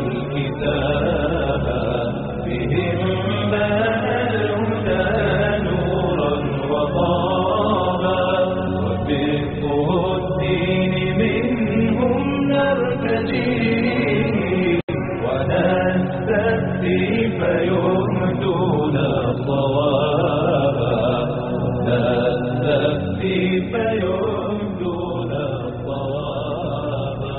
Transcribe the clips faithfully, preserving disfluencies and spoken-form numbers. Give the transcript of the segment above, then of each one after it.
الكتاب بهم بان الهدى نورا وطابا وفقه الدين منهم نرتجي ونستفتي فيهدون صوابا نستفتي فيهدون صوابا.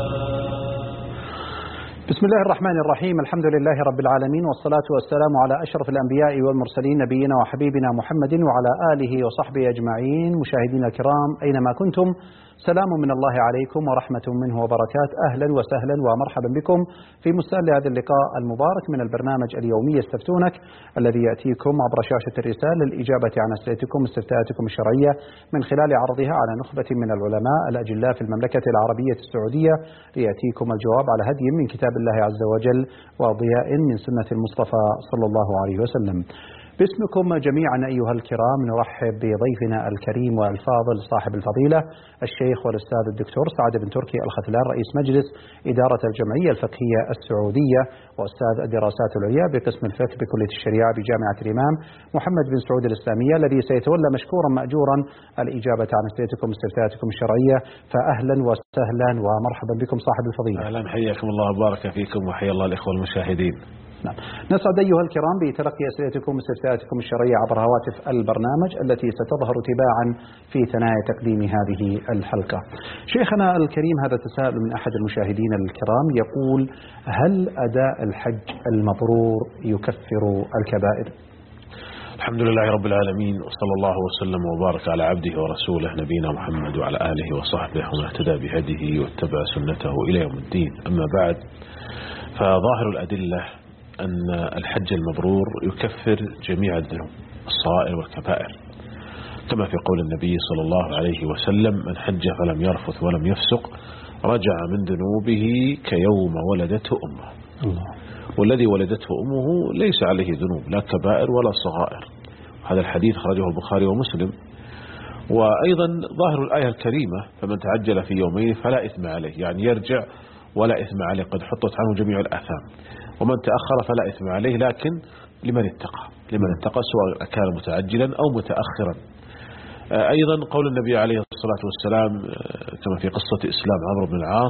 بسم الله الرحمن الرحيم. الحمد لله رب العالمين، والصلاة والسلام على أشرف الأنبياء والمرسلين نبينا وحبيبنا محمد وعلى آله وصحبه أجمعين. مشاهدينا الكرام أينما كنتم، سلام من الله عليكم ورحمة منه وبركات. أهلا وسهلا ومرحبا بكم في مستهل هذا اللقاء المبارك من البرنامج اليومي يستفتونك، الذي يأتيكم عبر شاشة الرسالة للإجابة عن أسئلتكم استفتاءاتكم الشرعية من خلال عرضها على نخبة من العلماء الأجلاء في المملكة العربية السعودية، ليأتيكم الجواب على هدي من كتاب الله عز وجل وضياء من سنة المصطفى صلى الله عليه وسلم. باسمكم جميعا أيها الكرام نرحب بضيفنا الكريم والفاضل صاحب الفضيلة الشيخ والأستاذ الدكتور سعد بن تركي الختلان، رئيس مجلس إدارة الجمعية الفقهية السعودية وأستاذ الدراسات العليا بقسم الفقه بكلية الشريعة بجامعة الإمام محمد بن سعود الإسلامية، الذي سيتولى مشكورا مأجورا الإجابة عن أسئلتكم واستفتاءاتكم الشرعية. فأهلا وسهلا ومرحبا بكم صاحب الفضيلة. أهلا، حياكم الله وبارك فيكم وحيا الله الإخوة المشاهدين. نعم. نسعد أيها الكرام بتلقي أسئلتكم واستفتاءاتكم الشرعية عبر هواتف البرنامج التي ستظهر تباعا في ثنايا تقديم هذه الحلقة. شيخنا الكريم، هذا تساؤل من أحد المشاهدين الكرام يقول: هل أداء الحج المبرور يكفر الكبائر؟ الحمد لله رب العالمين، وصلى الله وسلم وبارك على عبده ورسوله نبينا محمد وعلى آله وصحبه ومن اهتدى بهديه واتبع سنته إلى يوم الدين. أما بعد، فظاهر الأدلة أن الحج المبرور يكفر جميع الذنوب الصغائر والكبائر، كما في قول النبي صلى الله عليه وسلم: من حج فلم يرفث ولم يفسق رجع من ذنوبه كيوم ولدته أمه. الله. والذي ولدته أمه ليس عليه ذنوب، لا كبائر ولا صغائر. هذا الحديث خرجه البخاري ومسلم. وأيضا ظاهر الآية الكريمة: فمن تعجل في يومين فلا إثم عليه، يعني يرجع ولا إثم عليه، قد حطت عنه جميع الآثام. ومن تأخر فلا إثم عليه، لكن لمن اتقى، لمن اتقى سواء كان متعجلا أو متأخرا. أيضا قول النبي عليه الصلاة والسلام كما في قصة إسلام عمرو بن العاص،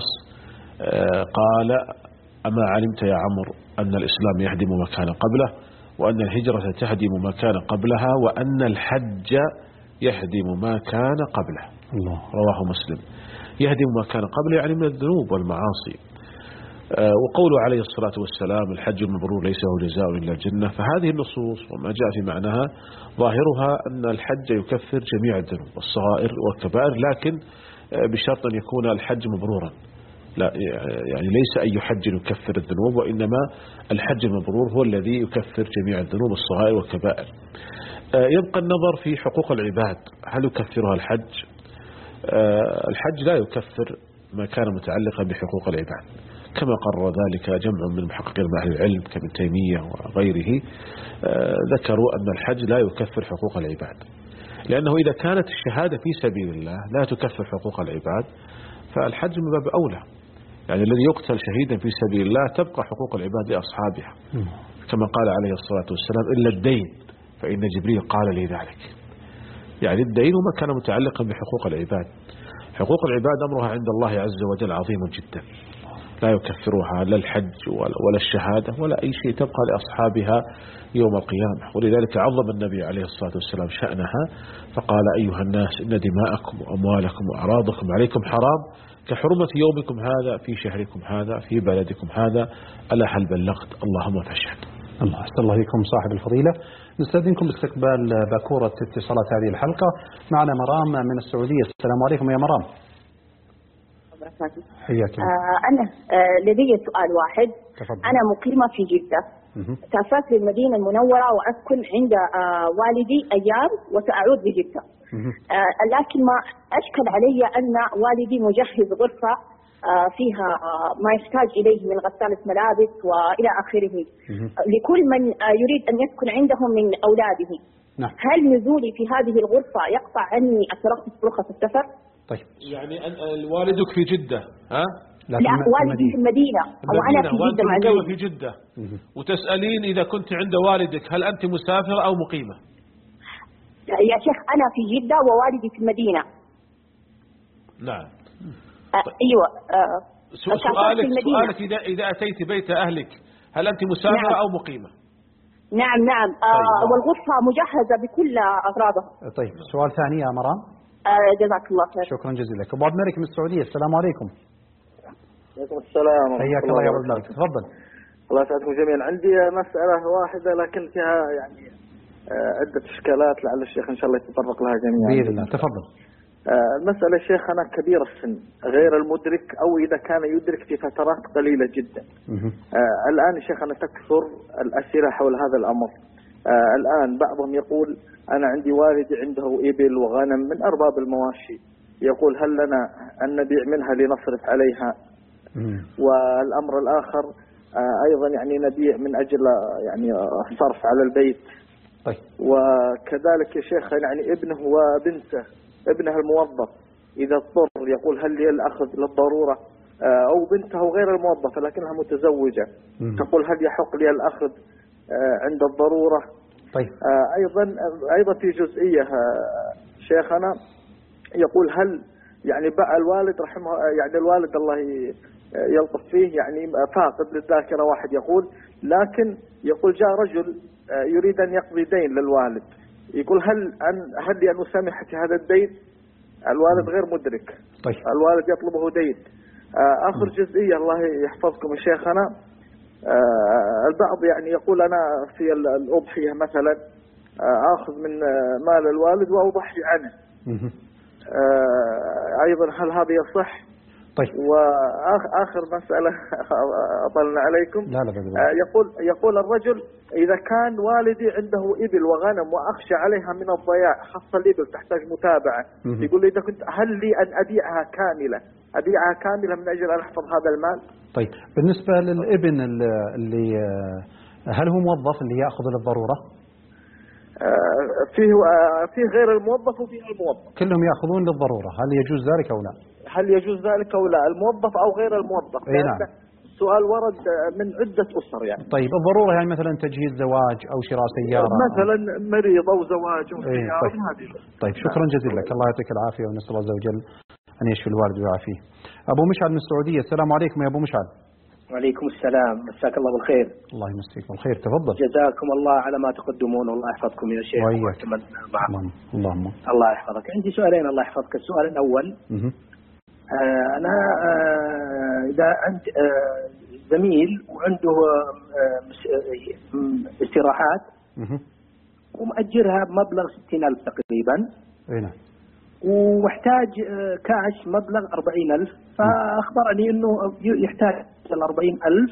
قال: أما علمت يا عمرو أن الإسلام يهدم ما كان قبله، وأن الهجرة تهدم ما كان قبلها، وأن الحج يهدم ما كان قبله. الله. رواه مسلم. يهدم ما كان قبله يعني من الذنوب والمعاصي. وقوله عليه الصلاة والسلام: الحج المبرور ليس له جزاء إلا الجنة. فهذه النصوص وما جاء في معناها ظاهرها أن الحج يكفر جميع الذنوب والصغائر والكبائر، لكن بشرط أن يكون الحج مبرورا. لا يعني ليس أي حج يكفر الذنوب، وإنما الحج المبرور هو الذي يكفر جميع الذنوب الصغائر والكبائر. يبقى النظر في حقوق العباد، هل يكفرها الحج؟ الحج لا يكفر ما كان متعلقا بحقوق العباد، كما قرر ذلك جمع من محققين أهل العلم كابن تيمية وغيره. ذكروا أن الحج لا يكفر حقوق العباد، لأنه إذا كانت الشهادة في سبيل الله لا تكفر حقوق العباد، فالحج من باب أولى. يعني الذي يقتل شهيدا في سبيل الله تبقى حقوق العباد لأصحابها، كما قال عليه الصلاة والسلام: إلا الدين فإن جبريل قال لي ذلك. يعني الدين ما كان متعلقا بحقوق العباد. حقوق العباد أمرها عند الله عز وجل عظيم جدا، لا يكفرها لا الحج ولا الشهادة ولا أي شيء، تبقى لأصحابها يوم القيامة. ولذلك عظم النبي عليه الصلاة والسلام شأنها، فقال: أيها الناس، إن دماءكم وأموالكم وأعراضكم عليكم حرام كحرمة يومكم هذا في شهركم هذا في بلدكم هذا، ألا هل بلغت؟ اللهم فاشهد. الله. أحسن الله إليكم صاحب الفضيلة. نستأذنكم باستقبال باكورة اتصالات هذه الحلقة. معنا مرام من السعودية. السلام عليكم يا مرام. حياك الله. آه أنا آه لدي سؤال واحد. تفضل. أنا مقيمة في جدة، سافرت للمدينة المنورة وأسكن عند آه والدي أيام وسأعود لجدة، آه لكن ما أشكل علي أن والدي مجهز غرفة آه فيها آه ما يحتاج إليه من غسالة ملابس وإلى آخره لكل من آه يريد أن يسكن عندهم من أولاده. نعم. هل نزولي في هذه الغرفة يقطع عني الترخص رخص السفر؟ طيب. يعني والدك في جدة ها؟ لا والدي في المدينة وأنا في جدة مع زوجي. في جدة وتسألين إذا كنت عند والدك هل أنت مسافرة أو مقيمة؟ يا شيخ أنا في جدة ووالدي في المدينة. نعم. أه أيوة. أه سؤالك سؤالك إذا إذا أتيت بيت أهلك هل أنت مسافرة نعم. أو مقيمة؟ نعم نعم. أه طيب. والغرفة مجهزة بكل أغراضها. طيب سؤال ثاني يا مرام. أه جزاك الله خير. شكرا جزيلا لك. أبو عبد الملك من السعودية، السلام عليكم. عليكم السلام. حياك الله يا أبو الملك، تفضل. الله يسعدكم جميعا. عندي مسألة واحدة لكن فيها يعني عدة إشكالات لعل الشيخ إن شاء الله يتطرق لها جميعا بإذن الله. تفضل. المسألة الشيخ أنا كبير السن غير المدرك أو إذا كان يدرك في فترات قليلة جدا. الآن الشيخ أنا تكثر الأسئلة حول هذا الأمر. الآن بعضهم يقول أنا عندي والدي عنده إبل وغنم من أرباب المواشي، يقول هل لنا أن نبيع منها لنصرف عليها؟ والأمر الآخر أيضا يعني نبيع من أجل يعني صرف على البيت. طيب. وكذلك يا شيخ يعني ابنه وبنته، ابنه الموظف إذا اضطر يقول هل لي الأخذ للضرورة، أو بنته غير الموظفة لكنها متزوجة مم. تقول هل يحق لي الأخذ عند الضرورة؟ طيب. أيضا أيضا في جزئية شيخنا يقول هل يعني بقى الوالد رحمه يعني الوالد الله يلطف فيه يعني فاقد للذاكرة واحد يقول، لكن يقول جاء رجل يريد أن يقضي دين للوالد، يقول هل أن هل لي أن أسامح في هذا الدين؟ الوالد غير مدرك. طيب. الوالد يطلبه دين. آخر جزئية الله يحفظكم يا شيخنا، البعض يعني يقول أنا في الأضحية مثلا آخذ من مال الوالد وأضحي عنه. أيضا هل هذا يصح؟ طيب. وآخر مسألة أطلنا عليكم. لا لا لا. يقول يقول الرجل إذا كان والدي عنده إبل وغنم وأخشى عليها من الضياع، خاصة الإبل تحتاج متابعة، يقول لي إذا كنت هل لي أن أبيعها كاملة أبيعها كاملة من أجل أن أحفظ هذا المال؟ طيب بالنسبة للابن اللي هل هو موظف اللي يأخذ للضرورة؟ فيه فيه غير الموظف وفيه الموظف. كلهم يأخذون للضرورة، هل يجوز ذلك أو لا؟ هل يجوز ذلك أو لا؟ الموظف أو غير الموظف؟ أي نعم. السؤال ورد من عدة أسر يعني. طيب الضرورة يعني مثلا تجهيز زواج أو شراء سيارة مثلا مريض أو زواج أو سيارة. طيب. هذه. طيب شكرا جزيلا لك، الله يعطيك العافية ونسأل الله عز وجل أن يشفي الوالد ويعافيه. أبو مشعل من السعودية، السلام عليكم يا أبو مشعل. وعليكم السلام، مساك الله بالخير. الله يمسيك بالخير، تفضل. جزاكم الله على ما تقدمون والله يحفظكم يا شيخ. وإياك. اللهم اللهم. الله يحفظك. عندي سؤالين الله يحفظك. السؤال الأول مه. آه أنا آه إذا عند آه زميل وعنده آه استراحات مه. ومأجرها بمبلغ ستين ألف تقريبا. أي نعم. ومحتاج كاش مبلغ أربعين ألف، فأخبرني أنه يحتاج الأربعين ألف،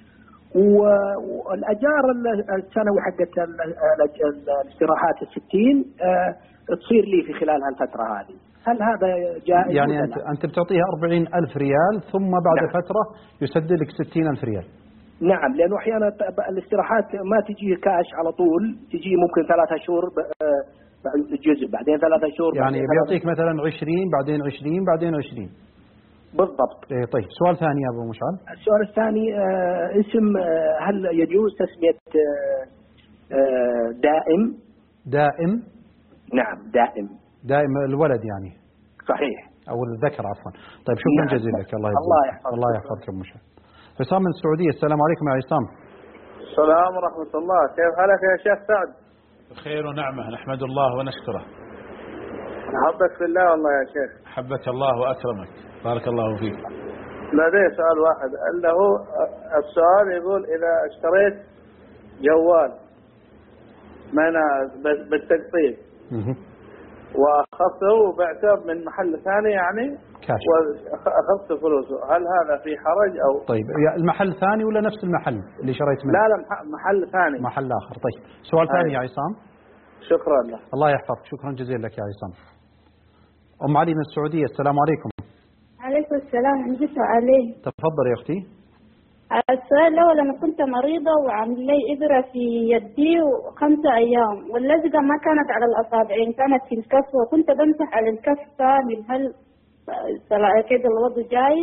والأجار السنوي حقت الاستراحات الستين تصير لي في خلال هالفترة هذه، هل هذا جائز؟ يعني أنت, أنت بتعطيها أربعين ألف ريال ثم بعد نعم. فترة يسدد لك ستين ألف ريال. نعم، لأنه أحيانا الاستراحات ما تجي كاش على طول، تجي ممكن ثلاثة شهور جزء بعدين ثلاثة شهور، يعني بيعطيك مثلا عشرين بعدين عشرين بعدين عشرين بالضبط. إيه طيب سؤال ثاني يا أبو مشعل. السؤال الثاني آه اسم آه هل يجوز تسمية آه آه دائم؟ دائم. نعم دائم. دائم الولد يعني. صحيح. أو الذكر عفوا. طيب شكرا نعم. جزيلا لك، الله الله يحفظك. الله يحفظك أبو مشعل. عصام من السعودية، السلام عليكم يا عصام. السلام ورحمة الله، كيف حالك يا شيخ سعد؟ بخير ونعمة، نحمد الله ونشكره. أحبك في الله والله يا شيخ. حبك الله وأكرمك، بارك الله فيك. لدي سؤال واحد، اللي هو السؤال يقول إذا اشتريت جوال من بالتقسيط وأخذته وبعته من محل ثاني يعني كاش وأخذت فلوسه، هل هذا في حرج أو؟ طيب المحل ثاني ولا نفس المحل اللي شريت منه؟ لا لا محل ثاني. محل آخر. طيب سؤال ثاني يا عصام. شكرا لك. الله يحفظك، شكرا جزيلا لك يا عصام. أم علي من السعودية، السلام عليكم. عليكم السلام، عندي سؤالين. تفضل يا أختي. السؤال الأول، أنا كنت مريضة وعمل لي إبرة في يدي خمسة أيام، واللزقة ما كانت على الأصابعين، كانت في الكف، وكنت بمسح على الكف كامل، هل كده الوضع جايز؟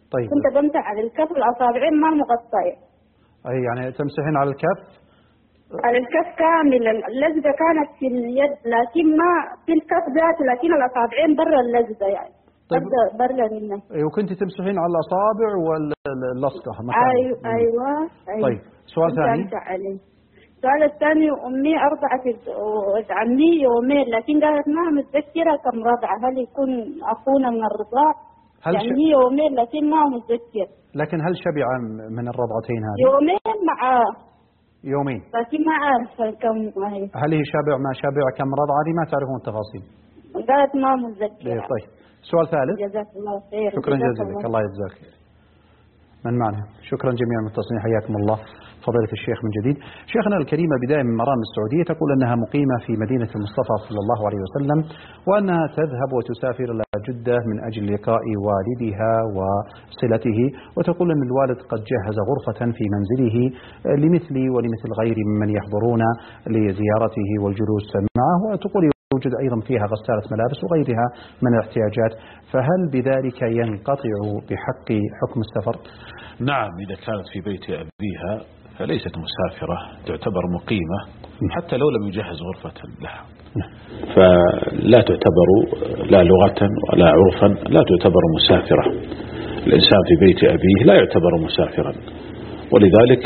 طيب. كنت بمسح على الكف الأصابعين ما مغطية. أي يعني تمسحين على الكف؟ على الكف كامل. اللزقة كانت في اليد لكن ما في الكف ذاته، لكن الأصابعين برا اللزقة يعني. طيب. برا منه. أي وكنت تمسحين على الأصابع واللصقة؟ أيوة أيوة. طيب سؤال ثاني. السؤال الثاني أمي أرضعت عني يومين لكن قالت ما متذكرة كم رضعة، هل يكون أخونا من الرضاع؟ يعني ش... يومين لكن ما متذكر. لكن هل شبع من الرضعتين هذه؟ يومين معاه. يومين. لكن ما عارفة كم هي. هل هي شبع ما شبع كم رضعة دي ما تعرفون التفاصيل؟ قالت ما متذكرة. طيب سؤال ثالث. جزاك الله خير. شكرا جزيلا. الله يجزاك. من معنا؟ شكرا جميعا المتصلين، حياكم الله فضيلة الشيخ من جديد. شيخنا الكريمة بداية من مرام السعودية تقول أنها مقيمة في مدينة المصطفى صلى الله عليه وسلم، وأنها تذهب وتسافر إلى جدة من أجل لقاء والدها وصلته، وتقول أن الوالد قد جهز غرفة في منزله لمثلي ولمثل غيري ممن يحضرون لزيارته والجلوس معه، وتقول يوجد أيضا فيها غسالة ملابس وغيرها من الاحتياجات، فهل بذلك ينقطع بحق حكم السفر؟ نعم، إذا كانت في بيت أبيها فليست مسافرة، تعتبر مقيمة حتى لو لم يجهز غرفة لها، فلا تعتبر لا لغة ولا عرفا لا تعتبر مسافرة. الإنسان في بيت أبيه لا يعتبر مسافرا، ولذلك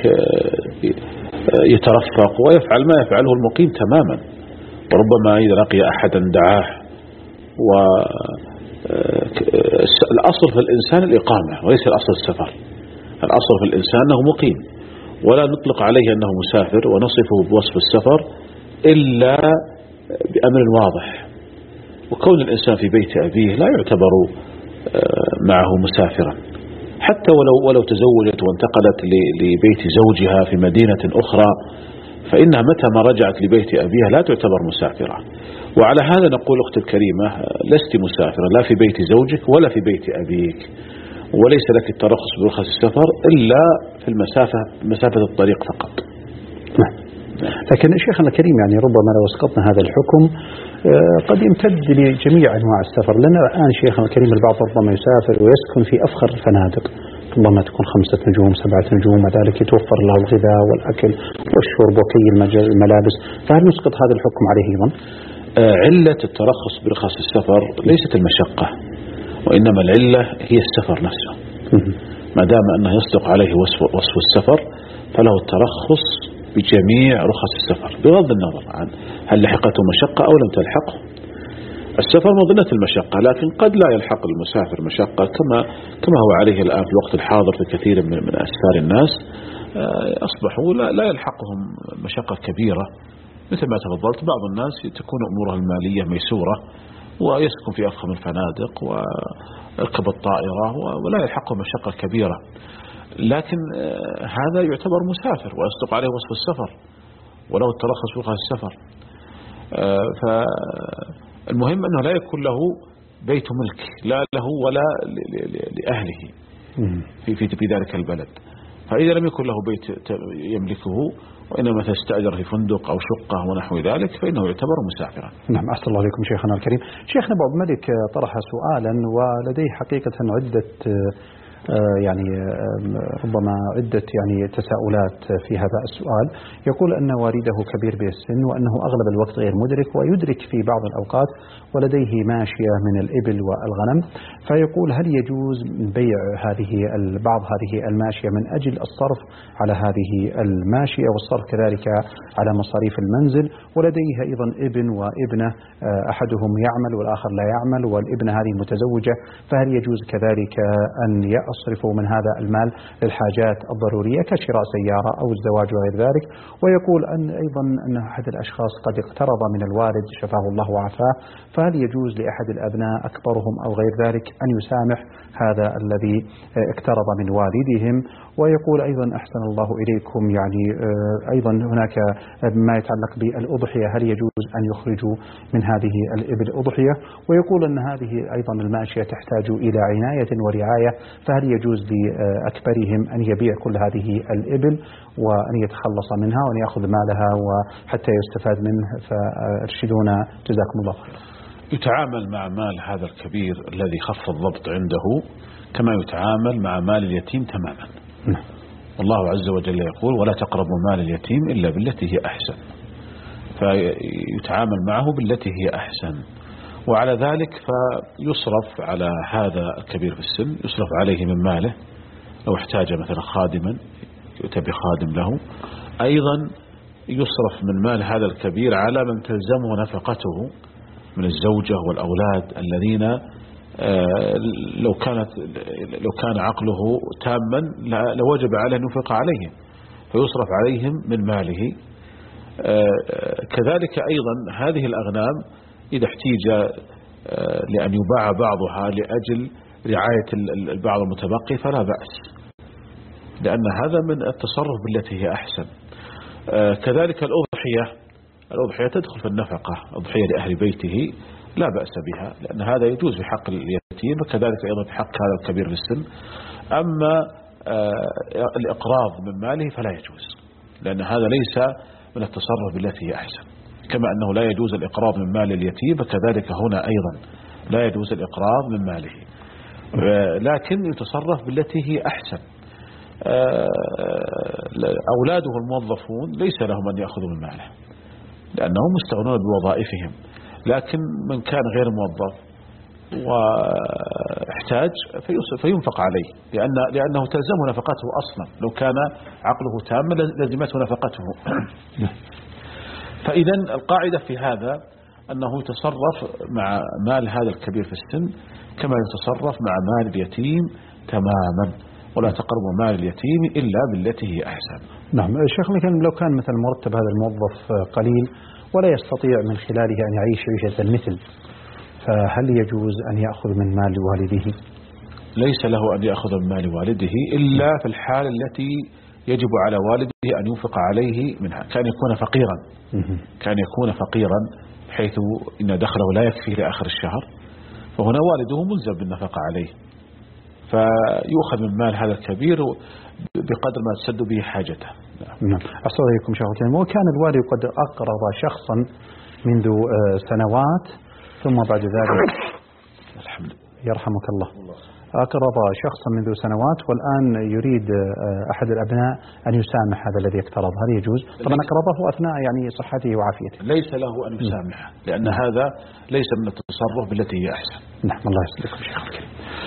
يترفق ويفعل ما يفعله المقيم تماما، وربما إذا لقي أحدا دعاه. والأصل في الإنسان الإقامة وليس الأصل السفر. الأصل في الإنسان أنه مقيم، ولا نطلق عليه أنه مسافر ونصفه بوصف السفر إلا بأمر واضح. وكون الإنسان في بيت أبيه لا يعتبر معه مسافرا، حتى ولو ولو تزوجت وانتقلت لبيت زوجها في مدينة أخرى، فإنها متى ما رجعت لبيت أبيها لا تعتبر مسافرة. وعلى هذا نقول أختي الكريمة لست مسافرة لا في بيت زوجك ولا في بيت أبيك، وليس لك الترخص برخص السفر إلا في المسافة مسافة الطريق فقط. لكن شيخنا الكريم يعني ربما لو اسقطنا هذا الحكم قد يمتد لجميع أنواع السفر، لأن الآن شيخنا الكريم البعض ربما يسافر ويسكن في أفخر الفنادق، ربما تكون خمسة نجوم سبعة نجوم، وذلك يتوفر له الغذاء والأكل والشرب وكي الملابس، فهل نسقط هذا الحكم عليه أيضا؟ علة الترخص برخص السفر ليست المشقة، وإنما العلة هي السفر نفسه. ما دام أنه يصدق عليه وصف, وصف السفر فله الترخص بجميع رخص السفر بغض النظر عن هل لحقته مشقة أو لم تلحقه. السفر مظنة المشقة، لكن قد لا يلحق المسافر مشقة كما كما هو عليه الآن في الوقت الحاضر في كثير من, من أسفار الناس، أصبحوا لا, لا يلحقهم مشقة كبيرة. مثل ما تفضلت بعض الناس تكون أمورها المالية ميسورة ويسكن في أفخم الفنادق ويركب الطائرة ولا يلحقه مشقة كبيرة، لكن هذا يعتبر مسافر ويصدق عليه وصف السفر ولو الترخص في رخص السفر. فالمهم أنه لا يكون له بيت ملك لا له ولا لأهله في في ذلك البلد، فإذا لم يكن له بيت يملكه وإنما تستأجر في فندق أو شقة ونحو ذلك فإنه يعتبر مسافرا. نعم، أحسن الله عليكم شيخنا الكريم. شيخنا أبو عبد الملك طرح سؤالا ولديه حقيقة عدة يعني ربما عدة يعني تساؤلات في هذا السؤال. يقول أن والده كبير بالسن وأنه أغلب الوقت غير مدرك، ويدرك في بعض الأوقات ولديه ماشية من الإبل والغنم، فيقول هل يجوز بيع هذه بعض هذه الماشية من أجل الصرف على هذه الماشية والصرف كذلك على مصاريف المنزل، ولديه أيضا ابن وابنة أحدهم يعمل والآخر لا يعمل والابنة هذه متزوجة، فهل يجوز كذلك أن يصرفوا من هذا المال للحاجات الضرورية كشراء سيارة أو الزواج وغير ذلك؟ ويقول أن أيضا أن أحد الأشخاص قد اقترض من الوالد شفاه الله وعافاه، فهل يجوز لأحد الأبناء أكبرهم أو غير ذلك أن يسامح هذا الذي اقترض من والدهم؟ ويقول أيضا أحسن الله إليكم يعني أيضا هناك ما يتعلق بالأضحية، هل يجوز أن يخرجوا من هذه الإبل أضحية؟ ويقول أن هذه أيضا الماشية تحتاج إلى عناية ورعاية، فهل يجوز لأكبرهم أن يبيع كل هذه الإبل وأن يتخلص منها وأن يأخذ مالها وحتى يستفاد منه؟ فارشدونا جزاكم الله خير. يتعامل مع مال هذا الكبير الذي خف الضبط عنده كما يتعامل مع مال اليتيم تماما. والله عز وجل يقول ولا تقربوا مال اليتيم إلا بالتي هي أحسن، فيتعامل معه بالتي هي أحسن. وعلى ذلك فيصرف على هذا الكبير في السن، يصرف عليه من ماله، لو احتاج مثلا خادما يؤتى بخادم له. أيضا يصرف من مال هذا الكبير على من تلزمه نفقته من الزوجة والأولاد الذين لو كانت لو كان عقله تاما لوجب عليه أن ينفق عليهم، فيصرف عليهم من ماله. كذلك أيضا هذه الأغنام إذا احتيج لأن يباع بعضها لأجل رعاية البعض المتبقي فلا بأس، لأن هذا من التصرف بالتي هي أحسن. كذلك الأضحية الأضحية تدخل في النفقة، أضحية لأهل بيته لا بأس بها، لأن هذا يجوز في حق اليتيم، وكذلك أيضا في حق هذا الكبير في السن. أما الإقراض من ماله فلا يجوز، لأن هذا ليس من التصرف بالتي هي أحسن. كما أنه لا يجوز الإقراض من مال اليتيم، فكذلك هنا أيضا لا يجوز الإقراض من ماله، لكن يتصرف بالتي هي أحسن. أولاده الموظفون ليس لهم أن يأخذوا من ماله لأنهم مستغنون بوظائفهم، لكن من كان غير موظف واحتاج فينفق عليه، لأن لأنه تلزمه نفقته أصلا، لو كان عقله تاما لزمته نفقته. فإذا القاعدة في هذا أنه يتصرف مع مال هذا الكبير في السن كما يتصرف مع مال اليتيم تماما، ولا تقربوا مال اليتيم إلا بالتي هي أحسن. نعم شيخ، لكن لو كان مثل مرتب هذا الموظف قليل ولا يستطيع من خلاله أن يعيش عيشة المثل، فهل يجوز أن يأخذ من مال والده؟ ليس له أن يأخذ من مال والده إلا في الحال التي يجب على والده أن ينفق عليه منها، كان يكون فقيرا كان يكون فقيرا حيث إن دخله لا يكفي لآخر الشهر، فهنا والده ملزم بالنفقة عليه، فيؤخذ من مال هذا الكبير بقدر ما تسد به حاجته. نعم. أحسن عليكم شيخ الكريم. وكان الوالد قد أقرض شخصا منذ سنوات ثم بعد ذلك الحمد يرحمك الله أقرض شخصا منذ سنوات والآن يريد أحد الأبناء أن يسامح هذا الذي اقترض، هل يجوز؟ طبعا أقرضه أثناء يعني صحته وعافيته. ليس له أن يسامحه، لأن هذا ليس من التصرف بالتي هي أحسن. نعم الله يسلمك شيخ الكريم.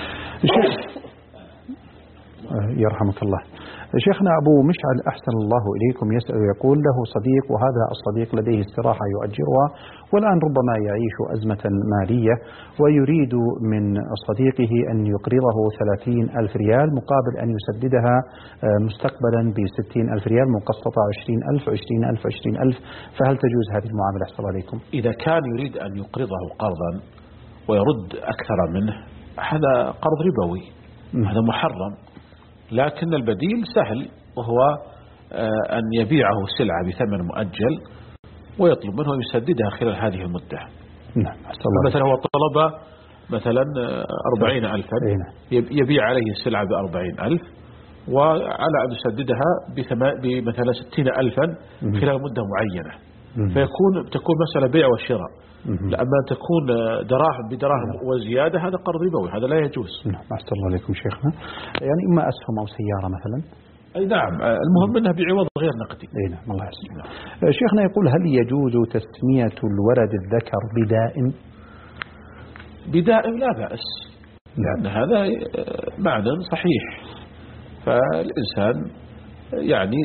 يرحمك الله. شيخنا أبو مشعل أحسن الله إليكم يسأل يقول له صديق، وهذا الصديق لديه استراحة يؤجرها والآن ربما يعيش أزمة مالية، ويريد من صديقه أن يقرضه ثلاثين ألف ريال مقابل أن يسددها مستقبلا بستين ألف ريال مقسطة عشرين ألف عشرين ألف عشرين ألف، فهل تجوز هذه المعاملة أحسن عليكم؟ إذا كان يريد أن يقرضه قرضا ويرد أكثر منه هذا قرض ربوي، هذا محرم، لكن البديل سهل، وهو أن يبيعه سلعة بثمن مؤجل ويطلب منه يسددها خلال هذه المدة. نعم. مثلا هو طلب مثلا أربعين ألفا، يبيع عليه السلعة بأربعين ألف وعلى أن يسددها بمثلا ستين ألفا خلال مدة معينة، فيكون تكون مسألة بيع وشراء. لما تكون دراهم بدراهم وزيادة هذا قرض ربوي، هذا لا يجوز. نعم أحسن الله عليكم شيخنا. يعني إما أسهم أو سيارة مثلا. أي نعم، المهم أنها بعوض غير نقدي. أي نعم الله يسلمك. شيخنا يقول هل يجوز تسمية الولد الذكر بدائم؟ بدائم لا بأس، لأن هذا معنى صحيح، فالإنسان يعني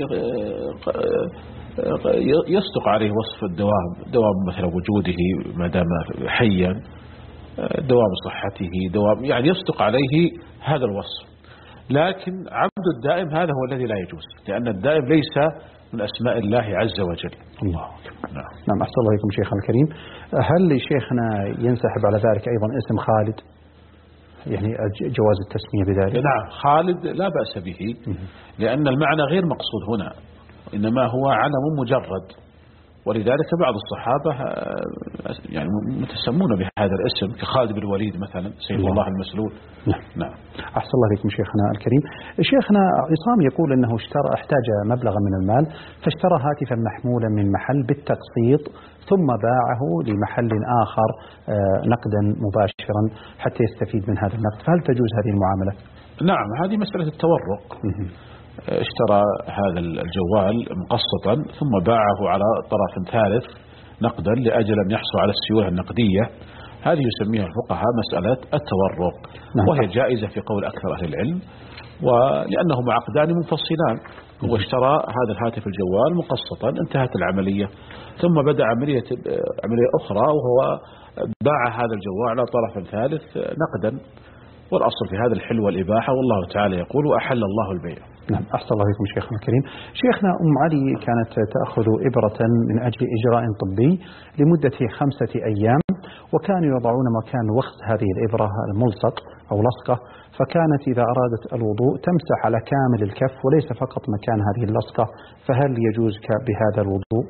يصدق عليه وصف الدوام، دوام مثلا وجوده ما دام حيا، دوام صحته، دوام يعني يصدق عليه هذا الوصف. لكن عبد الدائم هذا هو الذي لا يجوز، لأن الدائم ليس من أسماء الله عز وجل. الله أكبر. نعم. نعم أحسن الله عليكم شيخنا الكريم. هل شيخنا ينسحب على ذلك أيضا اسم خالد، يعني جواز التسمية بذلك؟ نعم خالد لا بأس به، لأن المعنى غير مقصود هنا، إنما هو علم مجرد، ولذلك بعض الصحابة يعني متسمون بهذا الاسم كخالد بن الوليد مثلا سيف الله المسلول. نعم. نعم. أحسن الله عليكم شيخنا الكريم. شيخنا عصام يقول أنه اشترى احتاج مبلغا من المال فاشترى هاتفا محمولا من محل بالتقسيط ثم باعه لمحل آخر نقدا مباشرا حتى يستفيد من هذا النقد، فهل تجوز هذه المعاملة؟ نعم، هذه مسألة التورق. اشترى هذا الجوال مقسطا ثم باعه على طرف ثالث نقدا لأجل أن يحصل على السيولة النقدية، هذه يسميها الفقهاء مسألة التورق. نعم. وهي جائزة في قول أكثر أهل العلم، ولأنهما عقدان منفصلان. هو اشترى هذا الهاتف الجوال مقسطا، انتهت العملية، ثم بدأ عملية عملية أخرى وهو باع هذا الجوال على طرف ثالث نقدا، والأصل في هذا الحل والإباحة، والله تعالى يقول وأحل الله البيع. نعم. أحسن الله عليكم شيخنا الكريم. شيخنا أم علي كانت تأخذ إبرة من أجل إجراء طبي لمدة خمسة أيام، وكانوا يضعون مكان وخز هذه الإبرة الملصق أو لصقة، فكانت إذا أرادت الوضوء تمسح على كامل الكف وليس فقط مكان هذه اللصقة، فهل يجوز بهذا الوضوء؟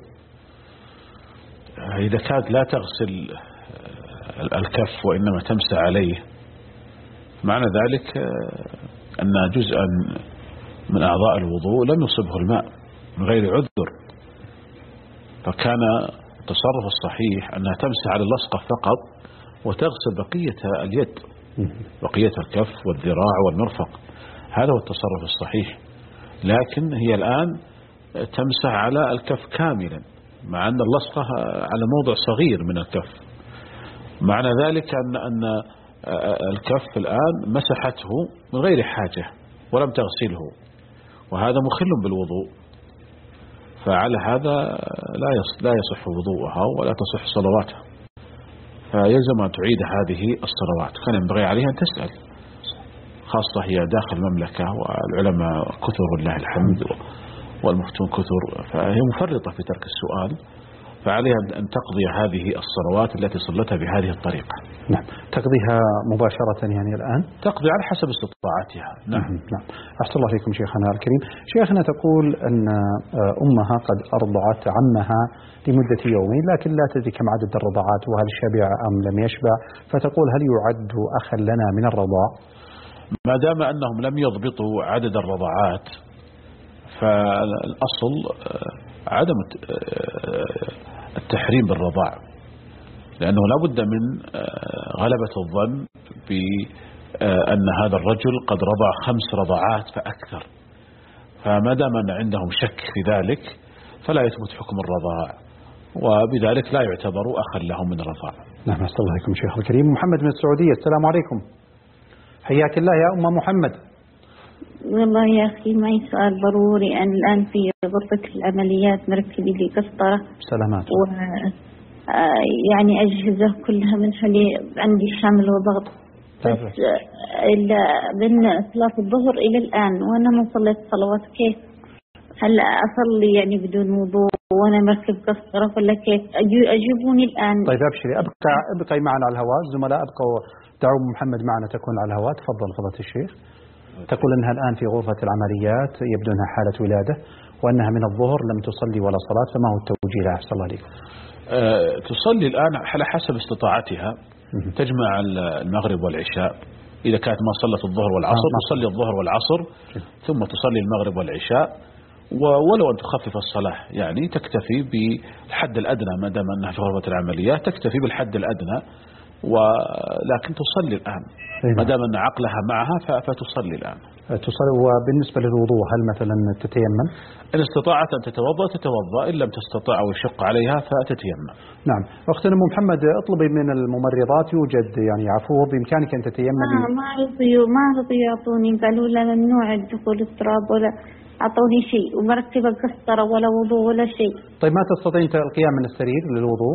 إذا كانت لا تغسل الكف وإنما تمسح عليه، معنى ذلك أن جزءا من أعضاء الوضوء لم يصبه الماء من غير عذر، فكان التصرف الصحيح أنها تمسح على اللصقة فقط وتغسل بقية اليد، بقية الكف والذراع والمرفق، هذا هو التصرف الصحيح. لكن هي الآن تمسح على الكف كاملا مع أن اللصقة على موضع صغير من الكف، معنى ذلك أن أن الكف الآن مسحته من غير حاجة ولم تغسله، وهذا مخل بالوضوء، فعلى هذا لا لا يصح وضوءها ولا تصح صلواتها، فيلزم أن تعيد هذه الصلوات. كان ينبغي عليها أن تسأل، خاصة هي داخل المملكة والعلماء كثر ولله الحمد والمفتون كثر، فهي مفرطة في ترك السؤال، فعليها أن تقضي هذه الصلوات التي صلتها بهذه الطريقة. نعم. تقضيها مباشرة يعني الآن؟ تقضي على حسب استطاعتها. نعم. نعم. أحسن الله عليكم شيخنا الكريم. شيخنا تقول أن أمها قد أرضعت عمها لمدة يومين لكن لا تدري كم عدد الرضعات وهل شبع أم لم يشبع، فتقول هل يعد أخا لنا من الرضاع؟ ما دام أنهم لم يضبطوا عدد الرضعات فالأصل عدم التحريم بالرضاع، لأنه لا بد من غلبة الظن بأن هذا الرجل قد رضع خمس رضعات فأكثر، فما دام أن عندهم شك في ذلك فلا يثبت حكم الرضاع، وبذلك لا يعتبر أخا لهم من الرضاع. نعم. أحسن الله عليكم شيخ الكريم. محمد من السعودية، السلام عليكم. حياك الله يا أم محمد. والله يا أخي معي سؤال ضروري. أنا الآن في غرفة العمليات مركبي لي قسطرة. سلامات. و يعني أجهزة كلها من حولي، عندي حمل وضغط، بس إلا من صلاة الظهر إلى الآن وأنا ما صليت صلوات، كيف؟ هل أصلي يعني بدون وضوء وأنا مركب قسطرة ولا كيف؟ أجيبوني الآن. طيب أبشري، أبقى أبقي معنا على الهواء، الزملاء أبقوا دعوا محمد معنا تكون على الهواء. تفضل فضيلة الشيخ. تقول أنها الآن في غرفة العمليات، يبدو أنها حالة ولادة، وأنها من الظهر لم تصلي ولا صلاة، فما هو التوجيه لها؟ أحسن الله عليكم. أه تصلي الآن على حسب استطاعتها، تجمع المغرب والعشاء، إذا كانت ما صلت الظهر والعصر آه تصلي الظهر والعصر ثم تصلي المغرب والعشاء، ولو أن تخفف الصلاة يعني تكتفي بالحد الأدنى، ما دام أنها في غرفة العمليات تكتفي بالحد الأدنى، ولكن تصلي الآن ما دام أن عقلها معها فتصلي الآن. تصلي. وبالنسبة للوضوء هل مثلا تتيمم؟ إن استطاعت أن تتوضأ تتوضأ، إن لم تستطع أو يشق عليها فتتيمم. نعم. أختنا أم محمد، اطلبي من الممرضات، يوجد يعني عفور بإمكانك أن تتيممي. آه ما رضيوا ما رضيوا يعطوني، قالوا لا ممنوع دخول التراب ولا أعطوني شيء، ومركبة قسطرة ولا وضوء ولا شيء. طيب ما تستطيعين القيام من السرير للوضوء؟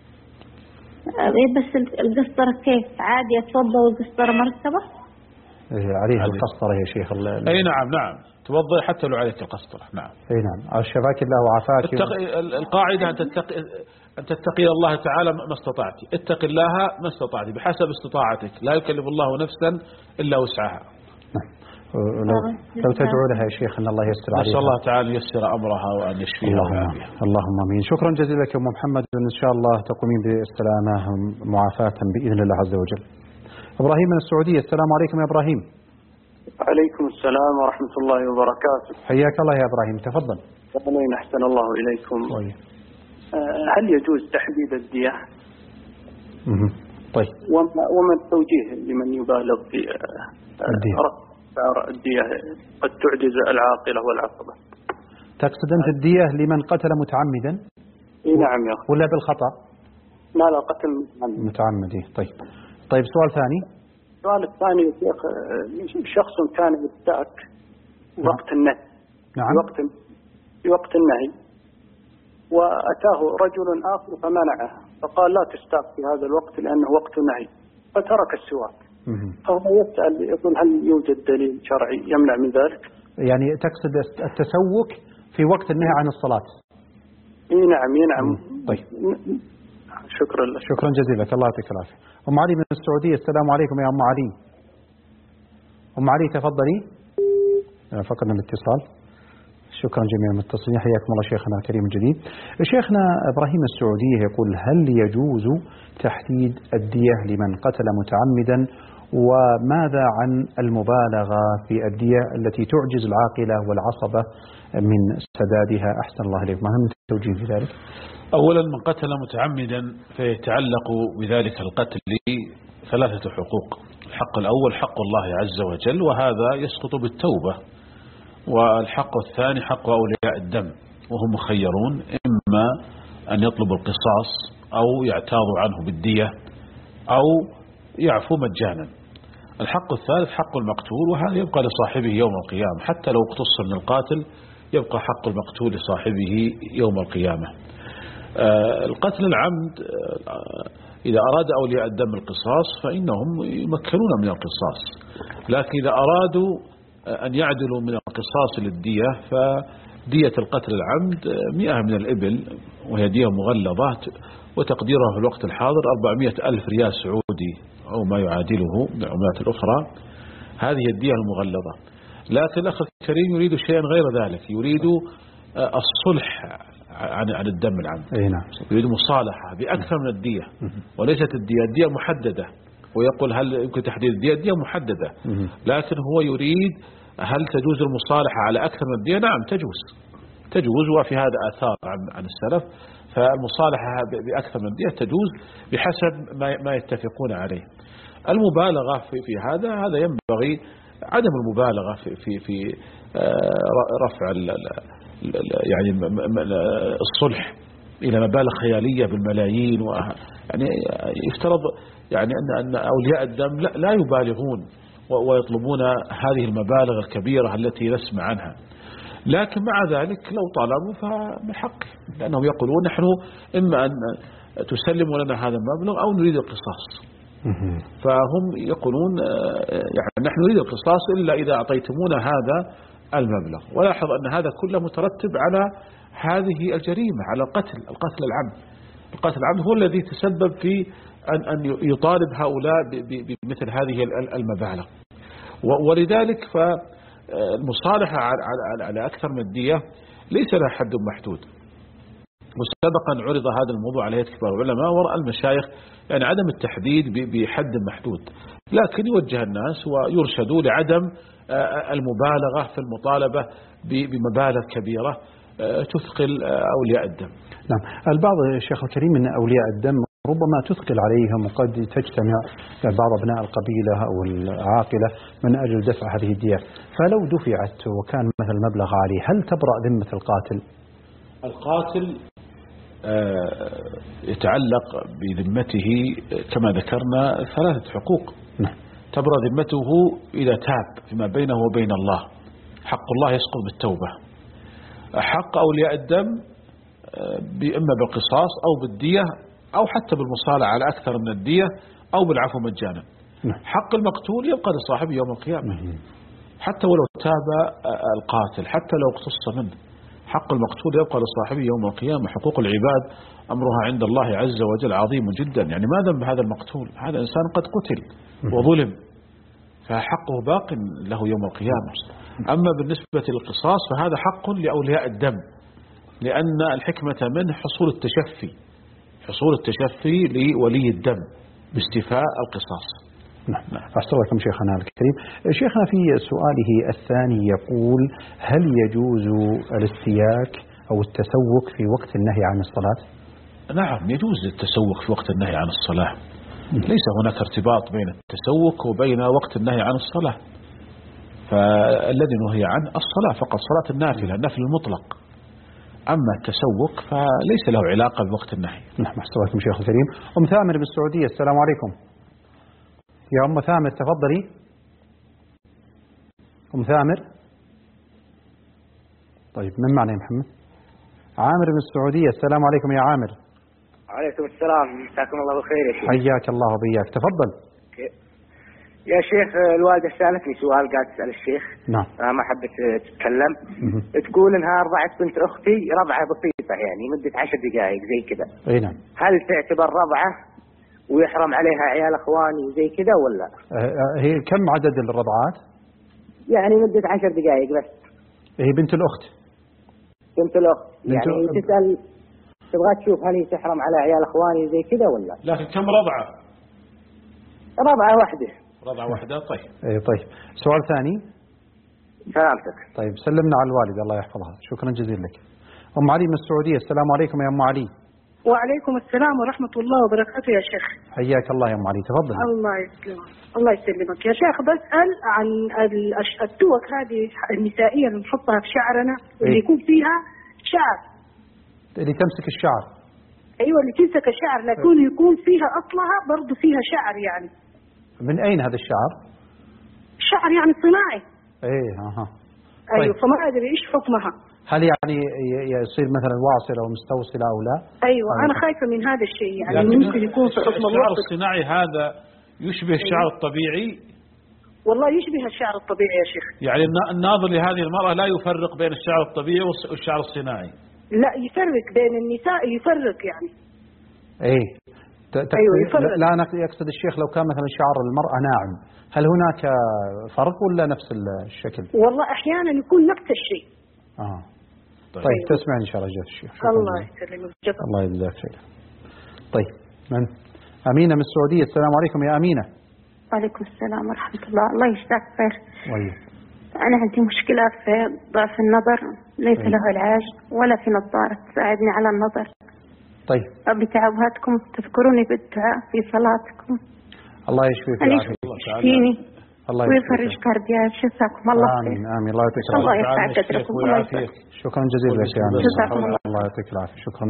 بس القسطرة كيف؟ عادي أتوضأ والقسطرة مركبة؟ عليها القسطرة يا شيخ. أي نعم نعم توضأ حتى لو عليك القسطرة. نعم. أي نعم. شفاك الله وعافاك. التقي القاعدة أن تتقي أن تتقي الله تعالى ما استطعت، اتق الله ما استطعت بحسب استطاعتك، لا يكلف الله نفسا إلا وسعها. نعم. لو, لو تدعو لها يا شيخ أن الله ييسر عليها. نسأل الله تعالى ييسر أمرها وأن يشفيها. اللهم, اللهم آمين. شكرا جزيلا لك أم محمد، إن شاء الله تقومين بالسلامة معافاة بإذن الله عز وجل. إبراهيم من السعودية، السلام عليكم يا إبراهيم. عليكم السلام ورحمة الله وبركاته. حياك الله يا إبراهيم، تفضل. أهلا، أحسن الله إليكم. طيب. هل يجوز تحديد الدية؟ طيب. وما التوجيه لمن يبالغ في رفع الدية قد تعجز العاقلة والعصبة؟ تقصد أنت الدية لمن قتل متعمدا؟ نعم يا أخي. ولا بالخطأ؟ لا لا، قتل متعمد. متعمد. طيب. طيب سؤال ثاني. السؤال الثاني يا شيخ، شخص كان يستاك وقت النهي. نعم. في وقت في وقت النهي، وأتاه رجل آخر فمنعه، فقال لا تستاك في هذا الوقت لأنه وقت نهي، فترك السواك. فهو يسأل يقول هل يوجد دليل شرعي يمنع من ذلك؟ يعني تقصد التسوك في وقت النهي عن الصلاة؟ اي نعم اي نعم. طيب. شكرا لك. شكرا جزيلا لك، الله يعطيك العافية. أم علي من السعودية، السلام عليكم يا أم علي. أم علي تفضلي. فقدنا الاتصال. شكرا جميع المتصلين، حياكم الله شيخنا الكريم الجديد. شيخنا إبراهيم السعودية يقول هل يجوز تحديد الدية لمن قتل متعمدا، وماذا عن المبالغة في الدية التي تعجز العاقلة والعصبة من سدادها؟ أحسن الله إليك، ما هم التوجيه في ذلك؟ أولا من قتل متعمدا فيتعلق بذلك القتل ثلاثة حقوق. الحق الأول حق الله عز وجل، وهذا يسقط بالتوبة. والحق الثاني حق أولياء الدم، وهم مخيرون إما أن يطلبوا القصاص أو يعتاضوا عنه بالدية أو يعفو مجانا. الحق الثالث حق المقتول، وهذا يبقى لصاحبه يوم القيامة، حتى لو اقتص من القاتل يبقى حق المقتول لصاحبه يوم القيامة. آه القتل العمد آه إذا أراد أولياء الدم القصاص فإنهم يمكنون من القصاص، لكن إذا أرادوا أن يعدلوا من القصاص للدية فدية القتل العمد مئة من الإبل، وهي دية مغلظة، وتقديرها في الوقت الحاضر أربعمائة ألف ريال سعودي أو ما يعادله من العملات الأخرى. هذه الدية المغلظة. لكن الأخ الكريم يريد شيئا غير ذلك، يريد الصلح عن عن الدم العمد، يريد مصالحة بأكثر من الدية، وليست الدية الدية محددة. ويقول هل يمكن تحديد الدية؟ الدية محددة، لكن هو يريد هل تجوز المصالحة على أكثر من الدية؟ نعم تجوز تجوز وفي هذا آثار عن عن السلف. فالمصالحة بأكثر من الدية تجوز بحسب ما ما يتفقون عليه. المبالغة في في هذا هذا ينبغي عدم المبالغة في في في رفع يعني الصلح إلى مبالغ خيالية بالملايين، يعني يفترض يعني أن أن أولياء الدم لا, لا يبالغون ويطلبون هذه المبالغ الكبيرة التي نسمع عنها. لكن مع ذلك لو طلبوا فمن حقه، لأنهم يقولون نحن إما أن تسلموا لنا هذا المبلغ أو نريد القصاص. فهم يقولون يعني نحن نريد القصاص إلا إذا أعطيتمونا هذا المبلغ. ولاحظ أن هذا كله مترتب على هذه الجريمة، على القتل القتل العمد. القتل العمد هو الذي تسبب في أن أن يطالب هؤلاء بمثل هذه المبالغ. ولذلك فالمصالحة على أكثر من الدية ليس لها حد محدود. مسبقا عرض هذا الموضوع على هيئة كبار العلماء وراء المشايخ، يعني عدم التحديد بحد محدود، لكن يوجه الناس ويرشدوا لعدم المبالغة في المطالبة بمبالغ كبيرة تثقل أولياء الدم. نعم. البعض الشيخ الكريم من أولياء الدم ربما تثقل عليهم، وقد تجتمع بعض أبناء القبيلة أو العاقلة من أجل دفع هذه الدية، فلو دفعت وكان مثل المبلغ عالي هل تبرأ ذمة القاتل؟ القاتل يتعلق بذمته كما ذكرنا ثلاثة حقوق. نعم. تبرأ ذمته إذا تاب فيما بينه وبين الله، حق الله يسقط بالتوبة. حق أولياء الدم إما بالقصاص أو بالدية أو حتى بالمصالحة على أكثر من الدية أو بالعفو مجانا. حق المقتول يبقى لصاحبه يوم القيامة حتى ولو تاب القاتل، حتى لو اقتص منه. حق المقتول يبقى لصاحبه يوم القيامة. حقوق العباد أمرها عند الله عز وجل عظيم جدا. يعني ما ذنب هذا المقتول؟ هذا إنسان قد قتل وظلم، فحقه باق له يوم القيامة. أما بالنسبة للقصاص فهذا حق لأولياء الدم، لأن الحكمة منه حصول التشفي حصول التشفي لولي الدم باستيفاء القصاص. نعم. أحسن لكم شيخنا الكريم. شيخنا في سؤاله الثاني يقول: هل يجوز الاستياك أو التسوق في وقت النهي عن الصلاة؟ نعم، يجوز التسوق في وقت النهي عن الصلاة. ليس هناك ارتباط بين التسوق وبين وقت النهي عن الصلاة، فالذي نهي عنه الصلاة فقط، صلاة النافلة، النفل المطلق. أما التسوق فليس له علاقة بوقت النهي. نعم. أحسن لكم شيخ الكريم. أم ثامر بالسعودية، السلام عليكم. يا أم ثامر تفضلي. أم ثامر. طيب من معنا يا محمد؟ عامر من السعودية، السلام عليكم يا عامر. وعليكم السلام، مساكم الله بالخير يا شيخ. حياك الله وبياك، تفضل. يا شيخ الوالدة سألتني سؤال قاعد تسأل الشيخ. نعم. أنا ما حبيت تتكلم. تقول إنها رضعت بنت أختي رضعة بسيطة يعني مدة عشر دقائق زي كذا. أي نعم. هل تعتبر رضعة ويحرم عليها عيال اخواني زي كذا ولا؟ هي كم عدد الرضعات؟ يعني مدة عشر دقائق بس. هي بنت الأخت. بنت الأخت. يعني أ... تسأل تبغى تشوف هل هي تحرم على عيال اخواني زي كذا ولا؟ لكن كم رضعة؟ رضعة واحدة. رضعة واحدة. طيب. اي طيب. سؤال ثاني. سلامتك. طيب سلمنا على الوالدة الله يحفظها، شكرا جزيلا لك. أم علي من السعودية، السلام عليكم يا أم علي. وعليكم السلام ورحمة الله وبركاته يا شيخ. حياك الله يا أم علي، تفضل. الله يسلمك. الله يسلمك يا شيخ. بسأل عن التوك هذه النسائية اللي نحطها في شعرنا اللي إيه؟ يكون فيها شعر. اللي تمسك الشعر. أيوة اللي تمسك الشعر، لكن يكون فيها أصلها برضو فيها شعر يعني. من أين هذا الشعر؟ شعر يعني صناعي. إيه أها. أيوة. طيب. فما أدري إيش حكمها. هل يعني يصير مثلا واصلة ومستوصلة أو لا؟ أيوة أنا خايفة من هذا الشيء يعني ممكن يكون في حكم الشعر الوقت. الصناعي هذا يشبه الشعر أيوة. الطبيعي. والله يشبه الشعر الطبيعي يا شيخ. يعني الناظر لهذه المرأة لا يفرق بين الشعر الطبيعي والشعر الصناعي. لا يفرق بين النساء، يفرق يعني. ايه. أيوة يفرق. لا يقصد الشيخ لو كان مثلا شعر المرأة ناعم، هل هناك فرق ولا نفس الشكل؟ والله أحيانا يكون نفس الشيء. آه. طيب, طيب تسمع إن شاء الله جزاك الشيخ. الله يسلمك. الله يجزاك خير. طيب من؟ أمينة من السعودية، السلام عليكم يا أمينة. وعليكم السلام ورحمة الله. الله يجزاك خير. ويه. أنا عندي مشكلة في ضعف النظر، ليس أيه. له علاج ولا في نظارة تساعدني على النظر. طيب. بتعبهاتكم تذكروني بالدعاء في صلاتكم. الله يشفيك ويشفيني ويفرج كربي. جزاكم الله خير. آمين آمين. الله يعطيك العافية. الله يرفع قدركم. الله يسعدك. شكرا جزيلا لك يا أمين. جزاكم الله. الله يعطيك العافية. شكرا.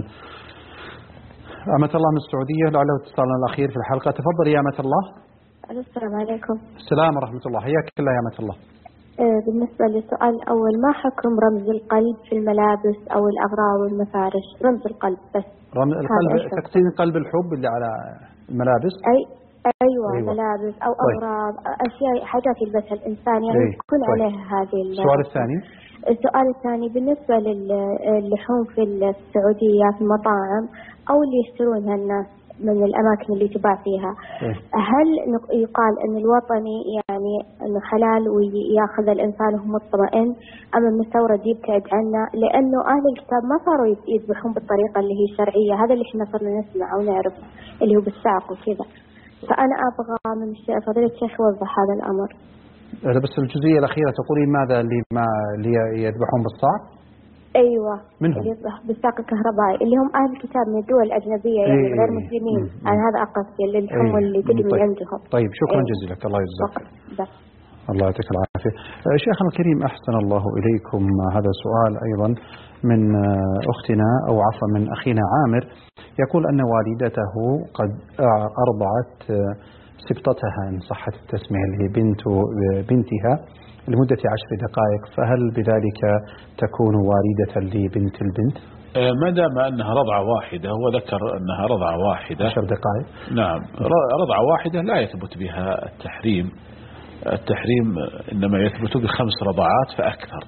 أمة الله من السعودية لعله اتصالنا الأخير في الحلقة، تفضل يا أمة الله. السلام عليكم. السلام ورحمة الله، حياك الله يا أمة الله. بالنسبة للسؤال الأول، ما حكم رمز القلب في الملابس أو الأغراض والمفارش؟ رمز القلب بس. رمز القلب تقصدين قلب الحب اللي على الملابس؟ أي أيوة, أيوة. ملابس أو طيب. أغراض، أشياء حاجات يلبسها الإنسان يعني أيه. تكون طيب. عليها هذه. السؤال الثاني. السؤال الثاني بالنسبة للحوم في السعودية في المطاعم أو اللي يشترونها الناس من الأماكن اللي تباع فيها، إيه؟ هل يقال أن الوطني يعني أنه حلال ويأخذ الإنسان وهو مطمئن، أم المستورد يبتعد عنه؟ لأنه أهل الكتاب ما صاروا يذبحون بالطريقة اللي هي شرعية، هذا اللي احنا صرنا نسمع ونعرف اللي هو بالساق وكذا. فأنا أبغى من فضيلة الشيخ يوضح هذا الأمر. بس الجزئية الأخيرة تقولين ماذا اللي ما اللي يذبحون بالصاع؟ أيوة. منهم؟ اللي يذبح بالساق الكهربائي اللي هم أهل الكتاب من الدول الأجنبية يعني إيه غير مسلمين. أنا هذا أقصد اللحوم إيه اللي تجي من طيب. عندهم. طيب شكرا أيوة. جزيلا، الله يجزاك. بس. الله يعطيك العافية. شيخنا الكريم أحسن الله إليكم، هذا سؤال أيضا من أختنا أو عفوا من أخينا عامر، يقول أن والدته قد أرضعت سبطتها إن صحت التسمية اللي هي بنت بنتها لمدة عشر دقائق، فهل بذلك تكون والدة لبنت البنت؟ ما دام أنها رضعة واحدة، هو ذكر أنها رضعة واحدة عشر دقائق. نعم، رضعة واحدة لا يثبت بها التحريم. التحريم إنما يثبت بخمس رضعات فأكثر.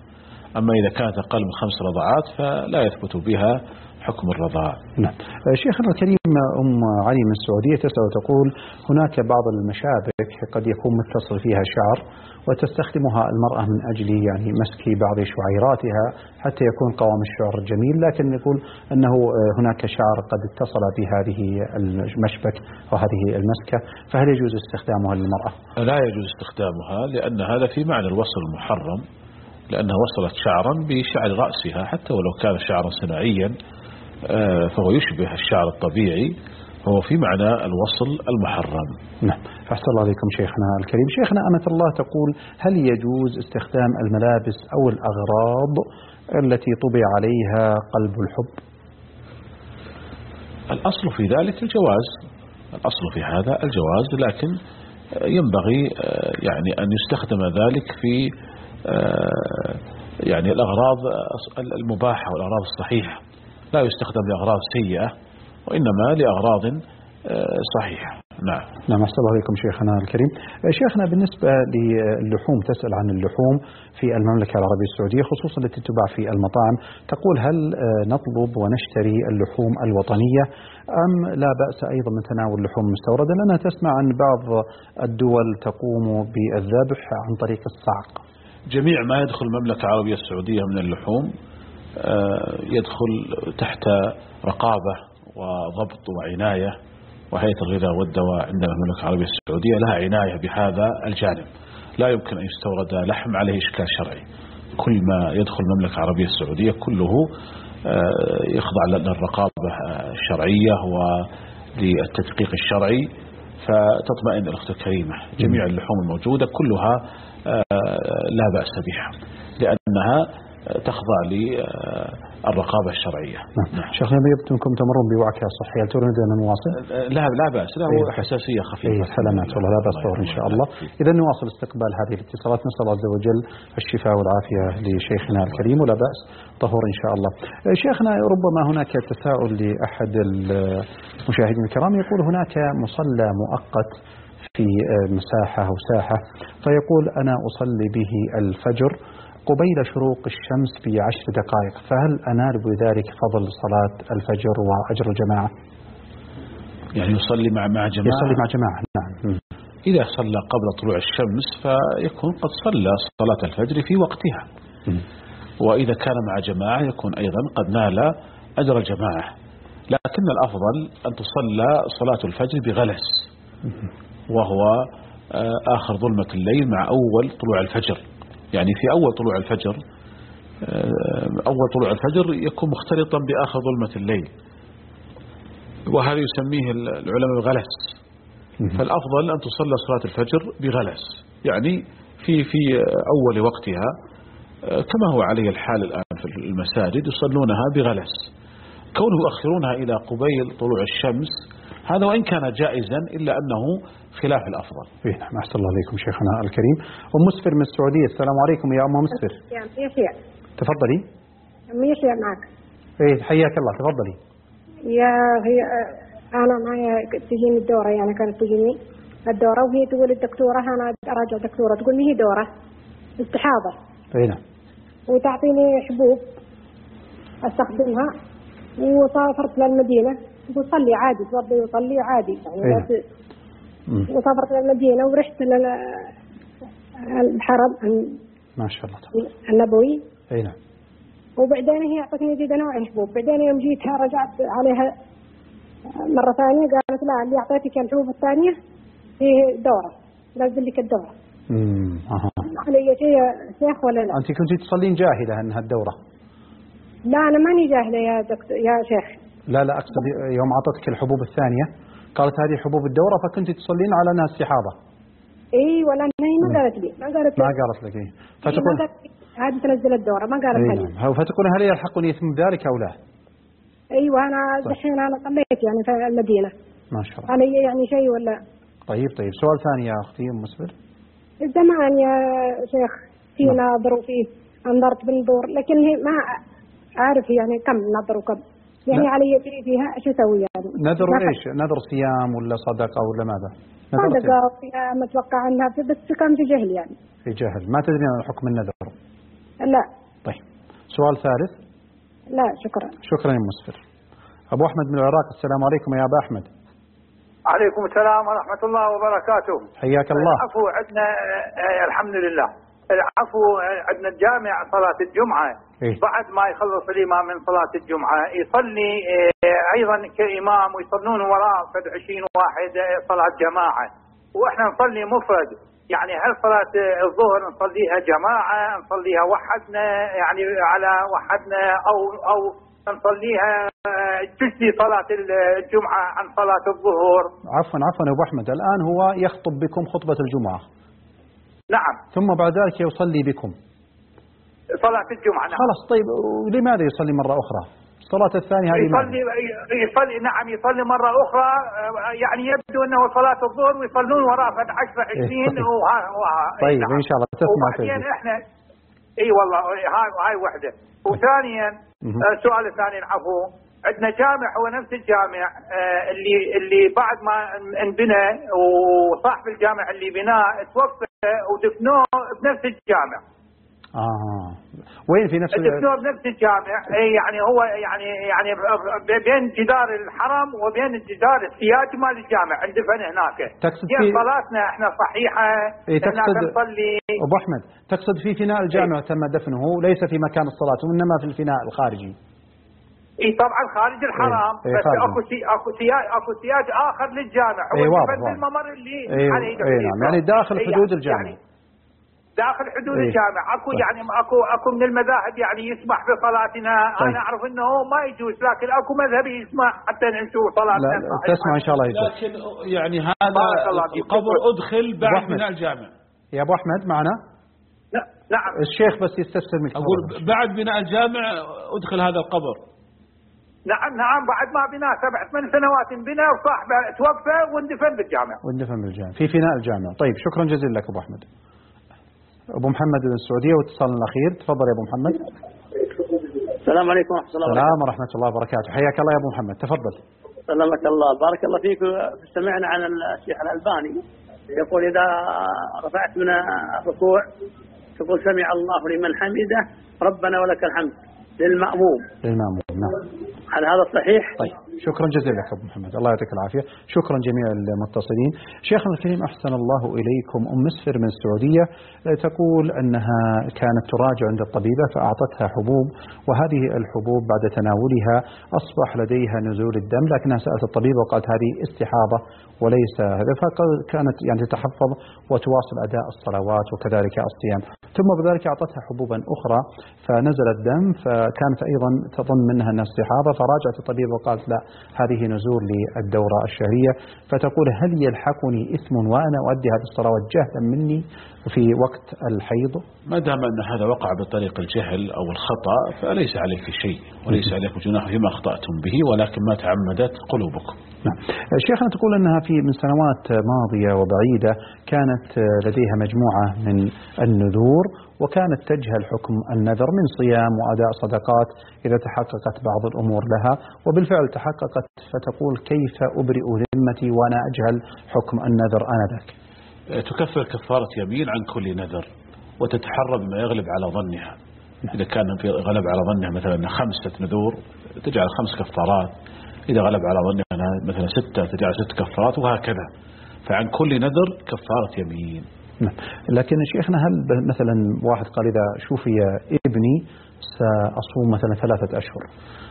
أما إذا كانت أقل من خمس رضعات فلا يثبت بها حكم الرضاع. نعم. شيخنا الكريم، أم علي من السعودية تسأل وتقول هناك بعض المشابك قد يكون متصل فيها شعر وتستخدمها المرأة من أجل يعني مسك بعض شعيراتها حتى يكون قوام الشعر جميل، لكن يقول أنه هناك شعر قد اتصل بهذه المشبك وهذه المسكة، فهل يجوز استخدامها للمرأة؟ لا يجوز استخدامها، لأن هذا في معنى الوصل المحرم، لأنها وصلت شعرا بشعر رأسها حتى ولو كان شعرا صناعيا فهو يشبه الشعر الطبيعي، هو في معنى الوصل المحرم. نعم. أحسن الله عليكم شيخنا الكريم. شيخنا أمة الله تقول هل يجوز استخدام الملابس أو الأغراض التي طبع عليها قلب الحب؟ الأصل في ذلك الجواز، الأصل في هذا الجواز، لكن ينبغي يعني أن يستخدم ذلك في يعني الأغراض المباحة والأغراض الصحيحة، لا يستخدم لأغراض سيئة وإنما لأغراض صحيحة. نعم. نعم. أحسن الله عليكم شيخنا الكريم. شيخنا بالنسبة للحوم، تسأل عن اللحوم في المملكة العربية السعودية خصوصا التي تباع في المطاعم، تقول هل نطلب ونشتري اللحوم الوطنية أم لا بأس أيضا من تناول اللحوم المستوردة، لأنها تسمع عن بعض الدول تقوم بالذبح عن طريق الصعق. جميع ما يدخل المملكة العربية السعودية من اللحوم يدخل تحت رقابة وضبط وعناية، وهيئة الغذاء والدواء عندنا في المملكة العربية السعودية لها عناية بهذا الجانب. لا يمكن أن يستورد لحم عليه إشكال شرعي، كل ما يدخل المملكة العربية السعودية كله يخضع للرقابة الشرعية وللتدقيق الشرعي، فتطمئن الأخت الكريمة. جميع اللحوم الموجودة كلها لا بأس بها لأنها تخضع للرقابة الشرعية. نعم. شيخنا يبدوكم تمرون بوعكة صحية، تريد أن نواصل؟ لا لا بأس، له حساسية خفيفة. إيه سلامات والله، لا بأس طور إن شاء الله. إذا نواصل استقبال هذه الاتصالات، نسأل الله عز وجل الشفاء والعافية لشيخنا الكريم ولا بأس طهور إن شاء الله. شيخنا ربما هناك تساؤل لأحد المشاهدين الكرام، يقول هناك مصلى مؤقت في مساحة أو ساحة، فيقول أنا أصلي به الفجر قبيل شروق الشمس بعشر دقائق، فهل أنال بذلك فضل صلاة الفجر وأجر الجماعة؟ يعني يصلي مع مع جماعة؟ يصلي مع جماعة. نعم. إذا صلى قبل طلوع الشمس فيكون قد صلى صلاة الفجر في وقتها، وإذا كان مع جماعة يكون أيضا قد نال أجر الجماعة، لكن الأفضل أن تصلى صلاة الفجر بغلس، وهو آخر ظلمة الليل مع أول طلوع الفجر. يعني في أول طلوع الفجر أول طلوع الفجر يكون مختلطا بآخر ظلمة الليل، وهذا يسميه العلماء بغلس. فالأفضل أن تصلى صلاة الفجر بغلس، يعني في في أول وقتها كما هو عليه الحال الآن في المساجد يصلونها بغلس. كونه يؤخرونها إلى قبيل طلوع الشمس هذا وإن كان جائزا إلا أنه خلاف الأفضل. إيه نعم. أحسن الله عليكم شيخنا الكريم. أم مسفر من السعودية، السلام عليكم يا أم مسفر. يا يحيى. تفضلي. أم يحيى معك. إيه حياك الله، تفضلي. يا هي أنا معي تجيني الدورة، يعني كانت تجيني الدورة وهي تقول الدكتورة أنا أراجع دكتورة تقول لي هي دورة استحاضة. إيه نعم. وتعطيني حبوب أستخدمها، وسافرت للمدينة وصلي عادي، توضي وصلي عادي يعني. إيه. وسافرت للمدينة ورحت للحرم ما شاء الله النبوي. اي نعم. وبعدين هي اعطتني زيادة نوع حبوب، بعدين يوم جيتها رجعت عليها مرة ثانية قالت لا اللي اعطيتك الحبوب الثانية هي دورة، لازم لك الدورة. امم اها. علي شيء يا شيخ ولا لا؟ انت كنتي تصلين جاهلة انها الدورة؟ لا انا ماني جاهلة يا دكتور يا شيخ. لا لا اقصد يوم اعطتك الحبوب الثانية قالت هذه حبوب الدورة فكنت تصلين على انها استحاضة. اي ولا هي ما قالت لي، ما قالت لي ما قالت لك ايه. فتقول هذه تنزل الدورة ما قالت لي. نعم. فتقول هل يلحقني اثم ذلك او لا؟ ايوه انا دحين انا صليت يعني في المدينة. ما شاء الله. هل هي يعني شيء ولا؟ طيب طيب سؤال ثاني يا اختي ام مسفر. زمان يا شيخ في نعم. ناظر وفي انظرت بنظور، لكن هي ما عارف يعني كم نظر وكم يعني علي يجري فيها شو اسوي يعني؟ نذر ايش؟ نذر صيام ولا صدقه ولا ماذا؟ صدقه صيام اتوقع انها بس كان في جهل يعني. في جهل، ما تدري عن حكم النذر؟ لا طيب سؤال ثالث؟ لا شكرا. شكرا يا مسفر. أبو أحمد من العراق، السلام عليكم يا أبا أحمد. عليكم السلام ورحمة الله وبركاته. حياك الله. العفو عندنا آه الحمد لله. العفو عندنا الجامع صلاة الجمعة إيه؟ بعد ما يخلص الإمام من صلاة الجمعة يصلي آه أيضا كإمام ويصلون وراء فد عشرين واحد صلاة جماعة، وإحنا نصلي مفرد. يعني هل صلاة الظهر نصليها جماعة نصليها وحدنا يعني على وحدنا أو أو نصليها تجزي صلاة الجمعة عن صلاة الظهر؟ عفوا عفوا يا أبو أحمد، الآن هو يخطب بكم خطبة الجمعة. نعم. ثم بعد ذلك يصلي بكم صلاة الجمعة. نعم. خلاص طيب، ولماذا يصلي مرة أخرى؟ الصلاة الثانية هذه يصلي يصلي نعم يصلي مرة أخرى، يعني يبدو أنه صلاة الظهر ويصلون وراء فد عشرة عشرين إيه وها وها. طيب نعم. إن شاء الله تسمع. وبعدين إحنا اي والله هاي هاي وحده. وثانيا السؤال الثاني العفو، عندنا جامع هو نفس الجامع اللي اللي بعد ما انبنى وصاحب الجامع اللي بناه توفى ودفنوه بنفس الجامع. اه وين في نفس دفنوه بنفس الجامع. اي يعني هو يعني يعني بين جدار الحرم وبين جدار السياج مال الجامع اندفن هناك. تقصد في صلاتنا احنا صحيحه. اي تقصد نصلي. ابو احمد تقصد في فناء الجامع إيه؟ تم دفنه ليس في مكان الصلاه وانما في الفناء الخارجي. اي طبعا خارج الحرام. إيه؟ بس اكو سي اكو سياج اكو سياج اخر للجامع. هو واضح في الممر اللي اي إيه نعم، يعني داخل حدود يعني الجامع. يعني داخل حدود إيه؟ الجامع. اكو طيب. يعني اكو اكو من المذاهب يعني يسمح بصلاتنا. طيب. انا اعرف انه ما يجوز، لكن اكو مذهب يسمح حتى ننشر صلاتنا. لا تسمع ان شاء الله يجوز. لكن يعني هذا القبر ادخل بعد بناء الجامع. يا ابو احمد معنا؟ لا نعم. الشيخ بس يستفسر منك. اقول بعد بناء الجامع ادخل هذا القبر. نعم نعم بعد ما بناء سبع ثمان سنوات بناء وصاحبه توفى واندفن بالجامع. واندفن بالجامع في فناء الجامع. طيب شكرا جزيلا لك ابو احمد. ابو محمد من السعوديه واتصالنا الاخير، تفضل يا ابو محمد. السلام عليكم ورحمه الله وبركاته. السلام ورحمه الله وبركاته، حياك الله يا ابو محمد، تفضل. سلمك الله، بارك الله فيك. سمعنا عن الشيخ الألباني يقول اذا رفعت من الركوع تقول سمع الله لمن حمده ربنا ولك الحمد للمأموم. للمأموم نعم. هل هذا صحيح؟ طيب شكرا جزيلا لك ابو محمد، الله يعطيك العافيه. شكرا جميع المتصلين. شيخنا الكريم احسن الله اليكم، ام مسفر من السعوديه تقول انها كانت تراجع عند الطبيبه فاعطتها حبوب، وهذه الحبوب بعد تناولها اصبح لديها نزول الدم، لكنها سالت الطبيبه وقالت هذه استحاضه وليس هذا، فكانت يعني تتحفظ وتواصل اداء الصلوات وكذلك الصيام. ثم بذلك اعطتها حبوبا اخرى فنزل الدم، فكانت ايضا تظن منها انها استحاضه، فراجعت الطبيبه وقالت لا هذه نزول للدورة الشهرية. فتقول هل يلحقني إثم وأنا أؤدي هذه الصلوات جهلا مني في وقت الحيض؟ ما دام أن هذا وقع بطريق الجهل أو الخطأ فليس عليك شيء وليس عليكم جناح فيما أخطأتم به، ولكن ما تعمدت قلوبكم. نعم. شيخنا تقول أنها في من سنوات ماضية وبعيدة كانت لديها مجموعة من النذور، وكانت تجهل حكم النذر من صيام وأداء صدقات إذا تحققت بعض الأمور لها، وبالفعل تحققت، فتقول كيف أبرئ ذمتي وأنا أجهل حكم النذر آنذاك؟ تكفر كفارة يمين عن كل نذر وتتحرى بما يغلب على ظنها. إذا كان في غلب على ظنها مثلا خمسة نذور تجعل خمس كفارات، إذا غلب على ظنها مثلا ستة تجعل ست كفارات، وهكذا. فعن كل نذر كفارة يمين. لكن شيخنا هل مثلا واحد قال إذا شوفي ابني سأصوم مثلا ثلاثة أشهر،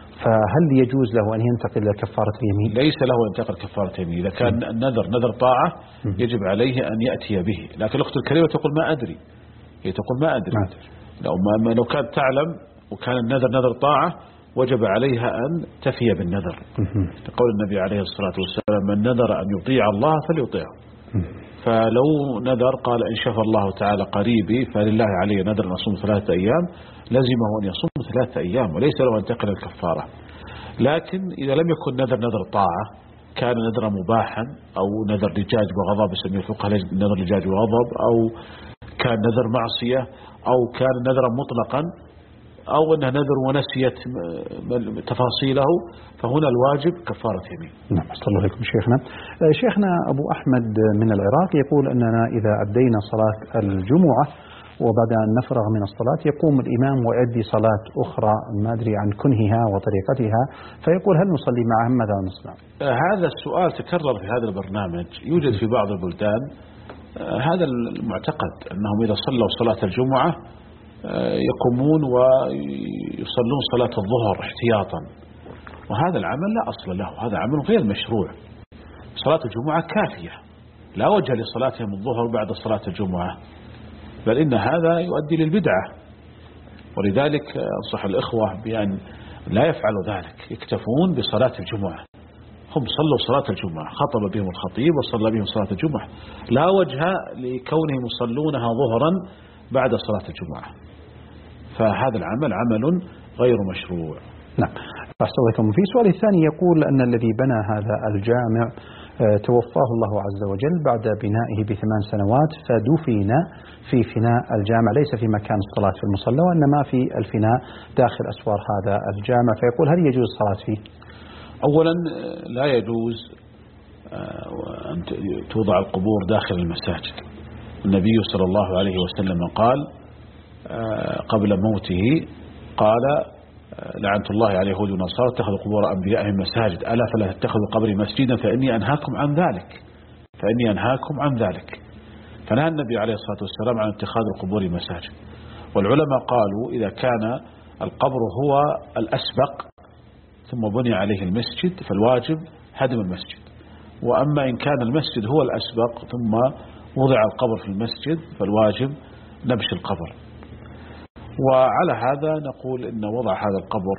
فهل يجوز له أن ينتقل إلى كفارة اليمين؟ ليس له أن ينتقل كفارة اليمين. إذا كان النذر نذر طاعة يجب عليه أن يأتي به، لكن الأخت الكريمة تقول ما أدري، هي تقول ما أدري. لو, ما لو كانت تعلم وكان النذر نذر طاعة وجب عليها أن تفي بالنذر. قول النبي عليه الصلاة والسلام من نذر أن يطيع الله فليطيعه. فلو نذر قال إن شفى الله تعالى قريبي فلله علي نذر أن أصوم ثلاثة أيام، لزمه أن يصوم ثلاثة أيام وليس له أن ينتقل الكفارة. لكن إذا لم يكن نذر نذر طاعة، كان نذر مباحا أو نذر لجاج وغضب يسميه الفقهاء نذر لجاج وغضب، أو كان نذر معصية، أو كان نذرا مطلقا، أو أنه نذر ونسيت تفاصيله، فهنا الواجب كفارة يمين. نعم أحسن الله عليكم شيخنا. شيخنا أبو أحمد من العراق يقول أننا إذا أدينا صلاة الجمعة وبعد أن نفرغ من الصلاة يقوم الإمام ويؤدي صلاة أخرى ما أدري عن كنهها وطريقتها، فيقول هل نصلي معه؟ ماذا نصنع؟ هذا السؤال تكرر في هذا البرنامج، يوجد في بعض البلدان هذا المعتقد أنهم إذا صلوا صلاة الجمعة يقومون ويصلون صلاة الظهر احتياطا، وهذا العمل لا أصل له، هذا عمل غير مشروع. صلاة الجمعة كافية، لا وجه لصلاتهم الظهر بعد صلاة الجمعة، بل إن هذا يؤدي للبدعة. ولذلك أنصح الإخوة بأن لا يفعلوا ذلك، يكتفون بصلاة الجمعة. هم صلوا صلاة الجمعة، خطب بهم الخطيب وصلى بهم صلاة الجمعة، لا وجه لكونهم يصلونها ظهرا بعد صلاة الجمعة، فهذا العمل عمل غير مشروع. نعم. أحسن لكم. في سؤال الثاني يقول أن الذي بنى هذا الجامع توفاه الله عز وجل بعد بنائه بثمان سنوات، فدفن في فناء الجامع، ليس في مكان الصلاة في المصلى وإنما في الفناء داخل أسوار هذا الجامع، فيقول هل يجوز الصلاة فيه؟ أولا لا يجوز أن توضع القبور داخل المساجد. النبي صلى الله عليه وسلم قال قبل موته، قال لعنة الله على اليهود والنصارى اتخذوا قبور أنبيائهم مساجد، ألا فلا تتخذوا قبري مسجدا فإني أنهاكم عن ذلك فإني أنهاكم عن ذلك فنهى النبي عليه الصلاة والسلام عن اتخاذ القبور مساجد. والعلماء قالوا إذا كان القبر هو الأسبق ثم بني عليه المسجد فالواجب هدم المسجد، وأما إن كان المسجد هو الأسبق ثم وضع القبر في المسجد فالواجب نبش القبر. وعلى هذا نقول إن وضع هذا القبر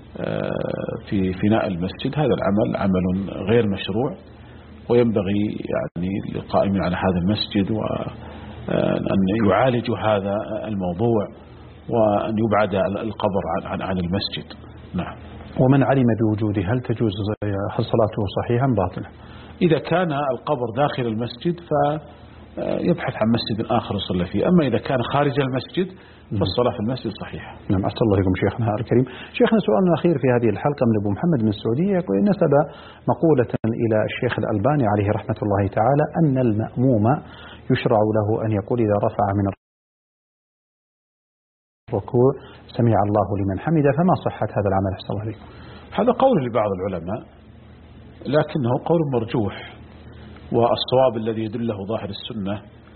في فناء المسجد هذا العمل عمل غير مشروع، وينبغي يعني للقائمين على هذا المسجد وأن يعالجوا هذا الموضوع وأن يبعد القبر عن عن المسجد. نعم. ومن علم بوجوده هل تجوز هل صلاته صحيحا باطلة؟ إذا كان القبر داخل المسجد فيبحث عن مسجد آخر يصلي فيه، أما إذا كان خارج المسجد فالصلاة في المسجد صحيحة. نعم. أحسن الله إليكم شيخنا الكريم. شيخنا سؤالنا الأخير في هذه الحلقة من أبو محمد من السعودية، يقول نسب مقولة إلى الشيخ الألباني عليه رحمة الله تعالى أن المأموم يشرع له أن يقول إذا رفع من الركوع سمع الله لمن حمده، فما صحة هذا العمل أحسن الله إليكم؟ هذا قول لبعض العلماء لكنه قول مرجوح، والصواب الذي يدله ظاهر السنة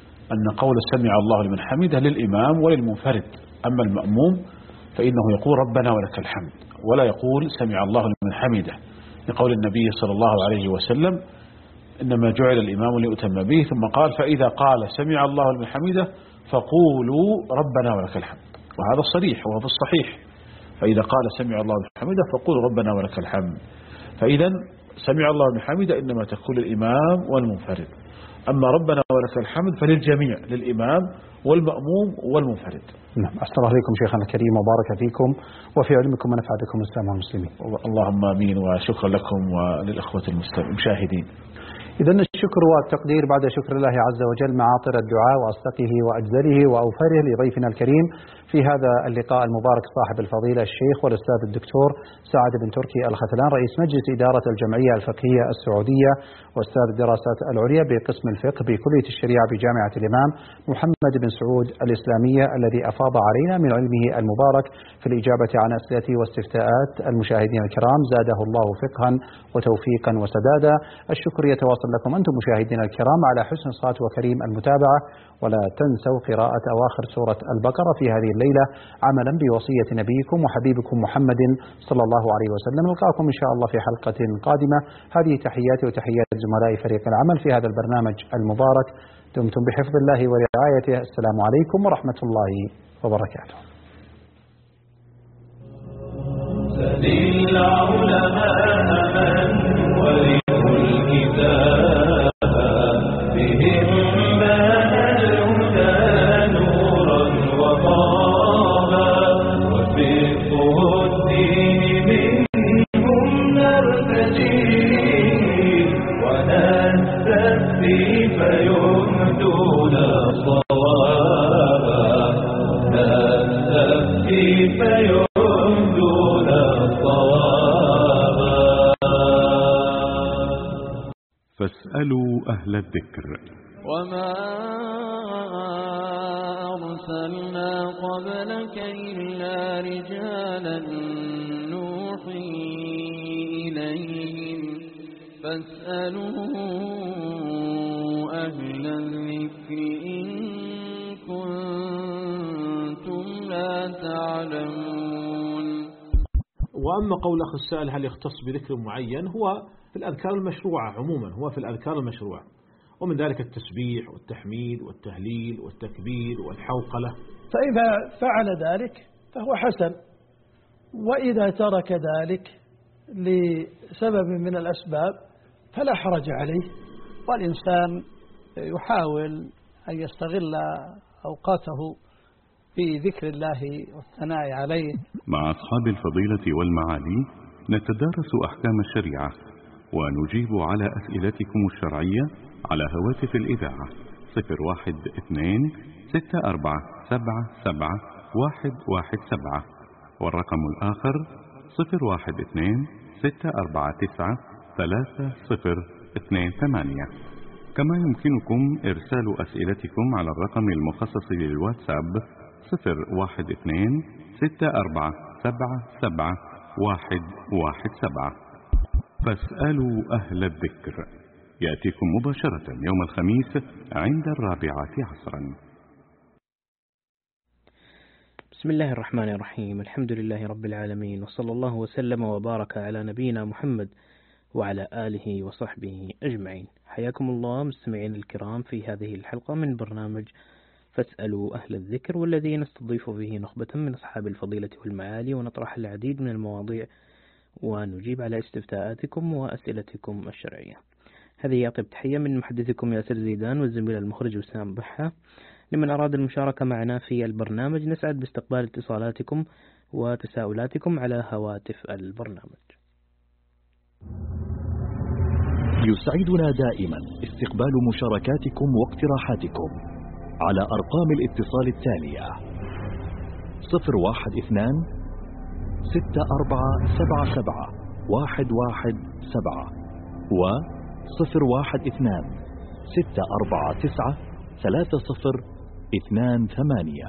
أن قول سمع الله لمن حمده للإمام وللمنفرد، أما المأموم فإنه يقول ربنا ولك الحمد ولا يقول سمع الله لمن حمده، لقول النبي صلى الله عليه وسلم إنما جعل الإمام ليؤتم به، ثم قال فإذا قال سمع الله لمن حمده فقولوا ربنا ولك الحمد، وهذا صريح وهذا الصحيح. فإذا قال سمع الله لمن حمده فقولوا ربنا ولك الحمد، فإذا سمع الله لمن حمده إنما تقول الإمام والمنفرد، أما ربنا ولك الحمد فللجميع، للإمام والمأموم والمنفرد. نعم. أحسن الله إليكم شيخنا الكريم وبارك فيكم وفي علمكم ونفع بكم الإسلام والمسلمين. اللهم آمين، وشكرا لكم وللأخوة المشاهدين. إذن الشكر والتقدير بعد شكر الله عز وجل معاطر الدعاء وأصدقه وأجزله وأوفره لضيفنا الكريم في هذا اللقاء المبارك صاحب الفضيلة الشيخ والأستاذ الدكتور سعد بن تركي الختلان، رئيس مجلس إدارة الجمعية الفقهية السعودية وأستاذ الدراسات العليا بقسم الفقه بكلية الشريعة بجامعة الإمام محمد بن سعود الإسلامية، الذي أفاض علينا من علمه المبارك في الإجابة عن أسئلة واستفتاءات المشاهدين الكرام، زاده الله فقها وتوفيقا وسدادا. الشكر يتواصل لكم أنتم مشاهدينا الكرام على حسن الصلاة وكريم المتابعة، ولا تنسوا قراءة أواخر سورة البقرة في هذه الليلة عملا بوصية نبيكم وحبيبكم محمد صلى الله عليه وسلم. نلقاكم إن شاء الله في حلقة قادمة. هذه تحياتي وتحيات زملاء فريق العمل في هذا البرنامج المبارك، دمتم بحفظ الله ورعايته. السلام عليكم ورحمة الله وبركاته. فاسألوا أهل الذكر. وما أرسلنا قبلك إلا رجالا نوحي إليهم فاسألوا أهل الذكر إن كنتم لا تعلمون. وأما قول أخ السائل هل يختص بذكر معين، هو في الأذكار المشروعة عموما، هو في الأذكار المشروعة، ومن ذلك التسبيح والتحميد والتهليل والتكبير والحوقلة. فإذا فعل ذلك فهو حسن، وإذا ترك ذلك لسبب من الأسباب فلا حرج عليه، والإنسان يحاول أن يستغل أوقاته في ذكر الله والثناء عليه. مع أصحاب الفضيلة والمعالي نتدارس أحكام الشريعة ونجيب على أسئلتكم الشرعية على هواتف الإذاعة صفر واحد اثنين ستة أربعة سبعة سبعة واحد واحد سبعة، والرقم الآخر صفر واحد اثنين ستة أربعة تسعة ثلاثة صفر اثنين ثمانية. كما يمكنكم إرسال أسئلتكم على الرقم المخصص للواتساب صفر واحد اثنين ستة أربعة سبعة سبعة واحد واحد سبعة. فاسألوا أهل الذكر يأتيكم مباشرة يوم الخميس عند الرابعة عصرا. بسم الله الرحمن الرحيم، الحمد لله رب العالمين، وصلى الله وسلم وبارك على نبينا محمد وعلى آله وصحبه أجمعين. حياكم الله مستمعين الكرام في هذه الحلقة من برنامج فاسألوا أهل الذكر، والذي نستضيف فيه نخبة من أصحاب الفضيلة والمعالي، ونطرح العديد من المواضيع ونجيب على استفتاءاتكم وأسئلتكم الشرعية. هذه يعطي تحية من محدثكم ياسر زيدان والزميل المخرج وسام بحة. لمن أراد المشاركة معنا في البرنامج نسعد باستقبال اتصالاتكم وتساؤلاتكم على هواتف البرنامج. يسعدنا دائما استقبال مشاركاتكم واقتراحاتكم على أرقام الاتصال التالية صفر واحد اثنان ستة أربعة سبعة سبعة واحد واحد سبعة و صفر واحد اثنان ستة أربعة تسعة ثلاثة صفر اثنان ثمانية.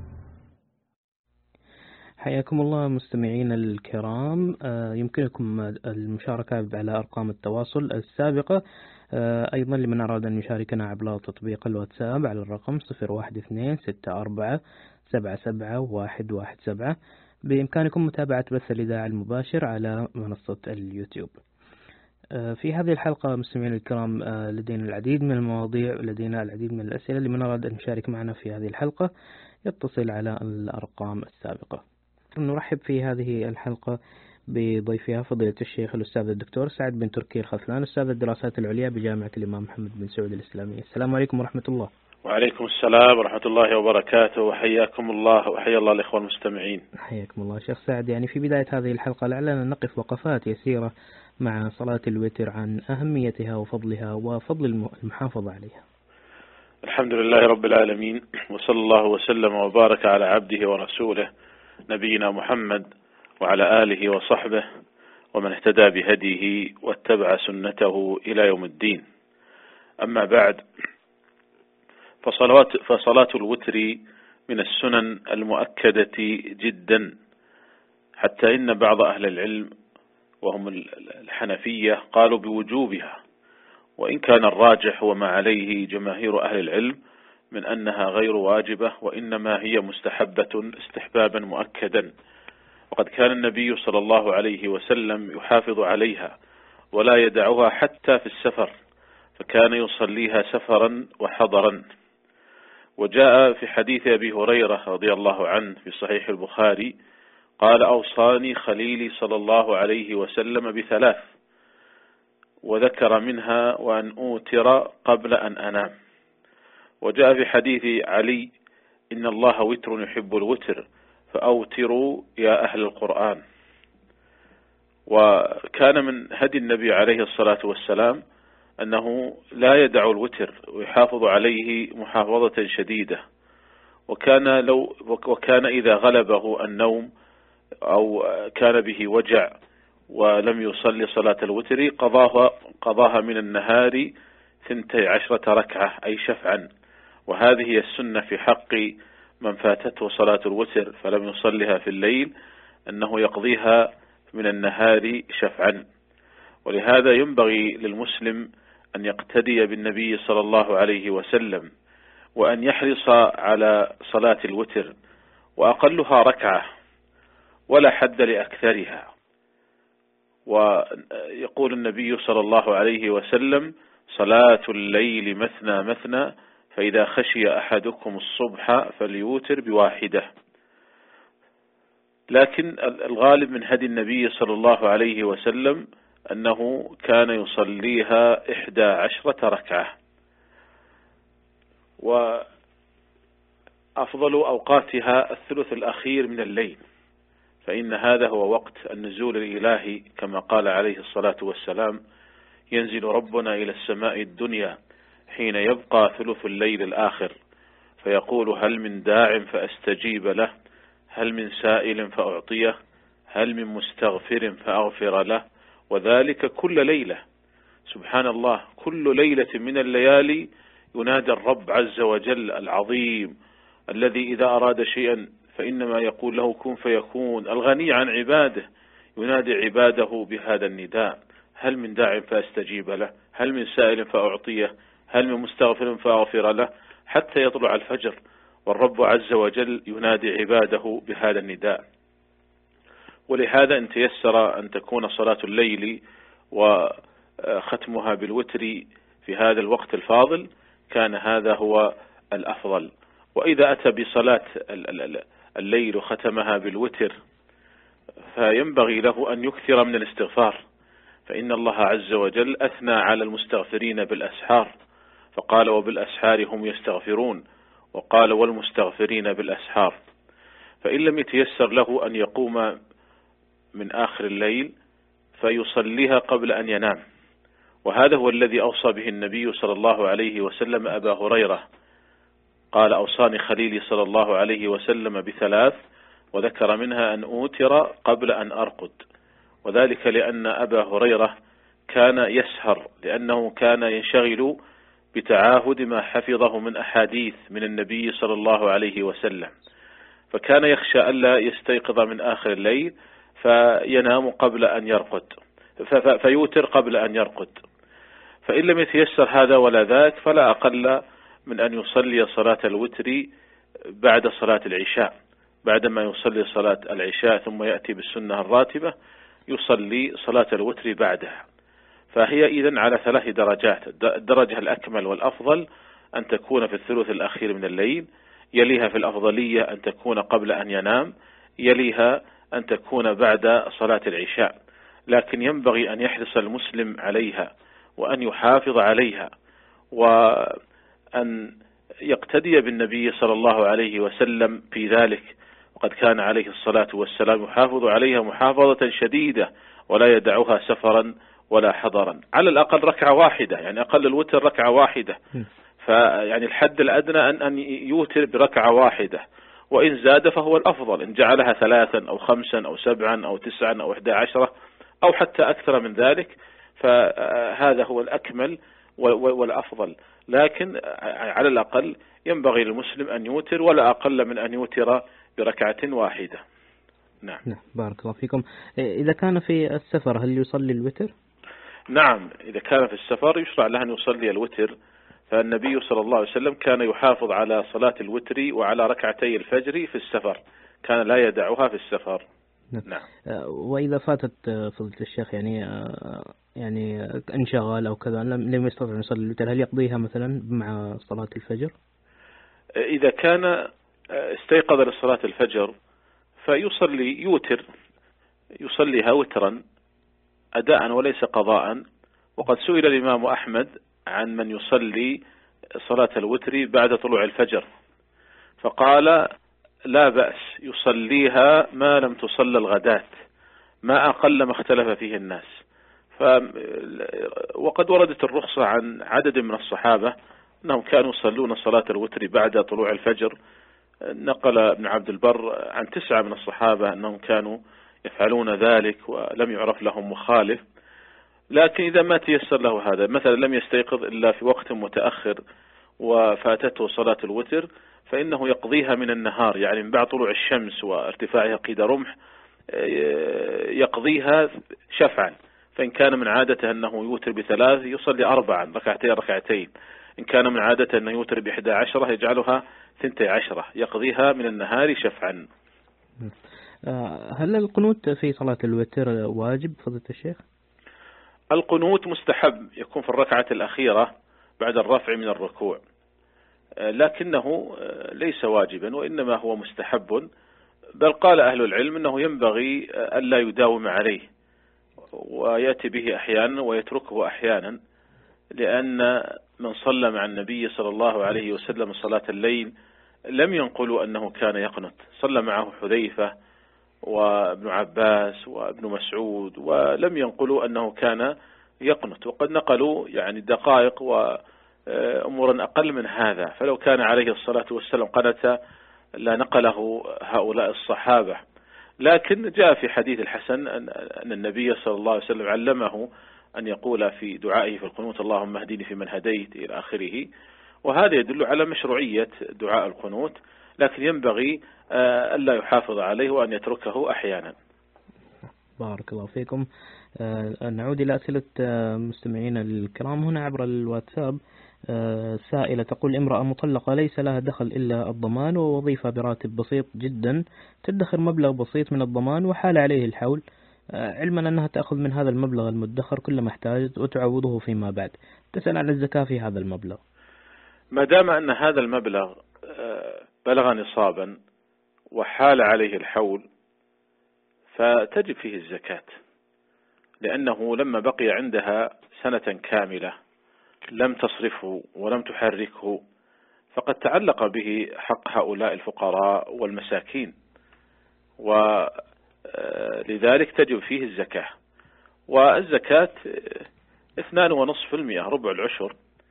حياكم الله مستمعين الكرام، يمكنكم المشاركة على أرقام التواصل السابقة. أيضا لمن أراد أن يشاركنا عبر تطبيق الواتساب على الرقم صفر واحد اثنين ستة أربعة سبعة سبعة واحد واحد سبعة. بإمكانكم متابعة بث الإذاعة المباشر على منصة اليوتيوب. في هذه الحلقة مستمعين الكرام لدينا العديد من المواضيع ولدينا العديد من الأسئلة. لمن أراد أن يشارك معنا في هذه الحلقة يتصل على الأرقام السابقة. نرحب في هذه الحلقة بضيفها فضيلة الشيخ الأستاذ الدكتور سعد بن تركي الخثلان، أستاذ الدراسات العليا بجامعة الإمام محمد بن سعود الإسلامية. السلام عليكم ورحمة الله. وعليكم السلام ورحمة الله وبركاته، وحياكم الله وحيا الله الإخوة المستمعين. حياكم الله شيخ سعد. يعني في بداية هذه الحلقة لعلنا نقف وقفات يسيرة مع صلاة الوتر عن أهميتها وفضلها وفضل المحافظة عليها. الحمد لله رب العالمين، وصلى الله وسلم وبارك على عبده ورسوله نبينا محمد وعلى آله وصحبه ومن اهتدى بهديه واتبع سنته إلى يوم الدين. أما بعد، فصلاة, فصلاة الوتر من السنن المؤكدة جدا، حتى إن بعض أهل العلم وهم الحنفية قالوا بوجوبها، وإن كان الراجح وما عليه جماهير أهل العلم من أنها غير واجبة، وإنما هي مستحبة استحبابا مؤكدا. وقد كان النبي صلى الله عليه وسلم يحافظ عليها ولا يدعها حتى في السفر، فكان يصليها سفرا وحضرا. وجاء في حديث أبي هريرة رضي الله عنه في صحيح البخاري قال: أوصاني خليلي صلى الله عليه وسلم بثلاث، وذكر منها وأن أوتر قبل أن أنام. وجاء في حديث علي: إن الله وتر يحب الوتر فأوتروا يا أهل القرآن. وكان من هدي النبي عليه الصلاة والسلام أنه لا يدع الوتر ويحافظ عليه محافظة شديدة، وكان لو وكان إذا غلبه النوم أو كان به وجع ولم يصلي صلاة الوتر قضاها قضاها من النهار ثنتي عشرة ركعة أي شفعا، وهذه هي السنة في حق من فاتته صلاة الوتر فلم يصلها في الليل، أنه يقضيها من النهار شفعا. ولهذا ينبغي للمسلم أن يقتدي بالنبي صلى الله عليه وسلم، وأن يحرص على صلاة الوتر، وأقلها ركعة ولا حد لأكثرها. ويقول النبي صلى الله عليه وسلم: صلاة الليل مثنى مثنى، فإذا خشي أحدكم الصبح فليوتر بواحدة. لكن الغالب من هدي النبي صلى الله عليه وسلم أنه كان يصليها إحدى عشرة ركعة. وأفضل أوقاتها الثلث الأخير من الليل، فإن هذا هو وقت النزول الإلهي، كما قال عليه الصلاة والسلام: ينزل ربنا إلى السماء الدنيا حين يبقى ثلث الليل الآخر، فيقول: هل من داع فأستجيب له، هل من سائل فأعطيه، هل من مستغفر فأغفر له، وذلك كل ليلة. سبحان الله، كل ليلة من الليالي ينادى الرب عز وجل العظيم الذي إذا أراد شيئا فإنما يقول له كن فيكون، الغني عن عباده، ينادي عباده بهذا النداء: هل من داع فأستجيب له، هل من سائل فأعطيه، هل من مستغفر فأغفر له، حتى يطلع الفجر، والرب عز وجل ينادي عباده بهذا النداء. ولهذا إن تيسر أن تكون صلاة الليل وختمها بالوتر في هذا الوقت الفاضل كان هذا هو الأفضل. وإذا أتى بصلاة الليل وختمها بالوتر فينبغي له أن يكثر من الاستغفار، فإن الله عز وجل أثنى على المستغفرين بالأسحار، فقال: وبالأسحار هم يستغفرون، وقال: والمستغفرين بالأسحار. فإن لم يتيسر له أن يقوم من آخر الليل فيصليها قبل أن ينام، وهذا هو الذي أوصى به النبي صلى الله عليه وسلم أبا هريرة، قال: أوصاني خليلي صلى الله عليه وسلم بثلاث، وذكر منها أن أوتر قبل أن أرقد، وذلك لأن أبا هريرة كان يسهر، لأنه كان ينشغل بتعاهد ما حفظه من أحاديث من النبي صلى الله عليه وسلم، فكان يخشى ألا يستيقظ من آخر الليل فينام قبل أن يرقد، فيوتر قبل أن يرقد. فإن لم يتيسر هذا ولا ذاك فلا أقل من أن يصلي صلاة الوتر بعد صلاة العشاء، بعدما يصلي صلاة العشاء ثم يأتي بالسنة الراتبة يصلي صلاة الوتر بعدها. فهي إذن على ثلاث درجات: الدرجة الأكمل والأفضل أن تكون في الثلث الأخير من الليل، يليها في الأفضلية أن تكون قبل أن ينام، يليها أن تكون بعد صلاة العشاء. لكن ينبغي أن يحرص المسلم عليها وأن يحافظ عليها، وأن يقتدي بالنبي صلى الله عليه وسلم في ذلك، وقد كان عليه الصلاة والسلام يحافظ عليها محافظة شديدة ولا يدعها سفرا ولا حضرا، على الأقل ركعة واحدة، يعني أقل الوتر ركعة واحدة، فيعني الحد الأدنى أن أن يوتر بركعة واحدة، وإن زاد فهو الأفضل، إن جعلها ثلاثا أو خمسا أو سبعا أو تسعا أو إحدى عشرة أو حتى أكثر من ذلك فهذا هو الأكمل والأفضل. لكن على الأقل ينبغي للمسلم أن يوتر ولا أقل من أن يوتر بركعة واحدة. نعم. نعم، بارك الله فيكم. إذا كان في السفر هل يصلي الوتر؟ نعم، إذا كان في السفر يشرع له أن يصلي الوتر، فالنبي صلى الله عليه وسلم كان يحافظ على صلاة الوتر وعلى ركعتي الفجر في السفر، كان لا يدعها في السفر. نعم. وإذا فاتت فضيلة الشيخ يعني يعني انشغل أو كذا لم يستطع أن يصلي الوتر، هل يقضيها مثلا مع صلاة الفجر؟ إذا كان استيقظ لصلاة الفجر فيصلي يوتر، يصليها وترا أداء وليس قضاء. وقد سئل الإمام أحمد عن من يصلي صلاة الوتر بعد طلوع الفجر فقال: لا بأس، يصليها ما لم تصلى الغداة، ما أقل ما اختلف فيه الناس. ف وقد وردت الرخصة عن عدد من الصحابة أنهم كانوا يصلون صلاة الوتر بعد طلوع الفجر. نقل ابن عبد البر عن تسعة من الصحابة أنهم كانوا يفعلون ذلك ولم يعرف لهم مخالف. لكن إذا ما تيسر له هذا، مثلا لم يستيقظ إلا في وقت متأخر وفاتته صلاة الوتر، فإنه يقضيها من النهار، يعني من بعد طلوع الشمس وارتفاعها قيد رمح يقضيها شفعا. فإن كان من عادته أنه يوتر بثلاث يصلي أربعا ركعتين ركعتين، إن كان من عادته أنه يوتر بإحدى عشرة يجعلها ثنتي عشرة، يقضيها من النهار شفعا. هل القنوت في صلاة الوتر واجب فضيلة الشيخ؟ القنوت مستحب، يكون في الركعة الأخيرة بعد الرفع من الركوع، لكنه ليس واجبا وإنما هو مستحب، بل قال أهل العلم أنه ينبغي ألا يداوم عليه ويأتي به أحيانا ويتركه أحيانا، لأن من صلى مع النبي صلى الله عليه وسلم صلاة الليل لم ينقلوا أنه كان يقنت. صلى معه حذيفة وابن عباس وابن مسعود ولم ينقلوا أنه كان يقنت، وقد نقلوا يعني دقائق وأمورا أقل من هذا. فلو كان عليه الصلاة والسلام قنت لا نقله هؤلاء الصحابة. لكن جاء في حديث الحسن أن النبي صلى الله عليه وسلم علمه أن يقول في دعائه في القنوت اللهم اهدني فيمن هديت إلى آخره، وهذا يدل على مشروعية دعاء القنوت، لكن ينبغي ألا يحافظ عليه وأن يتركه أحيانا. بارك الله فيكم. نعود إلى أسئلة مستمعين الكرام هنا عبر الواتساب. سائلة تقول امرأة مطلقة ليس لها دخل إلا الضمان ووظيفة براتب بسيط جدا، تدخر مبلغ بسيط من الضمان وحال عليه الحول، علما أنها تأخذ من هذا المبلغ المدخر كل ما احتاجت وتعوضه فيما بعد، تسأل عن الزكاة في هذا المبلغ. ما دام أن هذا المبلغ بلغ نصابا وحال عليه الحول فتجب فيه الزكاة، لأنه لما بقي عندها سنة كاملة لم تصرفه ولم تحركه فقد تعلق به حق هؤلاء الفقراء والمساكين، ولذلك تجب فيه الزكاة. والزكاة اثنان ونصف المئة ربع العشر،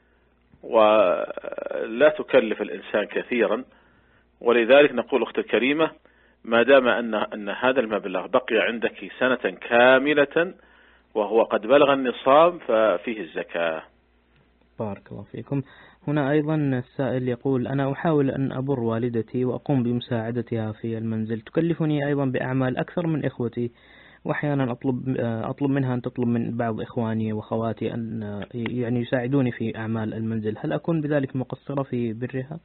ولا تكلف الإنسان كثيرا، ولذلك نقول أختي الكريمة ما دام أن, أن هذا المبلغ بقي عندك سنة كاملة وهو قد بلغ النصاب ففيه الزكاة. بارك الله فيكم. هنا أيضا السائل يقول أنا أحاول أن أبر والدتي وأقوم بمساعدتها في المنزل، تكلفني أيضا بأعمال أكثر من إخوتي، وأحيانا أطلب أطلب منها أن تطلب من بعض إخواني وخواتي أن يعني يساعدوني في أعمال المنزل، هل أكون بذلك مقصرة في برها؟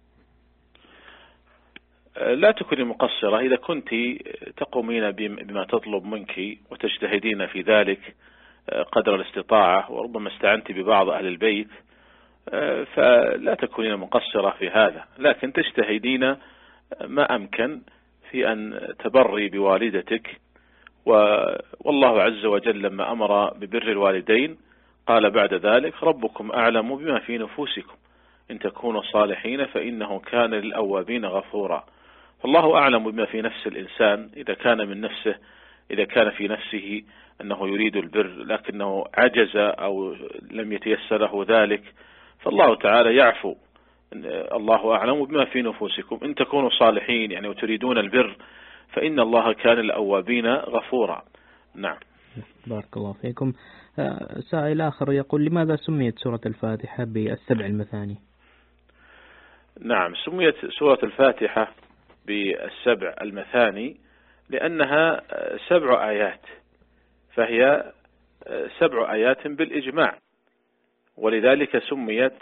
لا تكوني مقصرة إذا كنت تقومين بما تطلب منك وتجتهدين في ذلك قدر الاستطاعة، وربما استعنت ببعض أهل البيت، فلا تكونين مقصرة في هذا، لكن تجتهدين ما أمكن في أن تبري بوالدتك. والله عز وجل لما أمر ببر الوالدين قال بعد ذلك ربكم أعلم بما في نفوسكم إن تكونوا صالحين فإنه كان للأوابين غفورا. فالله أعلم بما في نفس الإنسان، إذا كان من نفسه إذا كان في نفسه أنه يريد البر لكنه عجز أو لم يتيسر له ذلك، فالله تعالى يعفو. الله أعلم بما في نفوسكم إن تكونوا صالحين يعني وتريدون البر فإن الله كان للأوابين غفورا. نعم. بارك الله فيكم. سائل آخر يقول لماذا سميت سورة الفاتحة بالسبع المثاني؟ نعم، سميت سورة الفاتحة بالسبع المثاني لأنها سبع آيات، فهي سبع آيات بالإجماع، ولذلك سميت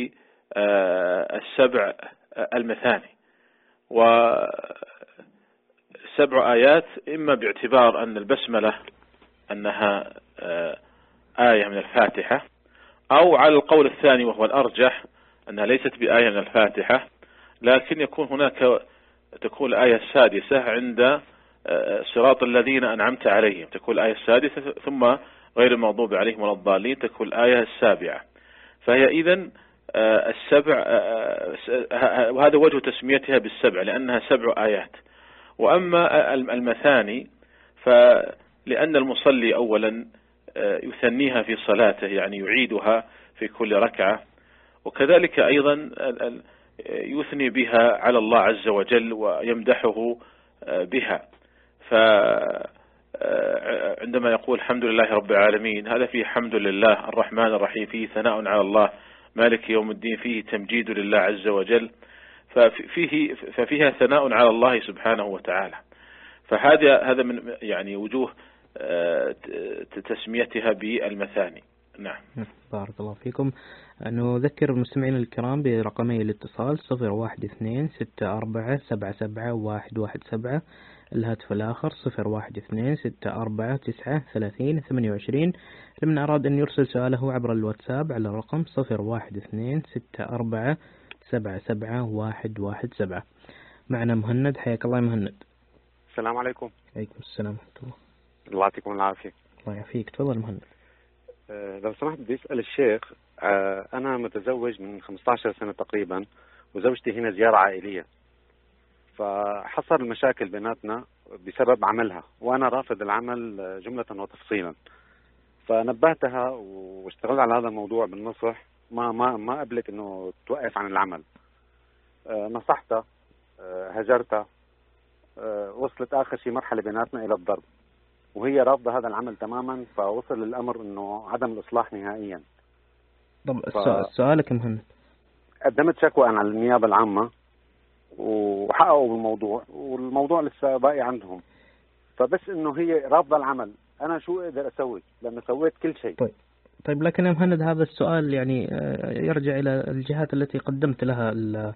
بالسبع المثاني. وسبع آيات إما باعتبار أن البسملة أنها آية من الفاتحة، أو على القول الثاني وهو الأرجح أنها ليست بآية من الفاتحة، لكن يكون هناك تكون الآية السادسة عند صراط الذين أنعمت عليهم، تكون الآية السادسة، ثم غير المغضوب عليهم ولا الضالين تكون الآية السابعة. فهي إذن السبع، وهذا وجه تسميتها بالسبع لأنها سبع آيات. وأما المثاني فلأن المصلي أولا يثنيها في صلاته يعني يعيدها في كل ركعة، وكذلك أيضا يثني بها على الله عز وجل ويمدحه بها. عندما يقول الحمد لله رب العالمين، هذا فيه حمد لله الرحمن الرحيم، فيه ثناء على الله مالك يوم الدين، فيه تمجيد لله عز وجل، ففيه ففيها ثناء على الله سبحانه وتعالى. فهذا هذا من يعني وجوه تسميتها بالمثاني. نعم. بارك الله فيكم. نذكر المستمعين الكرام برقمي الاتصال صفر واحد اثنين ستة أربعة سبعة سبعة واحد واحد سبعة، الهاتف الآخر صفر واحد اثنين ستة أربعة تسعة ثلاثين ثمانية وعشرين. لمن أراد أن يرسل سؤاله عبر الواتساب على الرقم صفر واحد اثنين ستة أربعة سبعة سبعة واحد واحد سبعة. معنا مهند، حياك الله مهند. السلام عليكم. عليكم السلام ورحمة الله. الله يعطيكم العافية. الله يعافيك، تفضل مهند. أه لو سمحت بدي أسأل الشيخ، أه أنا متزوج من خمسة عشر سنة تقريبا، وزوجتي هنا زيارة عائلية، فحصل المشاكل بيناتنا بسبب عملها، وأنا رافض العمل جملة وتفصيلا. فنبهتها واشتغلت على هذا الموضوع بالنصح، ما ما ما قبلت إنه توقف عن العمل. أه نصحتها، أه هجرتها، أه وصلت آخر شيء مرحلة بيناتنا إلى الضرب، وهي رافضة هذا العمل تماما، فوصل الأمر إنه عدم الإصلاح نهائيا. طب ف... سؤالك مهم. قدمت شكوى أنا على النيابة العامة وحققوا بالموضوع، والموضوع لسه باقي عندهم، فبس إنه هي رافضة العمل، أنا شو أقدر أسوي لأنه سويت كل شيء. طيب طيب لكن يا مهند هذا السؤال يعني يرجع إلى الجهات التي قدمت لها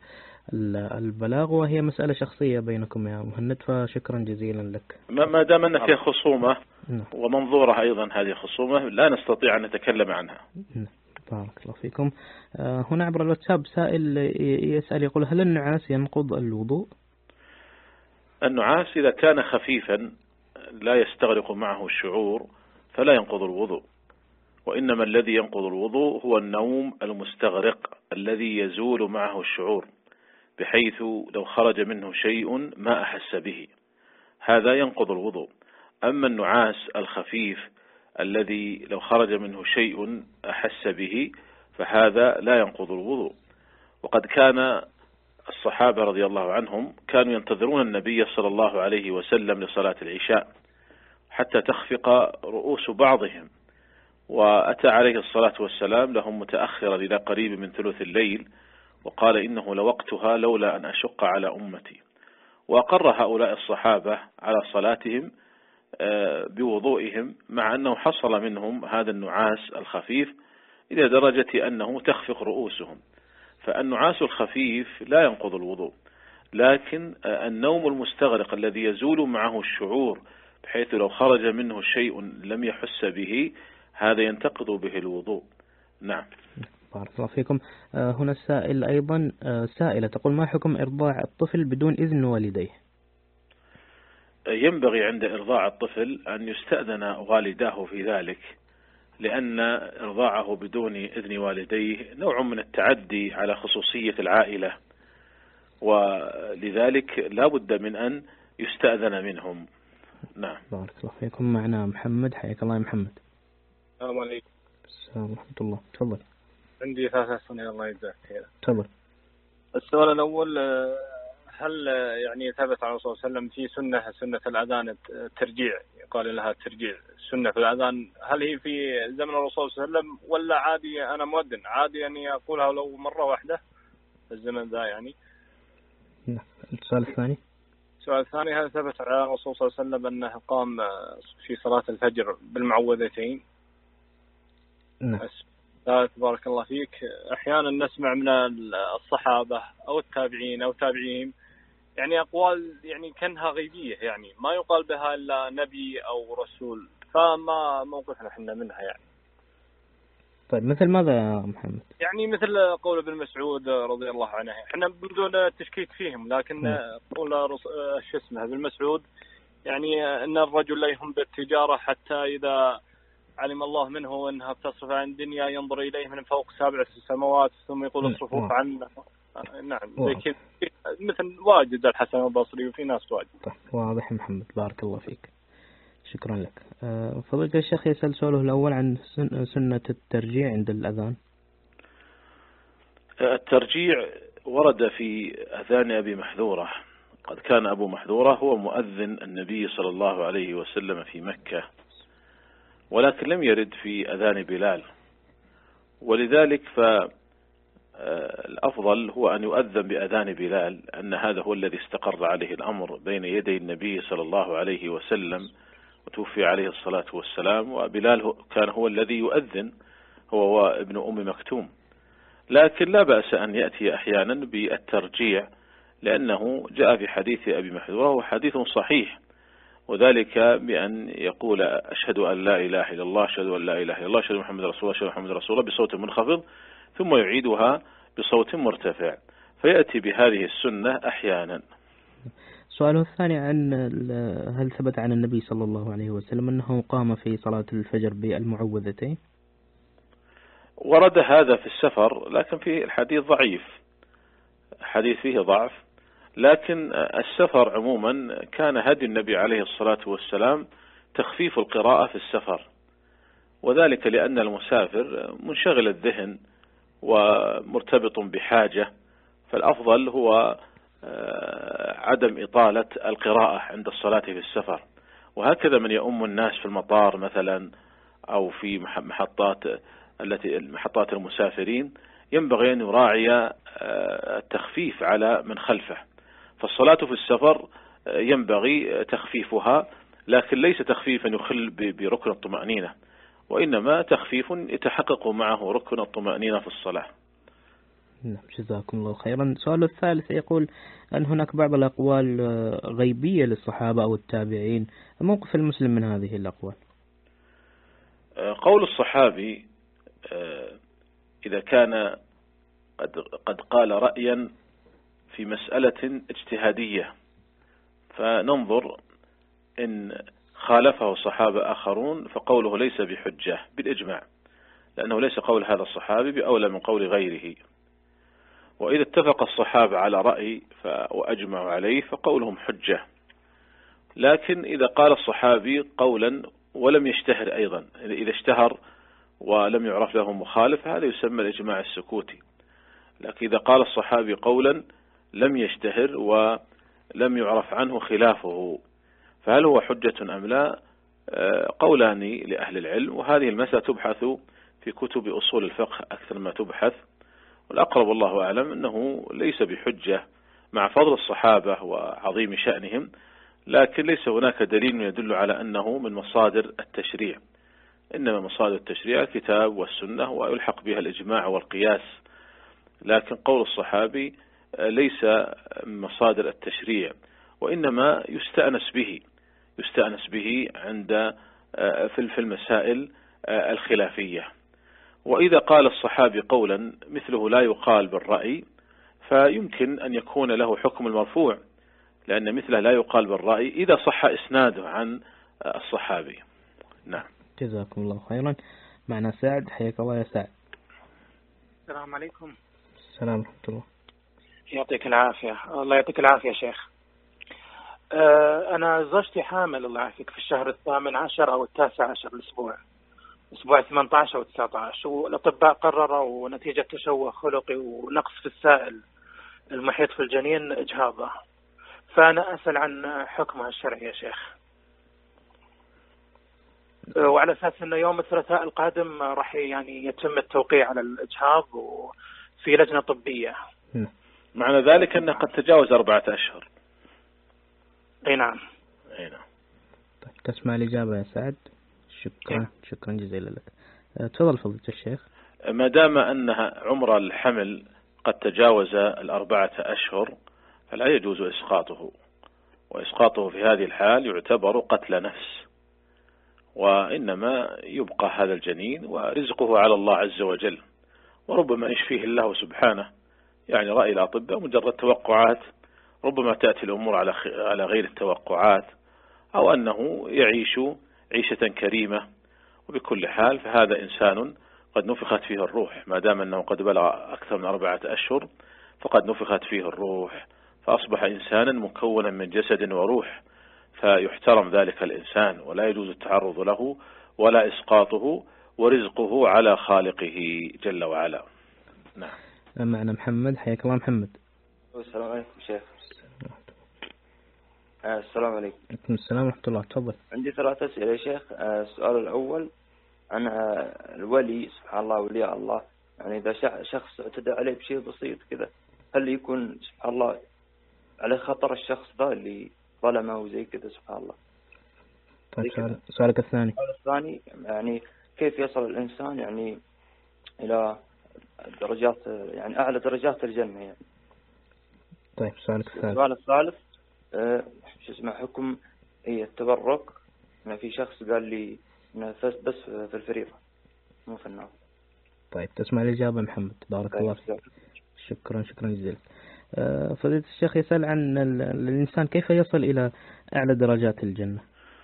البلاغ، وهي مسألة شخصية بينكم يا مهند، فشكرا جزيلا لك. ما دام أن فيها خصومة ومنظورها أيضا هذه خصومة لا نستطيع أن نتكلم عنها. بارك الله فيكم. هنا عبر الواتساب سائل يسأل يقول: هل النعاس ينقض الوضوء؟ النعاس إذا كان خفيفا لا يستغرق معه الشعور فلا ينقض الوضوء، وإنما الذي ينقض الوضوء هو النوم المستغرق الذي يزول معه الشعور، بحيث لو خرج منه شيء ما أحس به، هذا ينقض الوضوء. أما النعاس الخفيف الذي لو خرج منه شيء أحس به فهذا لا ينقض الوضوء. وقد كان الصحابة رضي الله عنهم كانوا ينتظرون النبي صلى الله عليه وسلم لصلاة العشاء حتى تخفق رؤوس بعضهم، وأتى عليه الصلاة والسلام لهم متأخرا إلى قريب من ثلث الليل، وقال: إنه لوقتها لولا أن أشق على أمتي. وأقر هؤلاء الصحابة على صلاتهم بوضوئهم، مع أنه حصل منهم هذا النعاس الخفيف إلى درجة أنه تخفق رؤوسهم. فالنعاس الخفيف لا ينقض الوضوء، لكن النوم المستغرق الذي يزول معه الشعور بحيث لو خرج منه شيء لم يحس به هذا ينتقض به الوضوء. نعم. بارك الله فيكم. هنا السائل أيضا سائلة تقول: ما حكم إرضاع الطفل بدون إذن والديه؟ ينبغي عند إرضاع الطفل أن يستأذن والداه في ذلك، لأن إرضاعه بدون إذن والديه نوع من التعدي على خصوصية العائلة، ولذلك لا بد من أن يستأذن منهم. نعم. بارك الله فيكم. معنا محمد، حياك الله يا محمد. السلام عليكم. السلام ورحمة الله. تفضل. عندي ثلاث أسئلة الله يجزاك خير. تفضل. السؤال الأول: هل يعني ثبت عن الرسول صلى الله عليه وسلم في سنة سنة الأذان الترجيع، يقال لها الترجيع، سنة في الأذان، هل هي في زمن الرسول صلى الله عليه وسلم ولا عادي أنا مؤذن عادي أني أقولها لو مرة واحدة في الزمن ذا يعني؟ السؤال الثاني. السؤال الثاني: هل ثبت على الرسول صلى الله عليه وسلم أنه قام في صلاة الفجر بالمعوذتين؟ نعم. بارك الله فيك. أحيانا نسمع من الصحابة أو التابعين أو تابعيهم يعني أقوال يعني كأنها غيبية، يعني ما يقال بها إلا نبي أو رسول، فما موقفنا احنا منها يعني؟ طيب مثل ماذا يا محمد؟ يعني مثل قول ابن مسعود رضي الله عنه، احنا بدون تشكيك فيهم، لكن قول شو اسمه ابن مسعود يعني أن الرجل لا يهم بالتجارة حتى إذا علم الله منه أنها بتصرف عن الدنيا ينظر إليه من فوق سبع سماوات ثم يقول اصرفوه عنه. نعم لكن مثل واجد الحسن البصري وفي ناس واجد. طيب واضح محمد، بارك الله فيك، شكرا لك. فضيلة الشيخ يسأل سؤاله الأول عن سنة الترجيع عند الأذان. الترجيع ورد في أذان أبي محذورة قد كان أبو محذورة هو مؤذن النبي صلى الله عليه وسلم في مكة، ولكن لم يرد في أذان بلال، ولذلك فالأفضل هو أن يؤذن بأذان بلال، أن هذا هو الذي استقر عليه الأمر بين يدي النبي صلى الله عليه وسلم وتوفي عليه الصلاة والسلام، وبلال كان هو الذي يؤذن هو وابن أم مكتوم. لكن لا بأس أن يأتي أحيانا بالترجيع، لأنه جاء في حديث أبي محذورة وحديث صحيح، وذلك بأن يقول أشهد أن لا إله إلا الله، أشهد أن لا إله إلا الله، أشهد أن محمد رسول الله، أشهد أن محمد رسول الله بصوت منخفض، ثم يعيدها بصوت مرتفع، فيأتي بهذه السنة أحيانا. سؤاله الثاني عن هل ثبت عن النبي صلى الله عليه وسلم أنه قام في صلاة الفجر بالمعوذتين؟ ورد هذا في السفر، لكن في الحديث ضعيف، حديث فيه ضعف، لكن السفر عموما كان هدي النبي عليه الصلاة والسلام تخفيف القراءة في السفر، وذلك لأن المسافر منشغل الذهن ومرتبط بحاجة، فالأفضل هو عدم إطالة القراءة عند الصلاة في السفر. وهكذا من يؤم الناس في المطار مثلا أو في محطات التي محطات المسافرين ينبغي أن يراعي التخفيف على من خلفه، فالصلاة في السفر ينبغي تخفيفها، لكن ليس تخفيفا يخل بركن الطمأنينة، وإنما تخفيف يتحقق معه ركن الطمأنينة في الصلاة. نعم، جزاكم الله خيرا. سؤال الثالث يقول أن هناك بعض الأقوال غيبية للصحابة أو التابعين، موقف المسلم من هذه الأقوال؟ قول الصحابي إذا كان قد قال رأيا في مسألة اجتهادية فننظر إن خالفه صحابة آخرون فقوله ليس بحجة بالإجماع، لأنه ليس قول هذا الصحابي بأولى من قول غيره. وإذا اتفق الصحابة على رأي وأجمعوا عليه فقولهم حجة. لكن إذا قال الصحابي قولا ولم يشتهر أيضا، إذا اشتهر ولم يعرف له مخالف هذا يسمى الإجماع السكوتي. لكن إذا قال الصحابي قولا لم يشتهر ولم يعرف عنه خلافه فهل هو حجة أم لا؟ قولان لأهل العلم، وهذه المسألة تبحث في كتب أصول الفقه أكثر ما تبحث، والأقرب والله أعلم أنه ليس بحجة مع فضل الصحابة وعظيم شأنهم، لكن ليس هناك دليل يدل على أنه من مصادر التشريع، إنما مصادر التشريع الكتاب والسنة ويلحق بها الإجماع والقياس، لكن قول الصحابي ليس مصادر التشريع، وإنما يستأنس به يستأنس به عند في المسائل الخلافية. وإذا قال الصحابي قولا مثله لا يقال بالرأي فيمكن أن يكون له حكم المرفوع، لأن مثله لا يقال بالرأي إذا صح إسناده عن الصحابي. نعم، جزاكم الله خيرا. معنا سعد، حياك الله يا سعد. السلام عليكم. السلام ورحمة الله. يعطيك العافية. الله يعطيك العافية شيخ. أنا زوجتي حامل الله يعافيك في الشهر الثامن عشر أو التاسع عشر الأسبوع أسبوع ثمانية عشر أو تسعة عشر، والأطباء قرروا نتيجة تشوه خلقي ونقص في السائل المحيط في الجنين إجهاضه، فأنا أسأل عن حكمها الشرعي يا شيخ، وعلى أساس أنه يوم الثلاثاء القادم راح يعني يتم التوقيع على الإجهاض وفي لجنة طبية. معنى ذلك أنه قد تجاوز أربعة أشهر. أي نعم. أي نعم. طيب تسمع الإجابة يا سعد؟ شكرا شكرا جزيلا لك. تفضل فضيلة الشيخ. ما دام أنها عمر الحمل قد تجاوز الأربعة أشهر فلا يجوز إسقاطه، وإسقاطه في هذه الحال يعتبر قتل نفس، وإنما يبقى هذا الجنين ورزقه على الله عز وجل، وربما يشفيه الله سبحانه. يعني رأي الأطباء مجرد توقعات، ربما تأتي الأمور على على غير التوقعات، أو أنه يعيش عيشة كريمة. وبكل حال فهذا إنسان قد نفخت فيه الروح، ما دام أنه قد بلغ أكثر من أربعة أشهر فقد نفخت فيه الروح، فأصبح إنسانا مكونا من جسد وروح، فيحترم ذلك الإنسان ولا يجوز التعرض له ولا إسقاطه، ورزقه على خالقه جل وعلا. نعم. معنا محمد، حياك الله محمد. السلام عليكم شيخ. السلام عليكم. عليكم السلام ورحمة الله. تفضل. عندي ثلاث أسئلة يا شيخ. السؤال الأول عن الولي، سبحان الله ولي الله، يعني إذا شخص اعتدى عليه بشيء بسيط كذا، هل يكون سبحان الله عليه خطر الشخص ذا اللي ظلمه وزي كذا سبحان الله؟ طيب سؤال سؤالك الثاني. السؤال الثاني يعني كيف يصل الإنسان يعني إلى درجات يعني أعلى درجات الجنة يعني؟ طيب سؤالك الثالث. السؤال الثالث أه شو اسمه حكم هي التبرك؟ أنا في شخص قال لي إنه بس في الفريضة مو في النار. طيب تسمع الإجابة محمد؟ بارك طيب الله فيك. شكرا شكرا جزيلا. أه فضيلة الشيخ يسأل عن الإنسان كيف يصل إلى أعلى درجات الجنة.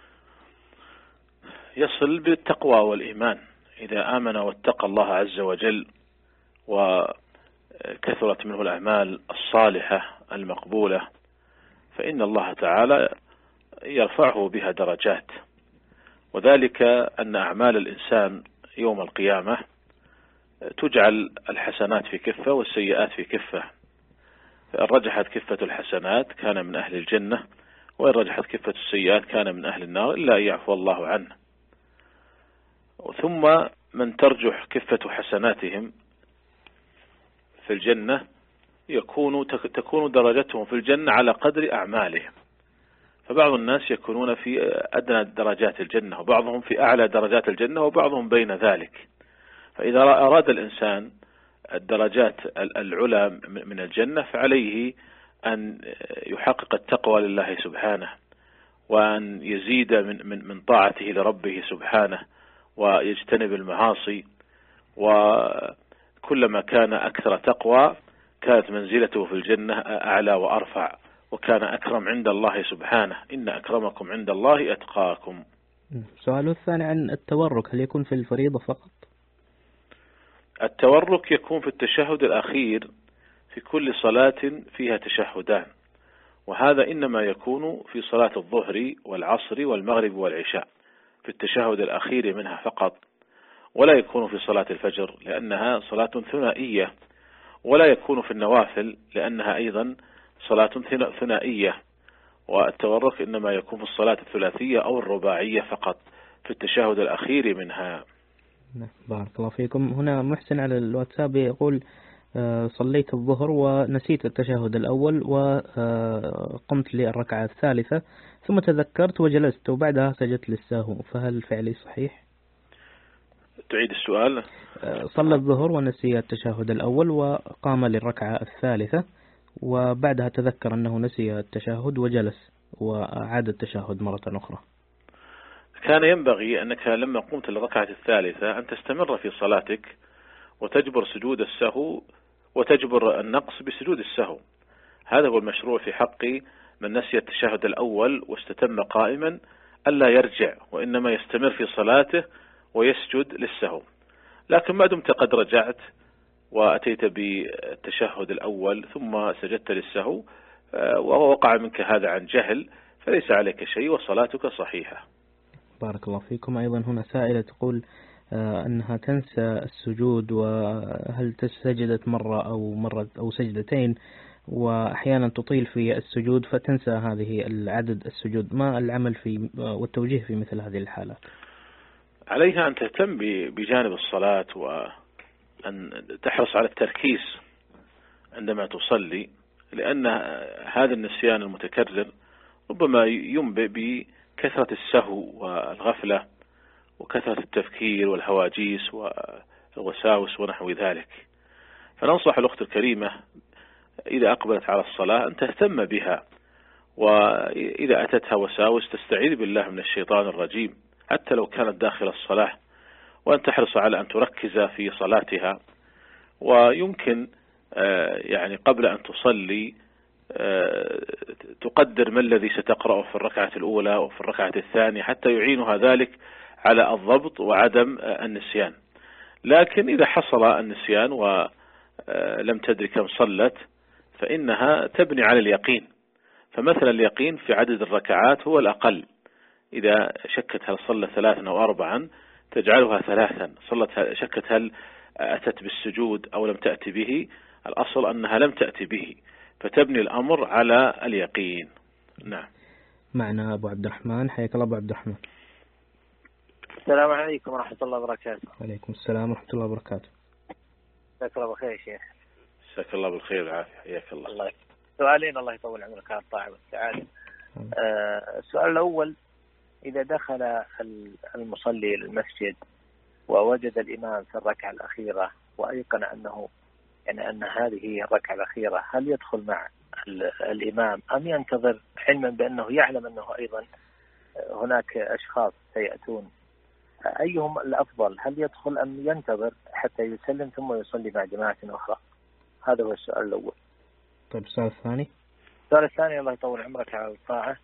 يصل بالتقوى والإيمان، إذا آمن واتقى الله عز وجل وكثرت منه الأعمال الصالحة المقبولة، فإن الله تعالى يرفعه بها درجات، وذلك أن أعمال الإنسان يوم القيامة تجعل الحسنات في كفة والسيئات في كفة، فإن رجحت كفة الحسنات كان من أهل الجنة، وإن رجحت كفة السيئات كان من أهل النار، إلا أن يعفو الله عنه. ثم من ترجح كفة حسناتهم في الجنة يكون تكون درجتهم في الجنة على قدر أعمالهم، فبعض الناس يكونون في أدنى درجات الجنة، وبعضهم في أعلى درجات الجنة، وبعضهم بين ذلك. فإذا أراد الإنسان الدرجات العلى من الجنة فعليه أن يحقق التقوى لله سبحانه، وأن يزيد من من من طاعته لربه سبحانه، ويجتنب المعاصي، وكلما كان أكثر تقوى كانت منزلته في الجنة أعلى وأرفع، وكان أكرم عند الله سبحانه. إن أكرمكم عند الله أتقاكم. سؤال الثاني عن التورك، هل يكون في الفريضة فقط؟ التورك يكون في التشهد الأخير في كل صلاة فيها تشهدان، وهذا إنما يكون في صلاة الظهر والعصر والمغرب والعشاء في التشهد الأخير منها فقط، ولا يكون في صلاة الفجر لأنها صلاة ثنائية، ولا يكون في النوافل لأنها أيضا صلاة ثنائية، والتورك إنما يكون في الصلاة الثلاثية أو الرباعية فقط في التشهد الأخير منها. بارك الله فيكم. هنا محسن على الواتساب يقول صليت الظهر ونسيت التشهد الأول وقمت للركعة الثالثة ثم تذكرت وجلست وبعدها سجدت للسهو، فهل فعلي صحيح؟ تعيد السؤال. صلى الظهر ونسي التشهد الأول وقام للركعة الثالثة وبعدها تذكر أنه نسي التشهد وجلس وعاد التشهد مرة أخرى. كان ينبغي أنك لما قمت للركعة الثالثة أن تستمر في صلاتك وتجبر سجود السهو وتجبر النقص بسجود السهو. هذا هو المشروع في حق من نسي التشهد الأول واستتم قائما، ألا يرجع وإنما يستمر في صلاته ويسجد للسهو. لكن ما دمت قد رجعت وأتيت بالتشهد الأول ثم سجدت للسهو ووقع منك هذا عن جهل فليس عليك شيء وصلاتك صحيحة. بارك الله فيكم. أيضا هنا سائلة تقول أنها تنسى السجود، وهل سجدت مرة أو مرة أو سجدتين، وأحيانا تطيل في السجود فتنسى هذه العدد السجود، ما العمل في والتوجيه في مثل هذه الحالات؟ عليها أن تهتم بجانب الصلاة وأن تحرص على التركيز عندما تصلي، لأن هذا النسيان المتكرر ربما ينبئ بكثرة السهو والغفلة وكثرة التفكير والهواجيس والوساوس ونحو ذلك. فننصح الأخت الكريمة إذا أقبلت على الصلاة أن تهتم بها، وإذا أتتها وساوس تستعيذ بالله من الشيطان الرجيم حتى لو كانت داخل الصلاة، وأن تحرص على أن تركز في صلاتها. ويمكن يعني قبل أن تصلي تقدر ما الذي ستقرأه في الركعة الأولى وفي الركعة الثانية حتى يعينها ذلك على الضبط وعدم النسيان. لكن إذا حصل النسيان ولم تدري كم صلت فإنها تبني على اليقين، فمثلا اليقين في عدد الركعات هو الأقل. إذا شكت هل صلت ثلاثا أو أربعا تجعلها ثلاثا، صلت شكت هل أتت بالسجود أو لم تأتي به، الأصل أنها لم تأتي به، فتبني الأمر على اليقين. نعم. معنا أبو عبد الرحمن. حياك الله أبو عبد الرحمن. السلام عليكم ورحمة الله وبركاته. وعليكم السلام ورحمة الله وبركاته. جزاك الله بخير يا شيخ. جزاك الله بالخير والعافية. حياك الله. الله يك... سؤالين الله يطول عمرك على الطاعة والسعادة. آه السؤال الأول، إذا دخل المصلي المسجد ووجد الإمام في الركعة الأخيرة وأيقن أنه يعني أن هذه هي الركعة الأخيرة، هل يدخل مع الإمام أم ينتظر، علما بأنه يعلم أنه أيضا هناك أشخاص سيأتون؟ أيهم الأفضل، هل يدخل أم ينتظر حتى يسلم ثم يصلي مع جماعة أخرى؟ هذا هو السؤال الأول. طيب السؤال الثاني. السؤال الثاني الله يطول عمرك على الطاعة،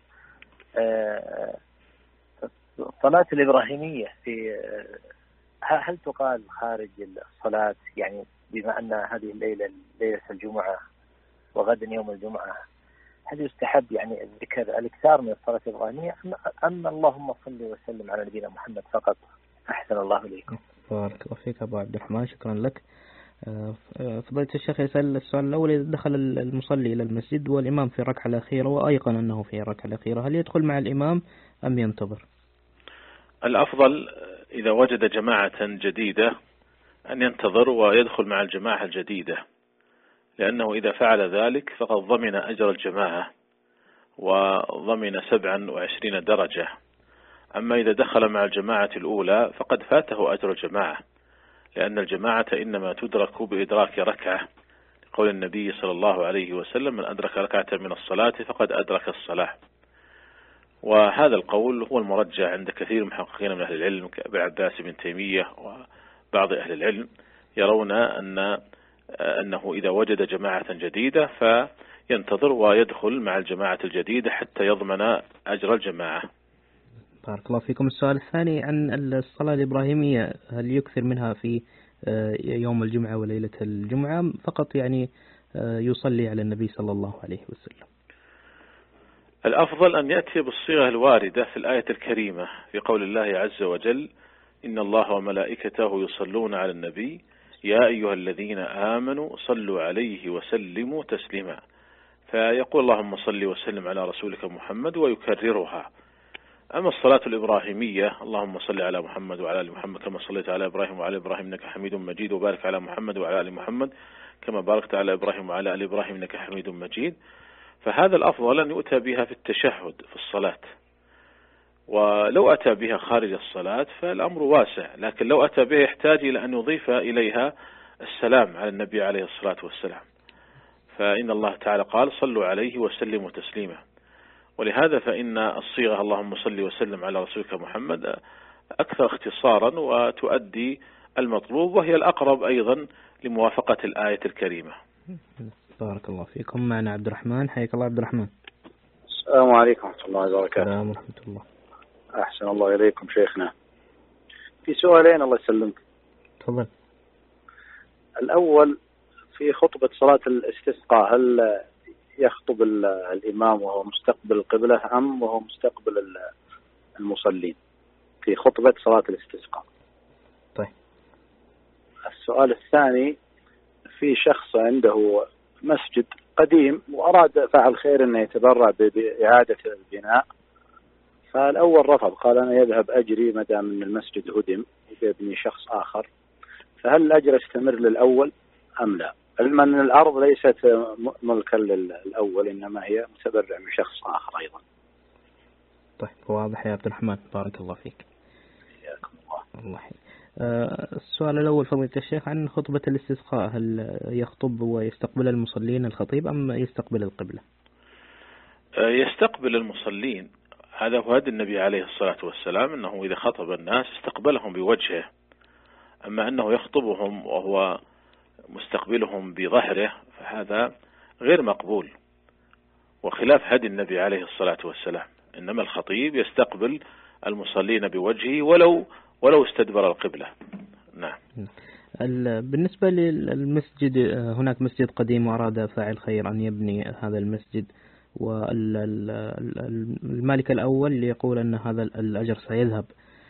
الصلاة الإبراهيمية في هل تقال خارج الصلاة؟ يعني بما أن هذه الليلة ليلة الجمعة وغدا يوم الجمعة، هل يستحب يعني الذكر الإكثار من الصلاة الإبراهيمية أم اللهم صل وسلم على نبينا محمد فقط؟ أحسن الله إليكم. بارك الله فيك أبو عبد الرحمن، شكرا لك. فضيلة الشيخ يسأل السؤال الأول، إذا دخل المصلي إلى المسجد والإمام في الركعة الأخيرة وأيقن أنه في الركعة الأخيرة، هل يدخل مع الإمام أم ينتظر؟ الأفضل إذا وجد جماعة جديدة أن ينتظر ويدخل مع الجماعة الجديدة، لأنه إذا فعل ذلك فقد ضمن أجر الجماعة وضمن سبعا وعشرين درجة. أما إذا دخل مع الجماعة الأولى فقد فاته أجر الجماعة، لأن الجماعة إنما تدرك بإدراك ركعة، قول النبي صلى الله عليه وسلم: من أدرك ركعة من الصلاة فقد أدرك الصلاة. وهذا القول هو المرجع عند كثير محققين من أهل العلم كأبي العباس بن تيمية وبعض أهل العلم، يرون أن أنه إذا وجد جماعة جديدة فينتظر ويدخل مع الجماعة الجديدة حتى يضمن أجر الجماعة. بارك الله فيكم. السؤال الثاني عن الصلاة الإبراهيمية، هل يكثر منها في يوم الجمعة وليلة الجمعة فقط، يعني يصلي على النبي صلى الله عليه وسلم؟ الأفضل أن يأتي بالصيغة الواردة في الآية الكريمة في قول الله عز وجل: إن الله وملائكته يصلون على النبي يا أيها الذين آمنوا صلوا عليه وسلموا تسليما. فيقول اللهم صل وسلم على رسولك محمد ويكررها. أما الصلاة الإبراهيمية: اللهم صل على محمد وعلى آل محمد كما صليت على إبراهيم وعلى إبراهيم إنك حميد مجيد، وبارك على محمد وعلى آل محمد كما باركت على إبراهيم وعلى آل إبراهيم إنك حميد مجيد، فهذا الأفضل أن يؤتى بها في التشهد في الصلاة. ولو أتى بها خارج الصلاة فالأمر واسع، لكن لو أتى بها يحتاج إلى أن يضيف إليها السلام على النبي عليه الصلاة والسلام، فإن الله تعالى قال: صلوا عليه وسلموا تسليما. ولهذا فإن الصيغة اللهم صل وسلم على رسولك محمد أكثر اختصارا وتؤدي المطلوب، وهي الأقرب أيضا لموافقة الآية الكريمة. بارك الله فيكم. معنا عبد الرحمن. حياك الله عبد الرحمن. السلام عليكم ورحمة الله وبركاته. السلام ورحمة الله. أحسن الله إليكم شيخنا. في سؤالين الله يسلمك. تفضل. الأول، في خطبة صلاة الاستسقاء هل يخطب الإمام وهو مستقبل القبلة أم وهو مستقبل المصلين في خطبة صلاة الاستسقاء؟ طيب. السؤال الثاني، في شخص عنده مسجد قديم وأراد فعل خير أنه يتبرع بإعادة البناء، فالأول رفض، قال أنا يذهب أجري ما دام أن المسجد هدم ويبني شخص آخر، فهل الأجر يستمر للأول أم لا؟ علما أن الأرض ليست ملكا للأول إنما هي متبرع من شخص آخر أيضا. طيب واضح يا عبد الرحمن، بارك الله فيك. حياكم الله. الله حي. آه السؤال الأول فضيلة الشيخ عن خطبة الاستسقاء، هل يخطب ويستقبل المصلين الخطيب أم يستقبل القبلة؟ آه يستقبل المصلين، هذا هو هدي النبي عليه الصلاة والسلام، أنه إذا خطب الناس استقبلهم بوجهه. أما أنه يخطبهم وهو مستقبلهم بظهره فهذا غير مقبول وخلاف هدي النبي عليه الصلاة والسلام، إنما الخطيب يستقبل المصلين بوجهه ولو ولو استدبر القبلة. نعم. بالنسبة للمسجد، هناك مسجد قديم وأراد فاعل خير أن يبني هذا المسجد، والمالك الأول يقول أن هذا الأجر سيذهب،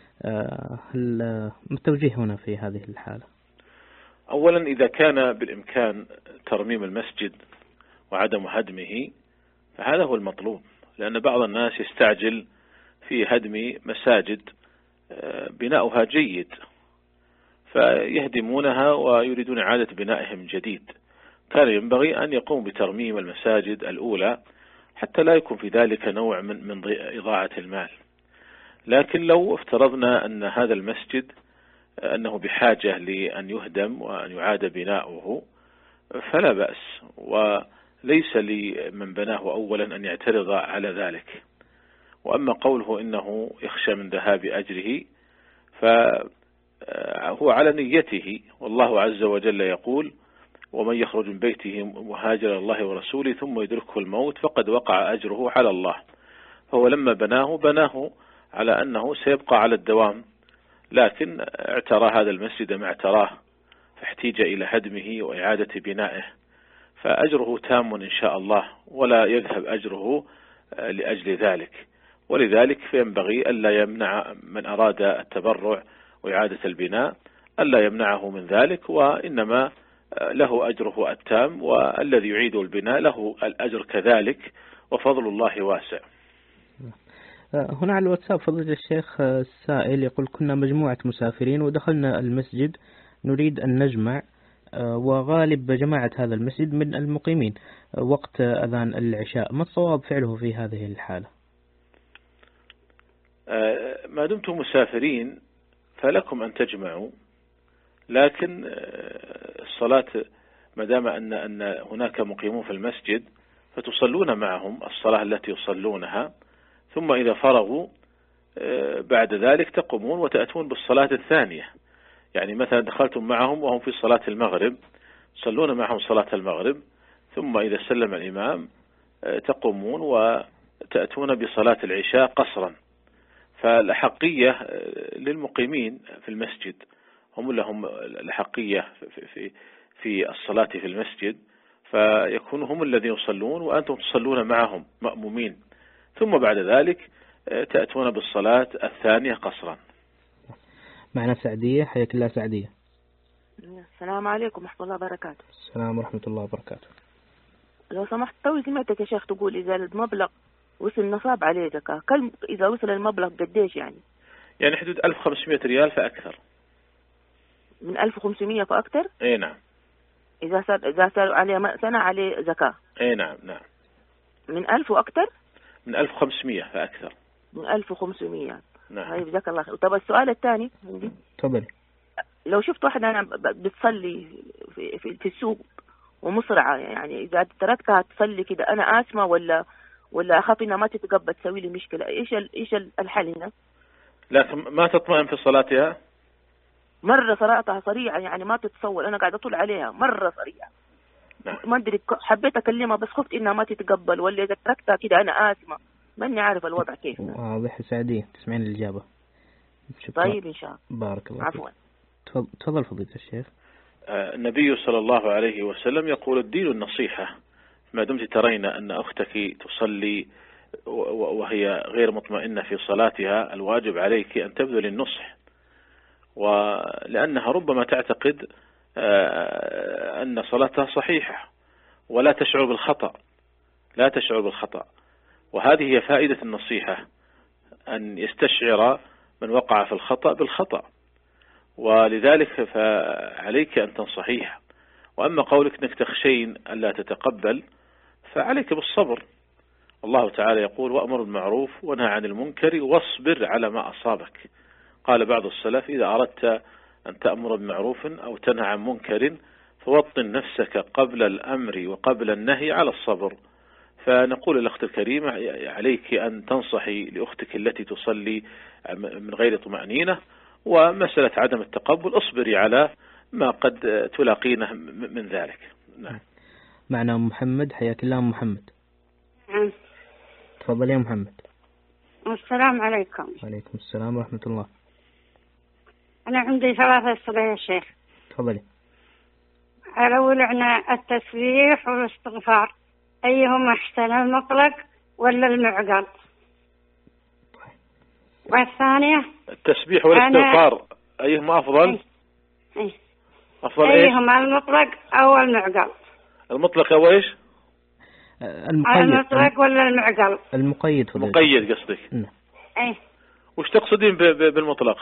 التوجيه هنا في هذه الحالة؟ أولا إذا كان بالإمكان ترميم المسجد وعدم هدمه فهذا هو المطلوب، لأن بعض الناس يستعجل في هدم مساجد بناؤها جيد فيهدمونها ويريدون إعادة بنائهم من جديد. كان ينبغي أن يقوم بترميم المساجد الأولى حتى لا يكون في ذلك نوع من من إضاعة المال. لكن لو افترضنا أن هذا المسجد أنه بحاجة لأن يهدم وأن يعاد بناؤه فلا بأس، وليس لمن بناه أولا أن يعترض على ذلك. وأما قوله إنه يخشى من ذهاب أجره فهو على نيته، والله عز وجل يقول: ومن يخرج من بيته مهاجر الله ورسوله ثم يدركه الموت فقد وقع أجره على الله. فهو لما بناه بناه على أنه سيبقى على الدوام، لكن اعترى هذا المسجد ما اعتراه فاحتيج إلى هدمه وإعادة بنائه، فأجره تام إن شاء الله ولا يذهب أجره لأجل ذلك. ولذلك فينبغي ألا يمنع من أراد التبرع وإعادة البناء ألا يمنعه من ذلك، وإنما له أجره التام، والذي يعيد البناء له الأجر كذلك، وفضل الله واسع. هنا على الواتساب فضيلة الشيخ السائل يقول: كنا مجموعة مسافرين ودخلنا المسجد نريد أن نجمع، وغالب جماعة هذا المسجد من المقيمين وقت أذان العشاء، ما الصواب فعله في هذه الحالة؟ ما دمتم مسافرين فلكم أن تجمعوا، لكن الصلاة ما دام أن أن هناك مقيمون في المسجد فتصلون معهم الصلاة التي يصلونها، ثم إذا فرغوا بعد ذلك تقومون وتأتون بالصلاة الثانية. يعني مثلا دخلتم معهم وهم في صلاة المغرب صلون معهم صلاة المغرب، ثم إذا سلم الإمام تقومون وتأتون بصلاة العشاء قصرا. فالأحقية للمقيمين في المسجد، هم لهم الأحقية في في الصلاة في المسجد، فيكونوا هم الذين يصلون وأنتم تصلون معهم مأمومين، ثم بعد ذلك تأتون بالصلاة الثانية قصرا. معنا سعدية، حياك الله سعدية. السلام عليكم ورحمة الله وبركاته. السلام ورحمة الله وبركاته. لو سمحت توي سمعتك يا شيخ تقول إذا المبلغ وصل نصاب عليه زكاة، كم إذا وصل المبلغ قديش يعني؟ يعني حدود ألف وخمسمائة ريال فأكثر. من ألف وخمسمائة فأكثر؟ أي نعم. إذا صار إذا صار عليه سنة عليه زكاة. أي نعم نعم. من ألف وأكثر؟ من ألف وخمسمائة فأكثر. من ألف وخمسمائة. نعم. هاي جزاك الله خير. طب السؤال الثاني عندي. تفضل. لو شفت واحدة أنا بتصلي في في, في السوق ومسرعة، يعني إذا تركتها تصلي كده أنا آثمة ولا ولا أخاف إنها ما تتقبل تسوي لي مشكلة؟ إيش إيش الحل هنا؟ لكن ما تطمئن في صلاتها؟ مرة صلاتها سريعة، يعني ما تتصور، أنا قاعدة أطول عليها مرة سريعة. نعم. ما أدري، حبيت أكلمها بس خفت إنها ما تتقبل، ولا إذا تركتها كده أنا آثمة، ماني عارف الوضع كيف. واضح سعدية، تسمعين الإجابة. طيب إن شاء الله. بارك الله. عفوا. تفضل فضيلة الشيخ. النبي صلى الله عليه وسلم يقول: الدين النصيحة. ما دمت ترين أن أختك تصلي وهي غير مطمئنة في صلاتها الواجب عليك أن تبذل النصح، ولأنها ربما تعتقد أن صلاتها صحيحة ولا تشعر بالخطأ لا تشعر بالخطأ وهذه هي فائدة النصيحة، أن يستشعر من وقع في الخطأ بالخطأ، ولذلك فعليك أن تنصحيها. وأما قولك أنك تخشين ألا تتقبل فعليك بالصبر. الله تعالى يقول: وأمر بالمعروف ونهى عن المنكر واصبر على ما أصابك. قال بعض السلف: إذا أردت أن تأمر بمعروف أو تنهى عن منكر فوطن نفسك قبل الأمر وقبل النهي على الصبر. فنقول للأخت الكريمة: عليك أن تنصحي لأختك التي تصلي من غير طمأنينة، ومسألة عدم التقبل اصبري على ما قد تلاقينه من ذلك. نعم. معنا محمد، حياك الله محمد. نعم. تفضل يا محمد. السلام عليكم. وعليكم السلام ورحمة الله. أنا عندي ثلاثة أسئلة يا شيخ. تفضلي. الأول عن التسبيح والاستغفار، أيهما أحسن، المطلق ولا المعقل؟ والثانية التسبيح والاستغفار أيهما أفضل؟ أيه. أفضل أيهما إيش؟ المطلق أو المعقل؟ المطلق أو إيش؟ المقيد المطلق ولا المعقل؟ المقيد فضيلة. مقيد قصدك؟ نعم. ايه وش تقصدين ب- ب- بالمطلق؟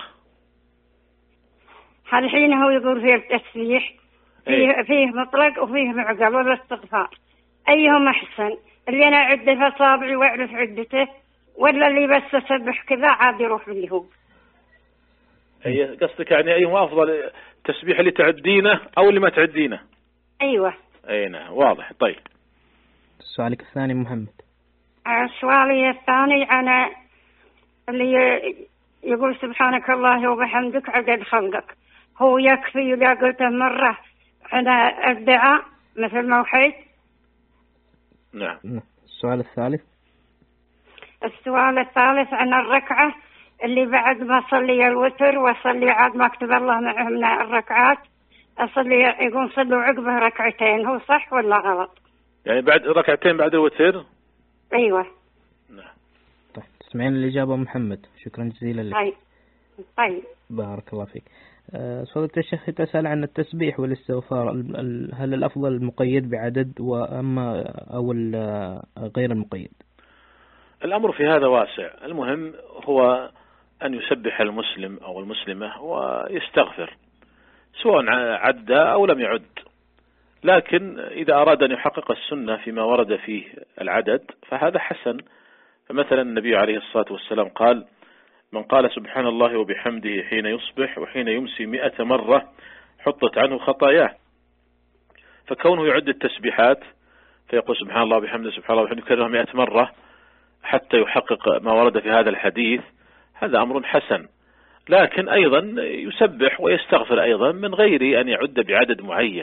الحين هو يقول فيه التسبيح فيه, إيه؟ فيه مطلق وفيه معقل ولا استغفار، أيهما أحسن؟ اللي أنا أعد في أصابعي وأعرف عدته، ولا اللي بس أسبح كذا عاد يروح اللي هو؟ هي قصدك يعني أيهما أفضل، التسبيح اللي تعدينه أو اللي ما تعدينه؟ أيوة. أي نعم واضح. طيب سؤالك الثاني محمد. سؤالي الثاني أنا اللي يقول سبحانك الله وبحمدك عدد خلقك، هو يكفي إذا قلته مرة أنا الدعاء مثل ما وحيت؟ نعم. السؤال الثالث. السؤال الثالث عن الركعة اللي بعد ما أصلي الوتر وأصلي عاد ما أكتب الله معه من الركعات، أصلي يقول صلوا عقبه ركعتين، هو صح ولا غلط؟ يعني بعد ركعتين بعد الوتر؟ أيوة. نعم. طيب تسمعين الإجابة محمد، شكرا جزيلا لك. طيب طيب بارك الله فيك. فضيلة الشيخ تسأل عن التسبيح والاستغفار، هل الأفضل المقيد بعدد وأما أو غير المقيد؟ الأمر في هذا واسع، المهم هو أن يسبح المسلم أو المسلمة ويستغفر سواء عد أو لم يعد، لكن إذا أراد أن يحقق السنة فيما ورد فيه العدد فهذا حسن. فمثلا النبي عليه الصلاة والسلام قال: من قال سبحان الله وبحمده حين يصبح وحين يمسي مئة مرة حطت عنه خطاياه. فكونه يعد التسبيحات فيقول سبحان الله وبحمده سبحان الله وبحمده يكررها مئة مرة حتى يحقق ما ورد في هذا الحديث، هذا أمر حسن. لكن أيضا يسبح ويستغفر أيضا من غير أن يعد بعدد معين.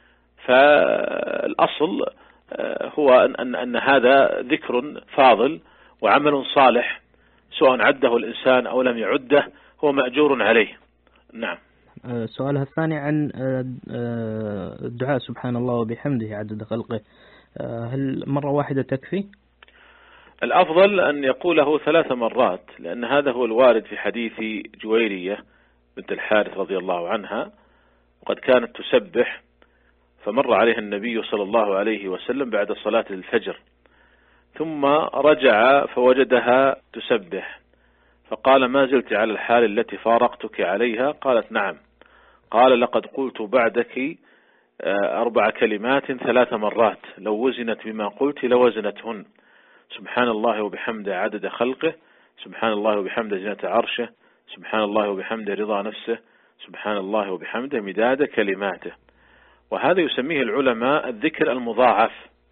فالأصل هو أن, أن هذا ذكر فاضل وعمل صالح سواء عده الإنسان أو لم يعده هو مأجور عليه. نعم. سؤالها الثاني عن الدعاء سبحان الله وبحمده عدد خلقه، هل مرة واحدة تكفي؟ الأفضل أن يقوله ثلاث مرات، لأن هذا هو الوارد في حديث جويرية بنت الحارث رضي الله عنها، وقد كانت تسبح فمر عليها النبي صلى الله عليه وسلم بعد صلاة الفجر ثم رجع فوجدها تسبح فقال: ما زلت على الحال التي فارقتك عليها؟ قالت: نعم. قال: لقد قلت بعدك أربع كلمات ثلاث مرات لو وزنت بما قلت لوزنتهن: سبحان الله وبحمده عدد خلقه، سبحان الله وبحمده زينة عرشه، سبحان الله وبحمده رضا نفسه، سبحان الله وبحمده مداد كلماته. وهذا يسميه العلماء الذكر المضاعف.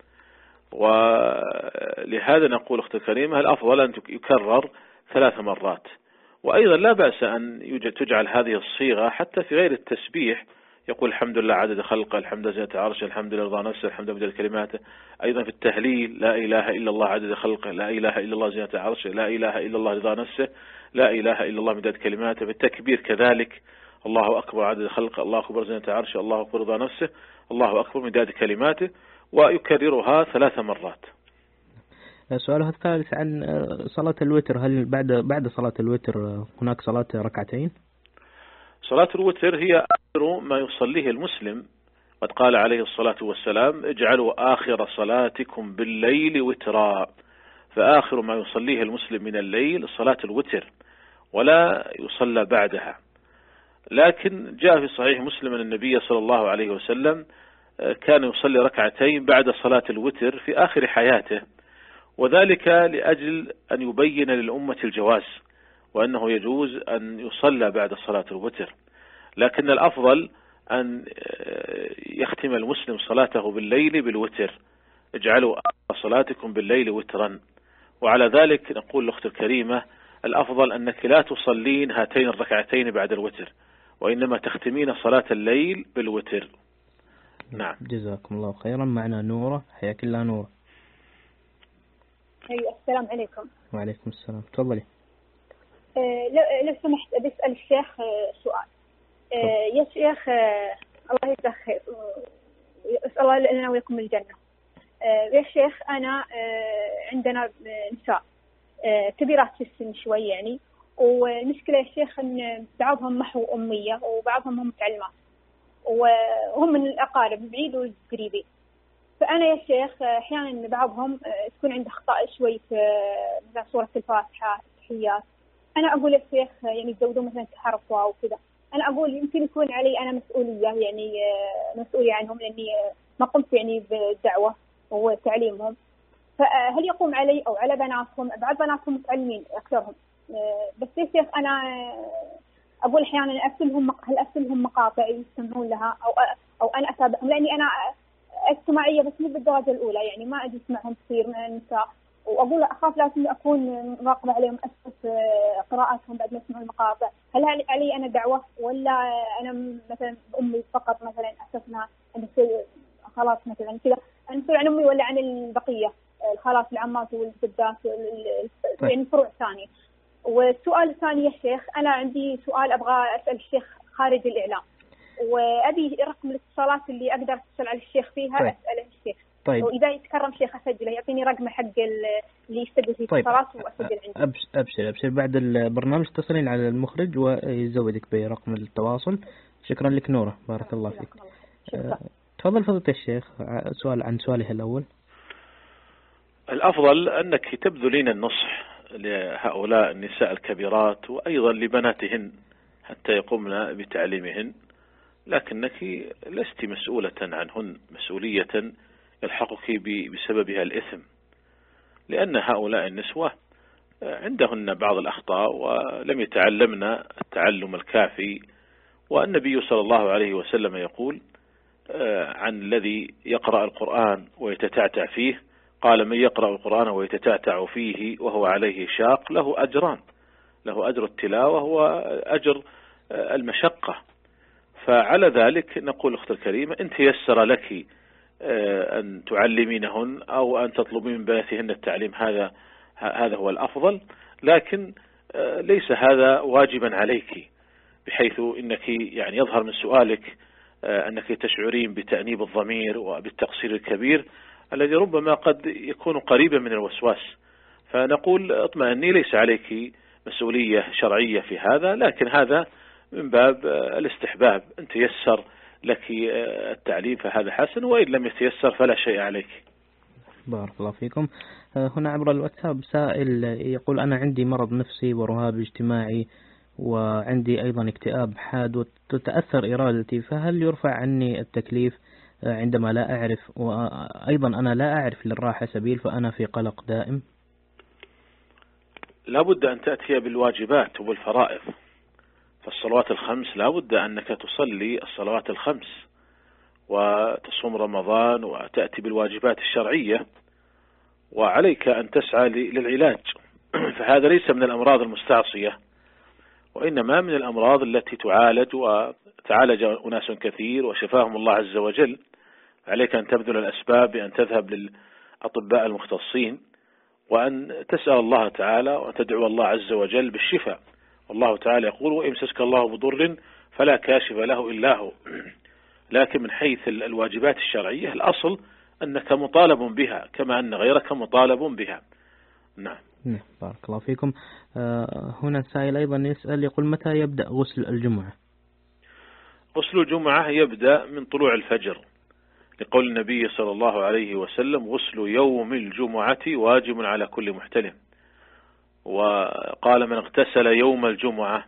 ولهذا نقول أختي الكريمة الأفضل أن يكرر ثلاث مرات. وأيضا لا بأس أن يوجد تجعل هذه الصيغة حتى في غير التسبيح، يقول الحمد لله عدد خلقه، الحمد لله زينة عرشه، الحمد لله رضا نفسه، الحمد لله مداد كلماته. أيضا في التهليل: لا إله إلا الله عدد خلقه، لا إله إلا الله زينة عرشه، لا إله إلا الله رضا نفسه، لا إله إلا الله مداد كلماته. في التكبير كذلك: الله أكبر عدد خلقه، الله أكبر زينة عرشه، الله أكبر رضا نفسه، الله أكبر مداد كلماته، ويكررها ثلاث مرات. سؤالها الثالث عن صلاة الوتر، هل بعد بعد صلاة الوتر هناك صلاة ركعتين؟ صلاة الوتر هي آخر ما يصليه المسلم، قد قال عليه الصلاة والسلام: اجعلوا آخر صلاتكم بالليل وترا. فآخر ما يصليه المسلم من الليل صلاة الوتر ولا يصلى بعدها. لكن جاء في صحيح مسلم أن النبي صلى الله عليه وسلم كان يصلي ركعتين بعد صلاة الوتر في آخر حياته، وذلك لأجل أن يبين للأمة الجواز وأنه يجوز أن يصلى بعد صلاة الوتر. لكن الأفضل أن يختم المسلم صلاته بالليل بالوتر: اجعلوا صلاتكم بالليل وترا. وعلى ذلك نقول لأخت الكريمة الأفضل أنك لا تصلين هاتين الركعتين بعد الوتر، وإنما تختمين صلاة الليل بالوتر. نعم. جزاكم الله خيرا. معنا نورة، حياك الله نورة. أيوة السلام عليكم. وعليكم السلام، تفضلي. أه لو سمحت بسأل الشيخ سؤال. أه يا شيخ أه الله يجزاك خير، أسأل الله لنا ويكم الجنة. أه يا شيخ أنا أه عندنا نساء أه كبيرات في السن شوي يعني، والمشكلة يا شيخ أن بعضهم محو أمية وبعضهم هم متعلمات وهم من الأقارب بعيد والقريبين. فأنا يا شيخ أحيانا بعضهم تكون عنده أخطاء شوي في مثلا سورة الفاتحة التحيات، أنا أقول يا شيخ يعني تزودوا مثلا كحرف واو وكذا، أنا أقول يمكن يكون علي أنا مسؤولية يعني مسؤولية عنهم لأني ما قمت يعني بالدعوة وتعليمهم، فهل يقوم علي أو على بناتهم؟ بعض بناتهم متعلمين أكثرهم، بس يا شيخ أنا أقول أحيانا أرسلهم هل أرسلهم مقاطع يستمعون لها أو أو أنا أتابعهم، لأني أنا اجتماعية بس مو بالدرجة الأولى، يعني ما أجلس معهم كثير من النساء، وأقول أخاف لازم أكون مراقبة عليهم أسس قراءاتهم بعد ما يسمعوا المقاطع. هل علي أنا دعوة ولا أنا مثلا أمي فقط مثلا أسسنا أن خلاص مثلا كذا نسوي عن أمي ولا عن البقية الخالات العمات والجدات يعني فروع ثانية؟ والسؤال الثاني يا شيخ أنا عندي سؤال أبغى أسأل الشيخ خارج الإعلام، وأبي رقم الاتصالات اللي أقدر أتصل على الشيخ فيها. طيب. أسأله الشيخ. طيب. وإذا يتكرم شيخ أسجله، يعطيني رقم حق اللي يستقبل فيه اتصالات. طيب. وأسجل عنده. أبشر أبشر بعد البرنامج اتصلين على المخرج ويزودك برقم التواصل. شكرا لك نورة، بارك الله فيك. أه تفضل فضيلة الشيخ، سؤال عن سؤاله الأول. الأفضل أنك تبذلين النصح لهؤلاء النساء الكبيرات وأيضا لبناتهن حتى يقومن بتعليمهن، لكنك لست مسؤولة عنهن مسؤولية يلحقك بسببها الإثم، لأن هؤلاء النسوة عندهن بعض الأخطاء ولم يتعلمن التعلم الكافي. والنبي صلى الله عليه وسلم يقول عن الذي يقرأ القرآن ويتتعتع فيه، قال من يقرأ القرآن ويتتعتع فيه وهو عليه شاق له أجران، له أجر التلاوة وأجر المشقة. فعلى ذلك نقول أخت الكريمة إن تيسر لك أن تعلمينهن أو أن تطلبين من بناتهن التعليم هذا هذا هو الأفضل، لكن ليس هذا واجبا عليك، بحيث إنك يعني يظهر من سؤالك أنك تشعرين بتأنيب الضمير وبالتقصير الكبير الذي ربما قد يكون قريبا من الوسواس. فنقول اطمئني، ليس عليك مسؤولية شرعية في هذا، لكن هذا من باب الاستحباب، إن تيسر لك التعليم فهذا حسن، وإن لم يتيسر فلا شيء عليك. بارك الله فيكم. هنا عبر الواتساب سائل يقول أنا عندي مرض نفسي ورهاب اجتماعي وعندي أيضا اكتئاب حاد وتتأثر إرادتي، فهل يرفع عني التكليف عندما لا أعرف، وأيضا أنا لا أعرف للراحة سبيل، فأنا في قلق دائم؟ لا بد أن تأتي بالواجبات وبالفرائض، فالصلوات الخمس لا بد أنك تصلي الصلوات الخمس وتصوم رمضان وتأتي بالواجبات الشرعية، وعليك أن تسعى للعلاج. فهذا ليس من الأمراض المستعصية، وإنما من الأمراض التي تعالج، وتعالج أناس كثير وشفاهم الله عز وجل. عليك أن تبذل الأسباب بأن تذهب للأطباء المختصين وأن تسأل الله تعالى وتدعو الله عز وجل بالشفاء. والله تعالى يقول وإمسسك الله بضر فلا كاشف له إلا هو. لكن من حيث الواجبات الشرعية الأصل أنك مطالب بها كما أن غيرك مطالب بها. نعم. بارك الله فيكم. هنا سائل أيضا يسأل يقول متى يبدأ غسل الجمعة؟ غسل الجمعة يبدأ من طلوع الفجر، لقول النبي صلى الله عليه وسلم غسل يوم الجمعة واجب على كل محتلم، وقال من اغتسل يوم الجمعة،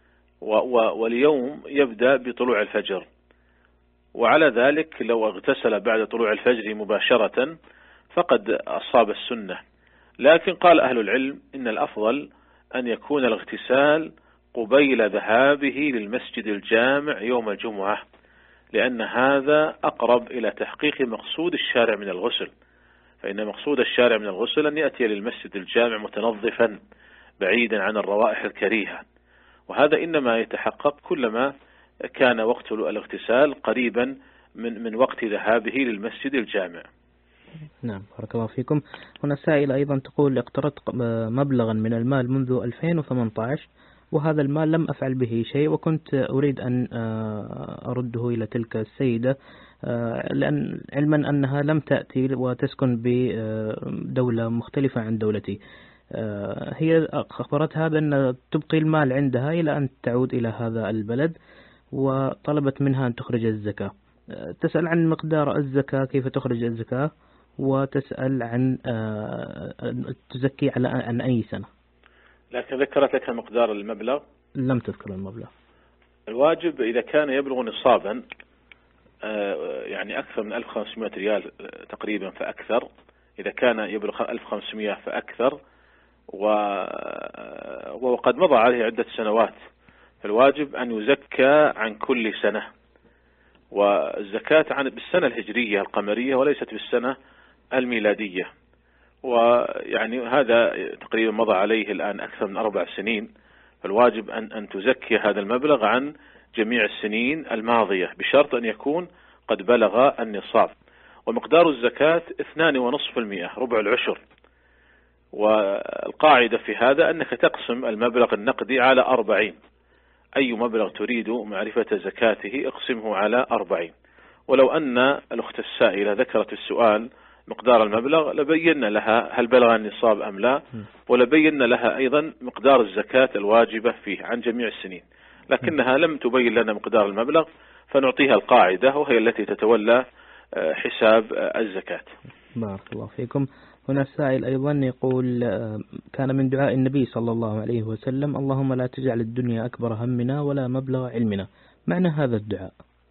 واليوم يبدأ بطلوع الفجر، وعلى ذلك لو اغتسل بعد طلوع الفجر مباشرة فقد أصاب السنة. لكن قال أهل العلم إن الأفضل أن يكون الاغتسال قبيل ذهابه للمسجد الجامع يوم الجمعة، لأن هذا أقرب إلى تحقيق مقصود الشارع من الغسل. فإن مقصود الشارع من الغسل أن يأتي للمسجد الجامع متنظفا بعيدا عن الروائح الكريهة، وهذا إنما يتحقق كلما كان وقت الاغتسال قريبا من من وقت ذهابه للمسجد الجامع. نعم بارك الله فيكم. هنا سائلة أيضا تقول اقترضت مبلغا من المال منذ ألفين وثمانية عشر وهذا المال لم أفعل به شيء، وكنت أريد أن أرده إلى تلك السيدة لأن علما أنها لم تأتي وتسكن بدولة مختلفة عن دولتي. هي أخبرت هذا أن تبقي المال عندها إلى أن تعود إلى هذا البلد، وطلبت منها أن تخرج الزكاة. تسأل عن مقدار الزكاة، كيف تخرج الزكاة، وتسأل عن تزكي على عن أي سنة. لكن ذكرت لك مقدار المبلغ؟ لم تذكر المبلغ. الواجب إذا كان يبلغ نصابا يعني أكثر من ألف وخمسمائة ريال تقريبا فأكثر، إذا كان يبلغ ألف وخمسمائة فأكثر، وقد مضى عليه عدة سنوات، فالواجب أن يزكى عن كل سنة، والزكاة عن بالسنة الهجرية القمرية وليست بالسنة الميلادية. ويعني هذا تقريبا مضى عليه الآن أكثر من أربع سنين، فالواجب أن أن تزكي هذا المبلغ عن جميع السنين الماضية بشرط أن يكون قد بلغ النصاب. ومقدار الزكاة اثنان ونصف المئة، ربع العشر. والقاعدة في هذا أنك تقسم المبلغ النقدي على أربعين، أي مبلغ تريد معرفة زكاته اقسمه على أربعين. ولو أن الأخت السائلة ذكرت السؤال مقدار المبلغ لبين لها هل بلغ النصاب أم لا، ولبين لها أيضا مقدار الزكاة الواجبة فيه عن جميع السنين، لكنها لم تبين لنا مقدار المبلغ، فنعطيها القاعدة وهي التي تتولى حساب الزكاة. بارك الله فيكم. هنا السائل أيضا يقول كان من دعاء النبي صلى الله عليه وسلم اللهم لا تجعل الدنيا أكبر همنا ولا مبلغ علمنا، معنى هذا الدعاء؟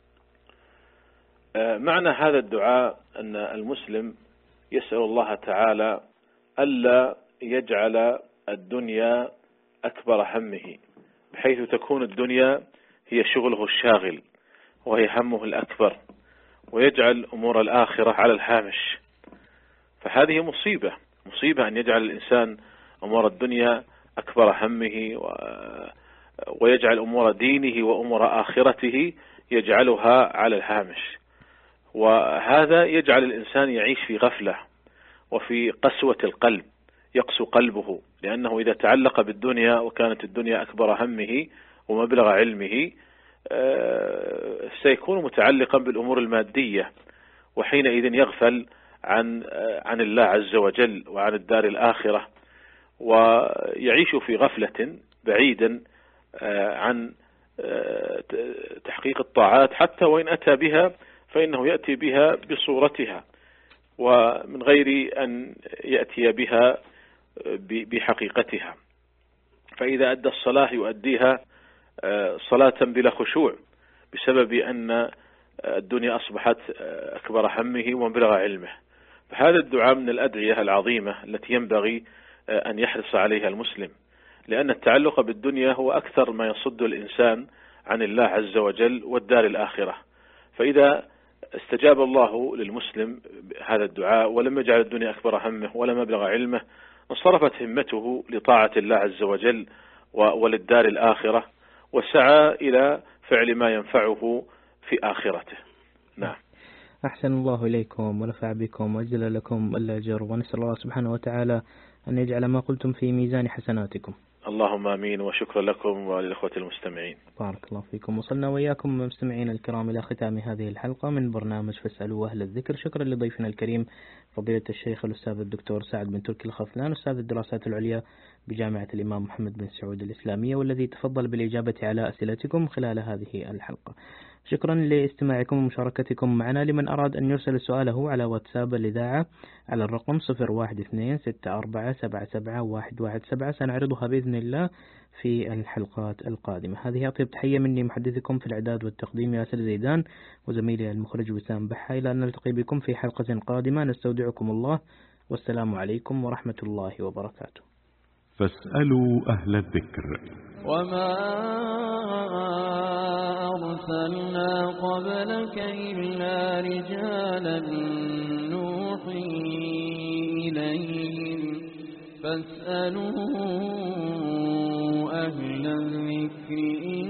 معنى هذا الدعاء أن المسلم يسأل الله تعالى ألا يجعل الدنيا أكبر همه، بحيث تكون الدنيا هي شغله الشاغل وهي همه الأكبر، ويجعل أمور الآخرة على الهامش. فهذه مصيبة مصيبة أن يجعل الإنسان أمور الدنيا أكبر همه، ويجعل أمور دينه وأمور آخرته يجعلها على الهامش. وهذا يجعل الإنسان يعيش في غفلة وفي قسوة القلب، يقسو قلبه، لأنه إذا تعلق بالدنيا وكانت الدنيا أكبر همه ومبلغ علمه سيكون متعلقا بالأمور المادية، وحينئذ يغفل عن عن الله عز وجل وعن الدار الآخرة، ويعيش في غفلة بعيدا عن تحقيق الطاعات، حتى وإن أتى بها فإنه يأتي بها بصورتها ومن غير أن يأتي بها بحقيقتها. فإذا أدى الصلاة يؤديها صلاة بلا خشوع بسبب أن الدنيا أصبحت أكبر همه ومبلغ علمه. فهذا الدعاء من الأدعية العظيمة التي ينبغي أن يحرص عليها المسلم، لأن التعلق بالدنيا هو أكثر ما يصد الإنسان عن الله عز وجل والدار الآخرة. فإذا استجاب الله للمسلم هذا الدعاء ولم يجعل الدنيا أكبر همه ولا مبلغ علمه، انصرفت همته لطاعة الله عز وجل وللدار الآخرة، وسعى إلى فعل ما ينفعه في آخرته. نعم. أحسن الله إليكم ونفع بكم وأجزل لكم الأجر، ونسأل الله سبحانه وتعالى أن يجعل ما قلتم في ميزان حسناتكم. اللهم آمين، وشكرا لكم وللإخوة المستمعين. بارك الله فيكم. وصلنا وإياكم مستمعين الكرام إلى ختام هذه الحلقة من برنامج فاسألوا أهل الذكر. شكرا لضيفنا الكريم فضيلة الشيخ الأستاذ الدكتور سعد بن تركي الخفلان، أستاذ الدراسات العليا بجامعة الإمام محمد بن سعود الإسلامية، والذي تفضل بالإجابة على أسئلتكم خلال هذه الحلقة. شكرا لاستماعكم ومشاركتكم معنا. لمن أراد أن يرسل سؤاله على واتساب الإذاعة على الرقم صفر واحد اثنين ستة أربعة سبعة سبعة واحد واحد سبعة سنعرضها بإذن الله في الحلقات القادمة. هذه أطيب تحية مني محدثكم في الإعداد والتقديم ياسر زيدان، وزميلي المخرج وسام بحا. إلى أن نلتقي بكم في حلقة قادمة، نستودعكم الله والسلام عليكم ورحمة الله وبركاته. فاسألوا أهل الذكر. وما أرسلنا قبلك إلا رجالا نوحي إليهم فاسألوا أهل الذكر إن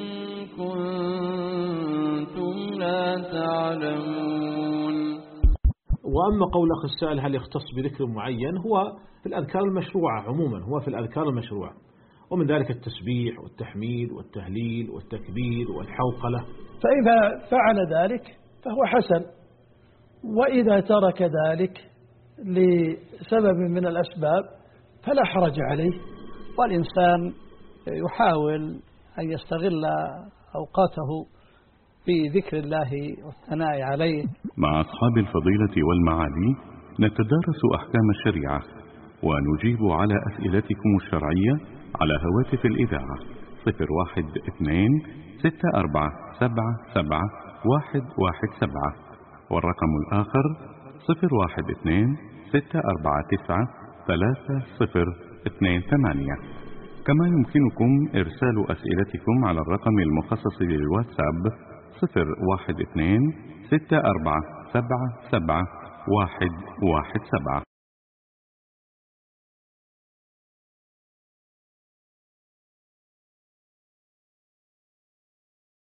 كنتم لا تعلمون. وأما قول أخ السائل هل يختص بذكر معين، هو في الأذكار المشروعة عموما، هو في الأذكار المشروعة، ومن ذلك التسبيح والتحميد والتهليل والتكبير والحوقلة. فإذا فعل ذلك فهو حسن، وإذا ترك ذلك لسبب من الأسباب فلا حرج عليه، والإنسان يحاول أن يستغل أوقاته بذكر الله والثناء عليه. مع أصحاب الفضيلة والمعالي نتدارس أحكام الشريعة ونجيب على أسئلتكم الشرعية على هواتف الإذاعة صفر واحد اثنين ستة أربعة سبعة سبعة واحد واحد سبعة، والرقم الآخر صفر واحد اثنين ستة أربعة تسعة ثلاثة صفر اثنين ثمانية. كما يمكنكم إرسال أسئلتكم على الرقم المخصص للواتساب صفر واحد اثنين ستة أربعة سبعة سبعة واحد واحد سبعة.